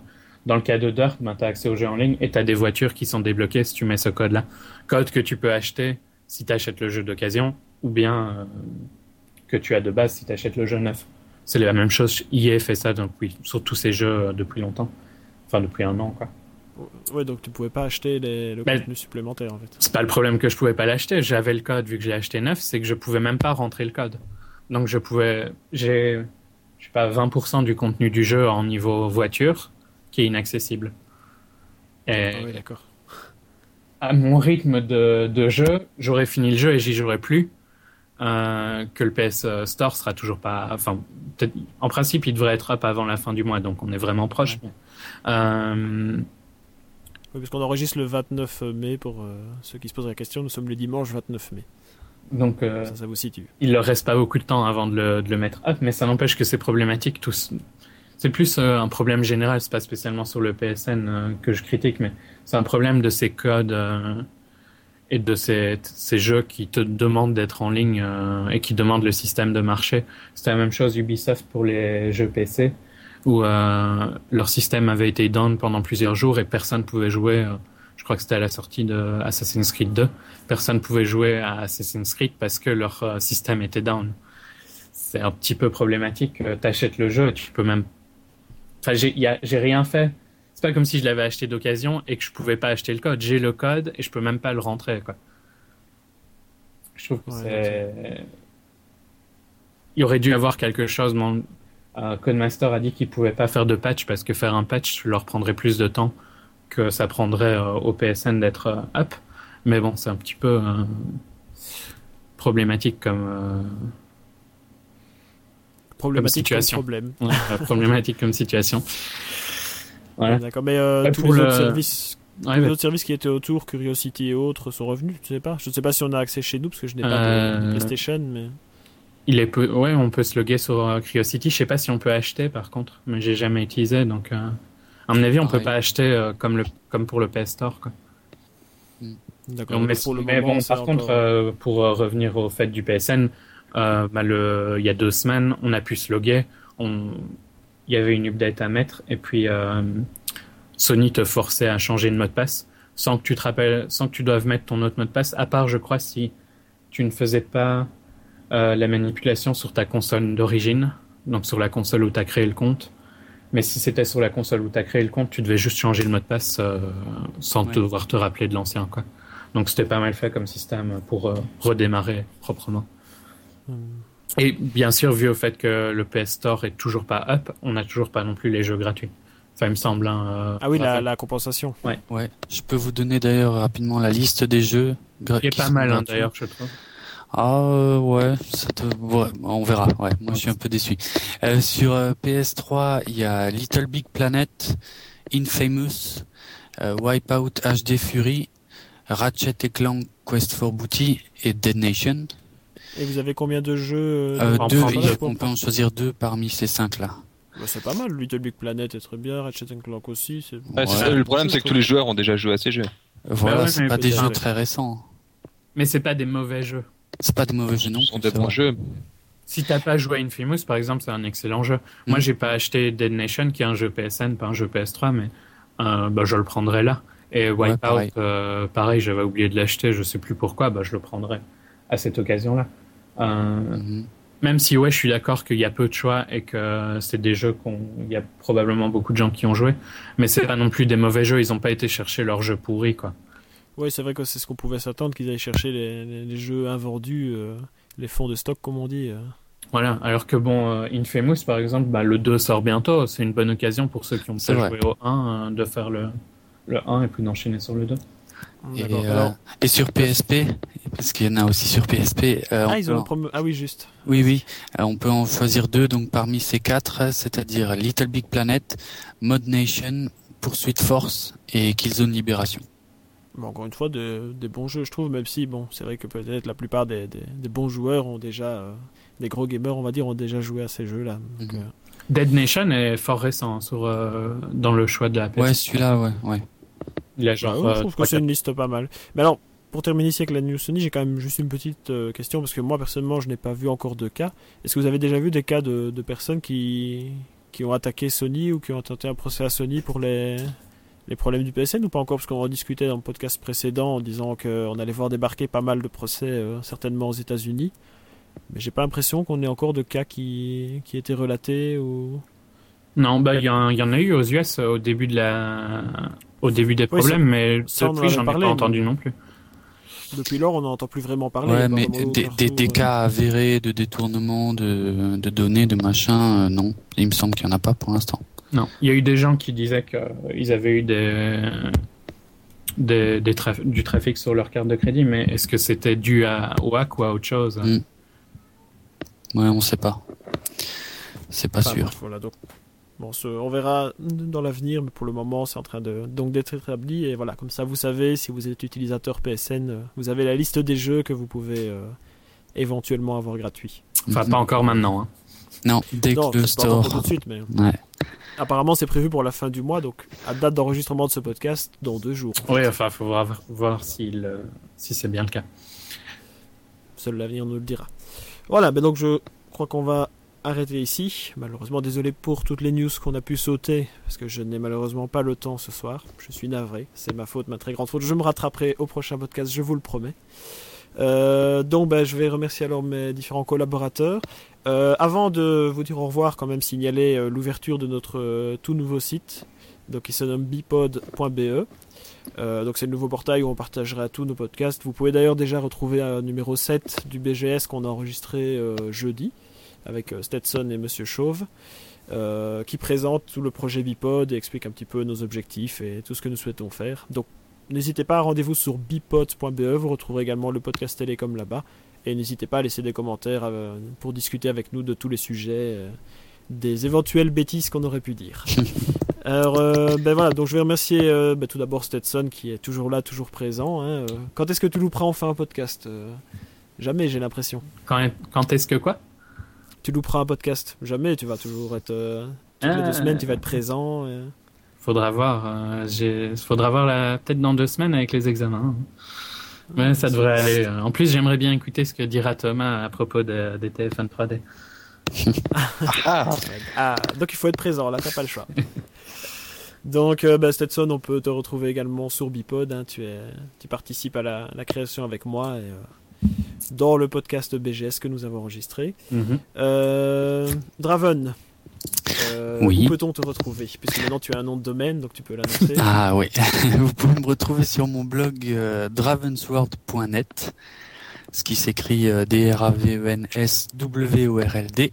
Dans le cas de Dirt, ben, tu as accès au jeu en ligne et tu as des voitures qui sont débloquées si tu mets ce code-là. Code que tu peux acheter si tu achètes le jeu d'occasion ou bien euh, que tu as de base si tu achètes le jeu neuf. C'est la même chose. E A fait ça donc, oui, sur tous ces jeux depuis longtemps. Enfin, depuis un an, quoi. Ouais, donc tu pouvais pas acheter les, le Ben, contenu supplémentaire, en fait. C'est pas le problème que je pouvais pas l'acheter. J'avais le code vu que je l'ai acheté neuf, c'est que je pouvais même pas rentrer le code. Donc je pouvais... J'ai, je sais pas, vingt pour cent du contenu du jeu en niveau voiture qui est inaccessible. Et Ah oui, d'accord. à mon rythme de, de jeu, j'aurais fini le jeu et j'y jouerais plus. Euh, que le P S Store sera toujours pas... Enfin, peut-être, en principe, il devrait être up avant la fin du mois, donc on est vraiment proche. Ouais. Euh, Oui, parce qu'on enregistre le vingt-neuf mai pour euh, ceux qui se posent la question. Nous sommes le dimanche vingt-neuf mai. donc... Euh, Ça, ça vous situe. il leur reste pas beaucoup de temps avant de le, de le mettre up, mais ça n'empêche que c'est problématique. Tous. C'est plus euh, un problème général, c'est pas spécialement sur le P S N euh, que je critique, mais c'est un problème de ces codes euh, et de ces, ces jeux qui te demandent d'être en ligne euh, et qui demandent le système de marché. C'était la même chose Ubisoft pour les jeux P C, où euh, leur système avait été down pendant plusieurs jours et personne pouvait jouer. Euh, je crois que c'était à la sortie de Assassin's Creed deux. Personne pouvait jouer à Assassin's Creed parce que leur euh, système était down. C'est un petit peu problématique. Euh, t'achètes le jeu, tu peux même... Enfin, j'ai, y a, j'ai rien fait. C'est pas comme si je l'avais acheté d'occasion et que je pouvais pas acheter le code. J'ai le code et je peux même pas le rentrer, quoi. Je trouve que Ouais, c'est... Il y aurait dû avoir quelque chose. Mon euh, Codemaster a dit qu'il pouvait pas faire de patch parce que faire un patch leur prendrait plus de temps que ça prendrait euh, au P S N d'être euh, up. Mais bon, c'est un petit peu euh, problématique comme, euh, Problématique comme situation. comme problème. ouais, euh, problématique comme situation. Voilà. Ouais, d'accord, mais euh, Ouais, tous pour les le- autres services, Ouais, les bah, autres services qui étaient autour, Curiosity et autres, sont revenus. Tu sais pas. Je ne sais pas si on a accès chez nous parce que je n'ai pas de, de Euh, PlayStation, mais il est peu... Ouais, on peut se loguer sur euh, Curiosity. Je sais pas si on peut acheter par contre, mais j'ai jamais utilisé. Donc, euh, à mon avis, on peut Pareil. pas acheter euh, comme, le... comme pour le P S Store, quoi. d'accord. Non, mais, pour le mais moment, bon, c'est par contre, encore- euh, pour euh, revenir au fait du P S N, euh, bah, le... il y a deux semaines, on a pu se loguer. On... Il y avait une update à mettre, et puis euh, Sony te forçait à changer de mot de passe, sans que tu te rappelles, sans que tu doives mettre ton autre mot de passe, à part, je crois, si tu ne faisais pas euh, la manipulation sur ta console d'origine, donc sur la console où tu as créé le compte. Mais si c'était sur la console où tu as créé le compte, tu devais juste changer le mot de passe euh, sans Ouais. devoir te rappeler de l'ancien, quoi. Donc c'était pas mal fait comme système pour euh, redémarrer proprement. Hmm. Et bien sûr, vu au fait que le P S Store est toujours pas up, on n'a toujours pas non plus les jeux gratuits. Enfin, il me semble. Hein, euh, Ah oui, la, Raphaël. la compensation. Ouais, je peux vous donner d'ailleurs rapidement la liste des jeux. gra- Il est qui pas sont mal, hein, gratuits. d'ailleurs, je trouve. Ah euh, ouais, ça te... ouais, on verra. Ouais, moi je suis un peu déçu. Euh, sur euh, P S trois, il y a Little Big Planet, Infamous, euh, Wipeout H D Fury, Ratchet et Clank Quest for Booty et Dead Nation. Et vous avez combien de jeux euh, Euh, de- en deux, prendre il- deux pour- on peut en choisir deux parmi ces cinq là. Bah, c'est pas mal. Little Big Planet est très bien. Ratchet and Clank aussi. C'est... Ouais, c'est Ouais. ça, le problème, c'est que tous les joueurs ont déjà joué à ces jeux. Voilà, ouais, c'est mais pas des peut-être, jeux ouais. très récents. Mais c'est pas des mauvais jeux. C'est pas de mauvais jeux non Ce sont plus, des c'est bons vrai. jeux. Si t'as pas joué à Infamous, par exemple, c'est un excellent jeu. Moi, Mm. j'ai pas acheté Dead Nation, qui est un jeu P S N, pas un jeu P S trois, mais euh, bah, je le prendrai là. Et Ouais, Wipeout, pareil. euh, pareil, j'avais oublié de l'acheter, je sais plus pourquoi, bah, je le prendrai à cette occasion-là. Euh, Mhm. Même si, ouais, je suis d'accord qu'il y a peu de choix et que c'est des jeux qu'on, il y a probablement beaucoup de gens qui ont joué, mais c'est pas non plus des mauvais jeux, ils ont pas été chercher leurs jeux pourris, quoi. Oui, c'est vrai que c'est ce qu'on pouvait s'attendre, qu'ils aillent chercher les, les- les jeux invendus, euh, les fonds de stock, comme on dit. euh. Voilà, alors que bon, euh, Infamous, par exemple, bah, le deux sort bientôt, c'est une bonne occasion pour ceux qui ont C'est pas vrai. joué au un, euh, de faire le, le un et puis d'enchaîner sur le deux. Et, D'accord. euh, Alors- et sur P S P, parce qu'il y en a aussi sur P S P. euh, on Ah, ils peut ont en- le promo- ah oui, juste. Oui, oui. Euh, on peut en choisir deux. Donc parmi ces quatre, c'est-à-dire Little Big Planet, Mod Nation, Poursuite Force et Killzone Libération. Bon, encore une fois, de- des bons jeux, je trouve, même si, bon, c'est vrai que peut-être la plupart des, des- des bons joueurs ont déjà, euh, des gros gamers, on va dire, ont déjà joué à ces jeux-là. Donc, Mhm. euh, Dead Nation est fort récent sur, euh, dans le choix de la P S. Ouais, celui-là, ouais, ouais. Il a bah, genre. ouais, euh, je trouve que trois, c'est une liste pas mal. Mais alors, pour terminer ici avec la news Sony, j'ai quand même juste une petite euh, question, parce que moi, personnellement, je n'ai pas vu encore de cas. Est-ce que vous avez déjà vu des cas de, de personnes qui, qui ont attaqué Sony ou qui ont tenté un procès à Sony pour les, les problèmes du P S N ou pas encore? Parce qu'on en discutait dans le podcast précédent en disant qu'on allait voir débarquer pas mal de procès, euh, certainement aux États-Unis. Mais j'ai pas l'impression qu'on ait encore de cas qui, qui étaient relatés ou... Non, bah il y, y en a eu aux U S au début de la, au début des Oui, problèmes, ça, mais ça, depuis j'en ai parlé, pas entendu mais... non plus. Depuis lors, on n'entend plus vraiment parler. Ouais, mais Barbeau, des, Carrefour, des, des euh... cas avérés de détournement de, de données, de machin, euh, non. Il me semble qu'il n'y en a pas pour l'instant. Non, il y a eu des gens qui disaient qu'ils avaient eu des, des, des traf- du trafic sur leur carte de crédit, mais est-ce que c'était dû à, au hack ou à autre chose? Mm. Ouais, on sait pas. C'est pas enfin, sûr. bref, voilà, donc, bon, ce, on verra dans l'avenir, mais pour le moment, c'est en train de, donc d'être établi. Et voilà, comme ça, vous savez, si vous êtes utilisateur P S N, vous avez la liste des jeux que vous pouvez euh, éventuellement avoir gratuits. Enfin, Mm-hmm. pas encore maintenant. Hein. Non, dès non, que le c'est pas encore store. tout de suite, mais Ouais. apparemment, c'est prévu pour la fin du mois, donc à date d'enregistrement de ce podcast, dans deux jours. Oui, enfin, il faut voir, voir si, le, si c'est bien le cas. Seul l'avenir nous le dira. Voilà, ben donc je crois qu'on va arrêter ici. Malheureusement, désolé pour toutes les news qu'on a pu sauter, parce que je n'ai malheureusement pas le temps ce soir. Je suis navré, c'est ma faute, ma très grande faute. Je me rattraperai au prochain podcast, je vous le promets. Euh, donc ben, je vais remercier alors mes différents collaborateurs. Euh, avant de vous dire au revoir, quand même signaler euh, l'ouverture de notre euh, tout nouveau site, donc qui se nomme bipod point b e. Euh, donc c'est le nouveau portail où on partagera tous nos podcasts. Vous pouvez d'ailleurs déjà retrouver un numéro sept du B G S qu'on a enregistré euh, jeudi avec euh, Stetson et Monsieur Chauve, euh, qui présente tout le projet Bipod et explique un petit peu nos objectifs et tout ce que nous souhaitons faire. Donc n'hésitez pas, rendez-vous sur bipod point b e, vous retrouverez également le podcast Télécom là-bas, et n'hésitez pas à laisser des commentaires euh, pour discuter avec nous de tous les sujets, euh, des éventuelles bêtises qu'on aurait pu dire. Alors, euh, ben voilà, donc je vais remercier euh, ben tout d'abord Stetson qui est toujours là, toujours présent. Hein, euh. Quand est-ce que tu louperas enfin un podcast euh, Jamais, j'ai l'impression. Quand, quand est-ce que quoi? Tu louperas un podcast? Jamais, tu vas toujours être... Euh, toutes Ah. les deux semaines, tu vas être présent. Et... Faudra voir. Euh, j'ai... Faudra voir la... peut-être dans deux semaines avec les examens. Mais ça devrait aller. En plus, j'aimerais bien écouter ce que dira Thomas à propos de, des téléphones trois D. Ah, Ah, donc il faut être présent, là, t'as pas le choix. Donc, euh, bah, Stetson, on peut te retrouver également sur Bipod. Hein, tu, es, tu participes à la, la création avec moi et, euh, dans le podcast B G S que nous avons enregistré. Mm-hmm. Euh, Draven, euh, Oui. où peut-on te retrouver? Puisque maintenant tu as un nom de domaine, donc tu peux l'annoncer. Ah oui, vous pouvez me retrouver sur mon blog euh, dravensworld point net, ce qui s'écrit euh, D R A V E N S W O R L D,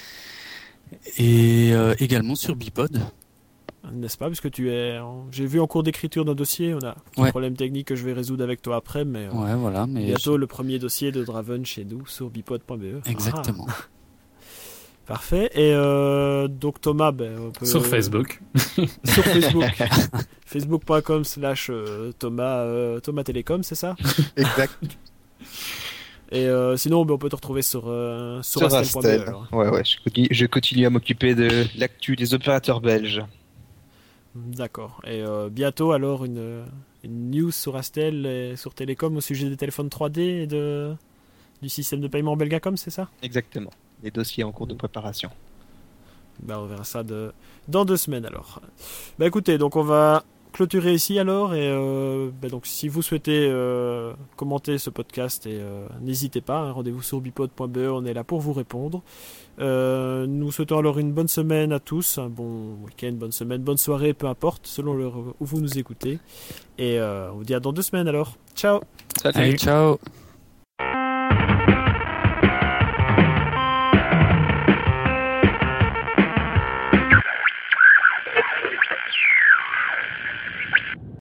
et euh, également sur Bipod. N'est-ce pas? Puisque tu es. En... J'ai vu en cours d'écriture d'un dossier, on a un Ouais. problème technique que je vais résoudre avec toi après, mais euh, Ouais, voilà, mais bientôt le premier dossier de Draven chez nous sur bipod point b e. exactement. Ah, parfait. Et euh, donc Thomas, ben, on peut... Sur Facebook. Sur Facebook. facebook point com slash Thomas euh, Thomas Télécom, c'est ça? exact. Et euh, sinon, ben, on peut te retrouver sur, euh, sur, Sur astel point b e, Astel. alors. Ouais, ouais, je continue, je continue à m'occuper de l'actu des opérateurs belges. D'accord. Et euh, bientôt alors une, une news sur Astel et sur Télécom au sujet des téléphones trois D et de, du système de paiement Belgacom, c'est ça? Exactement. Les dossiers en cours de préparation. Ben, on verra ça de... dans deux semaines alors. Ben, écoutez, donc on va clôturer ici alors. Et euh, ben, donc, si vous souhaitez euh, commenter ce podcast, et, euh, n'hésitez pas, hein, rendez-vous sur bipod point b e, on est là pour vous répondre. Euh, nous souhaitons alors une bonne semaine à tous, un bon week-end, bonne semaine, bonne soirée, peu importe, selon l'heure où vous nous écoutez. Et euh, on vous dit à dans deux semaines alors. Ciao! Salut. Allez, ciao.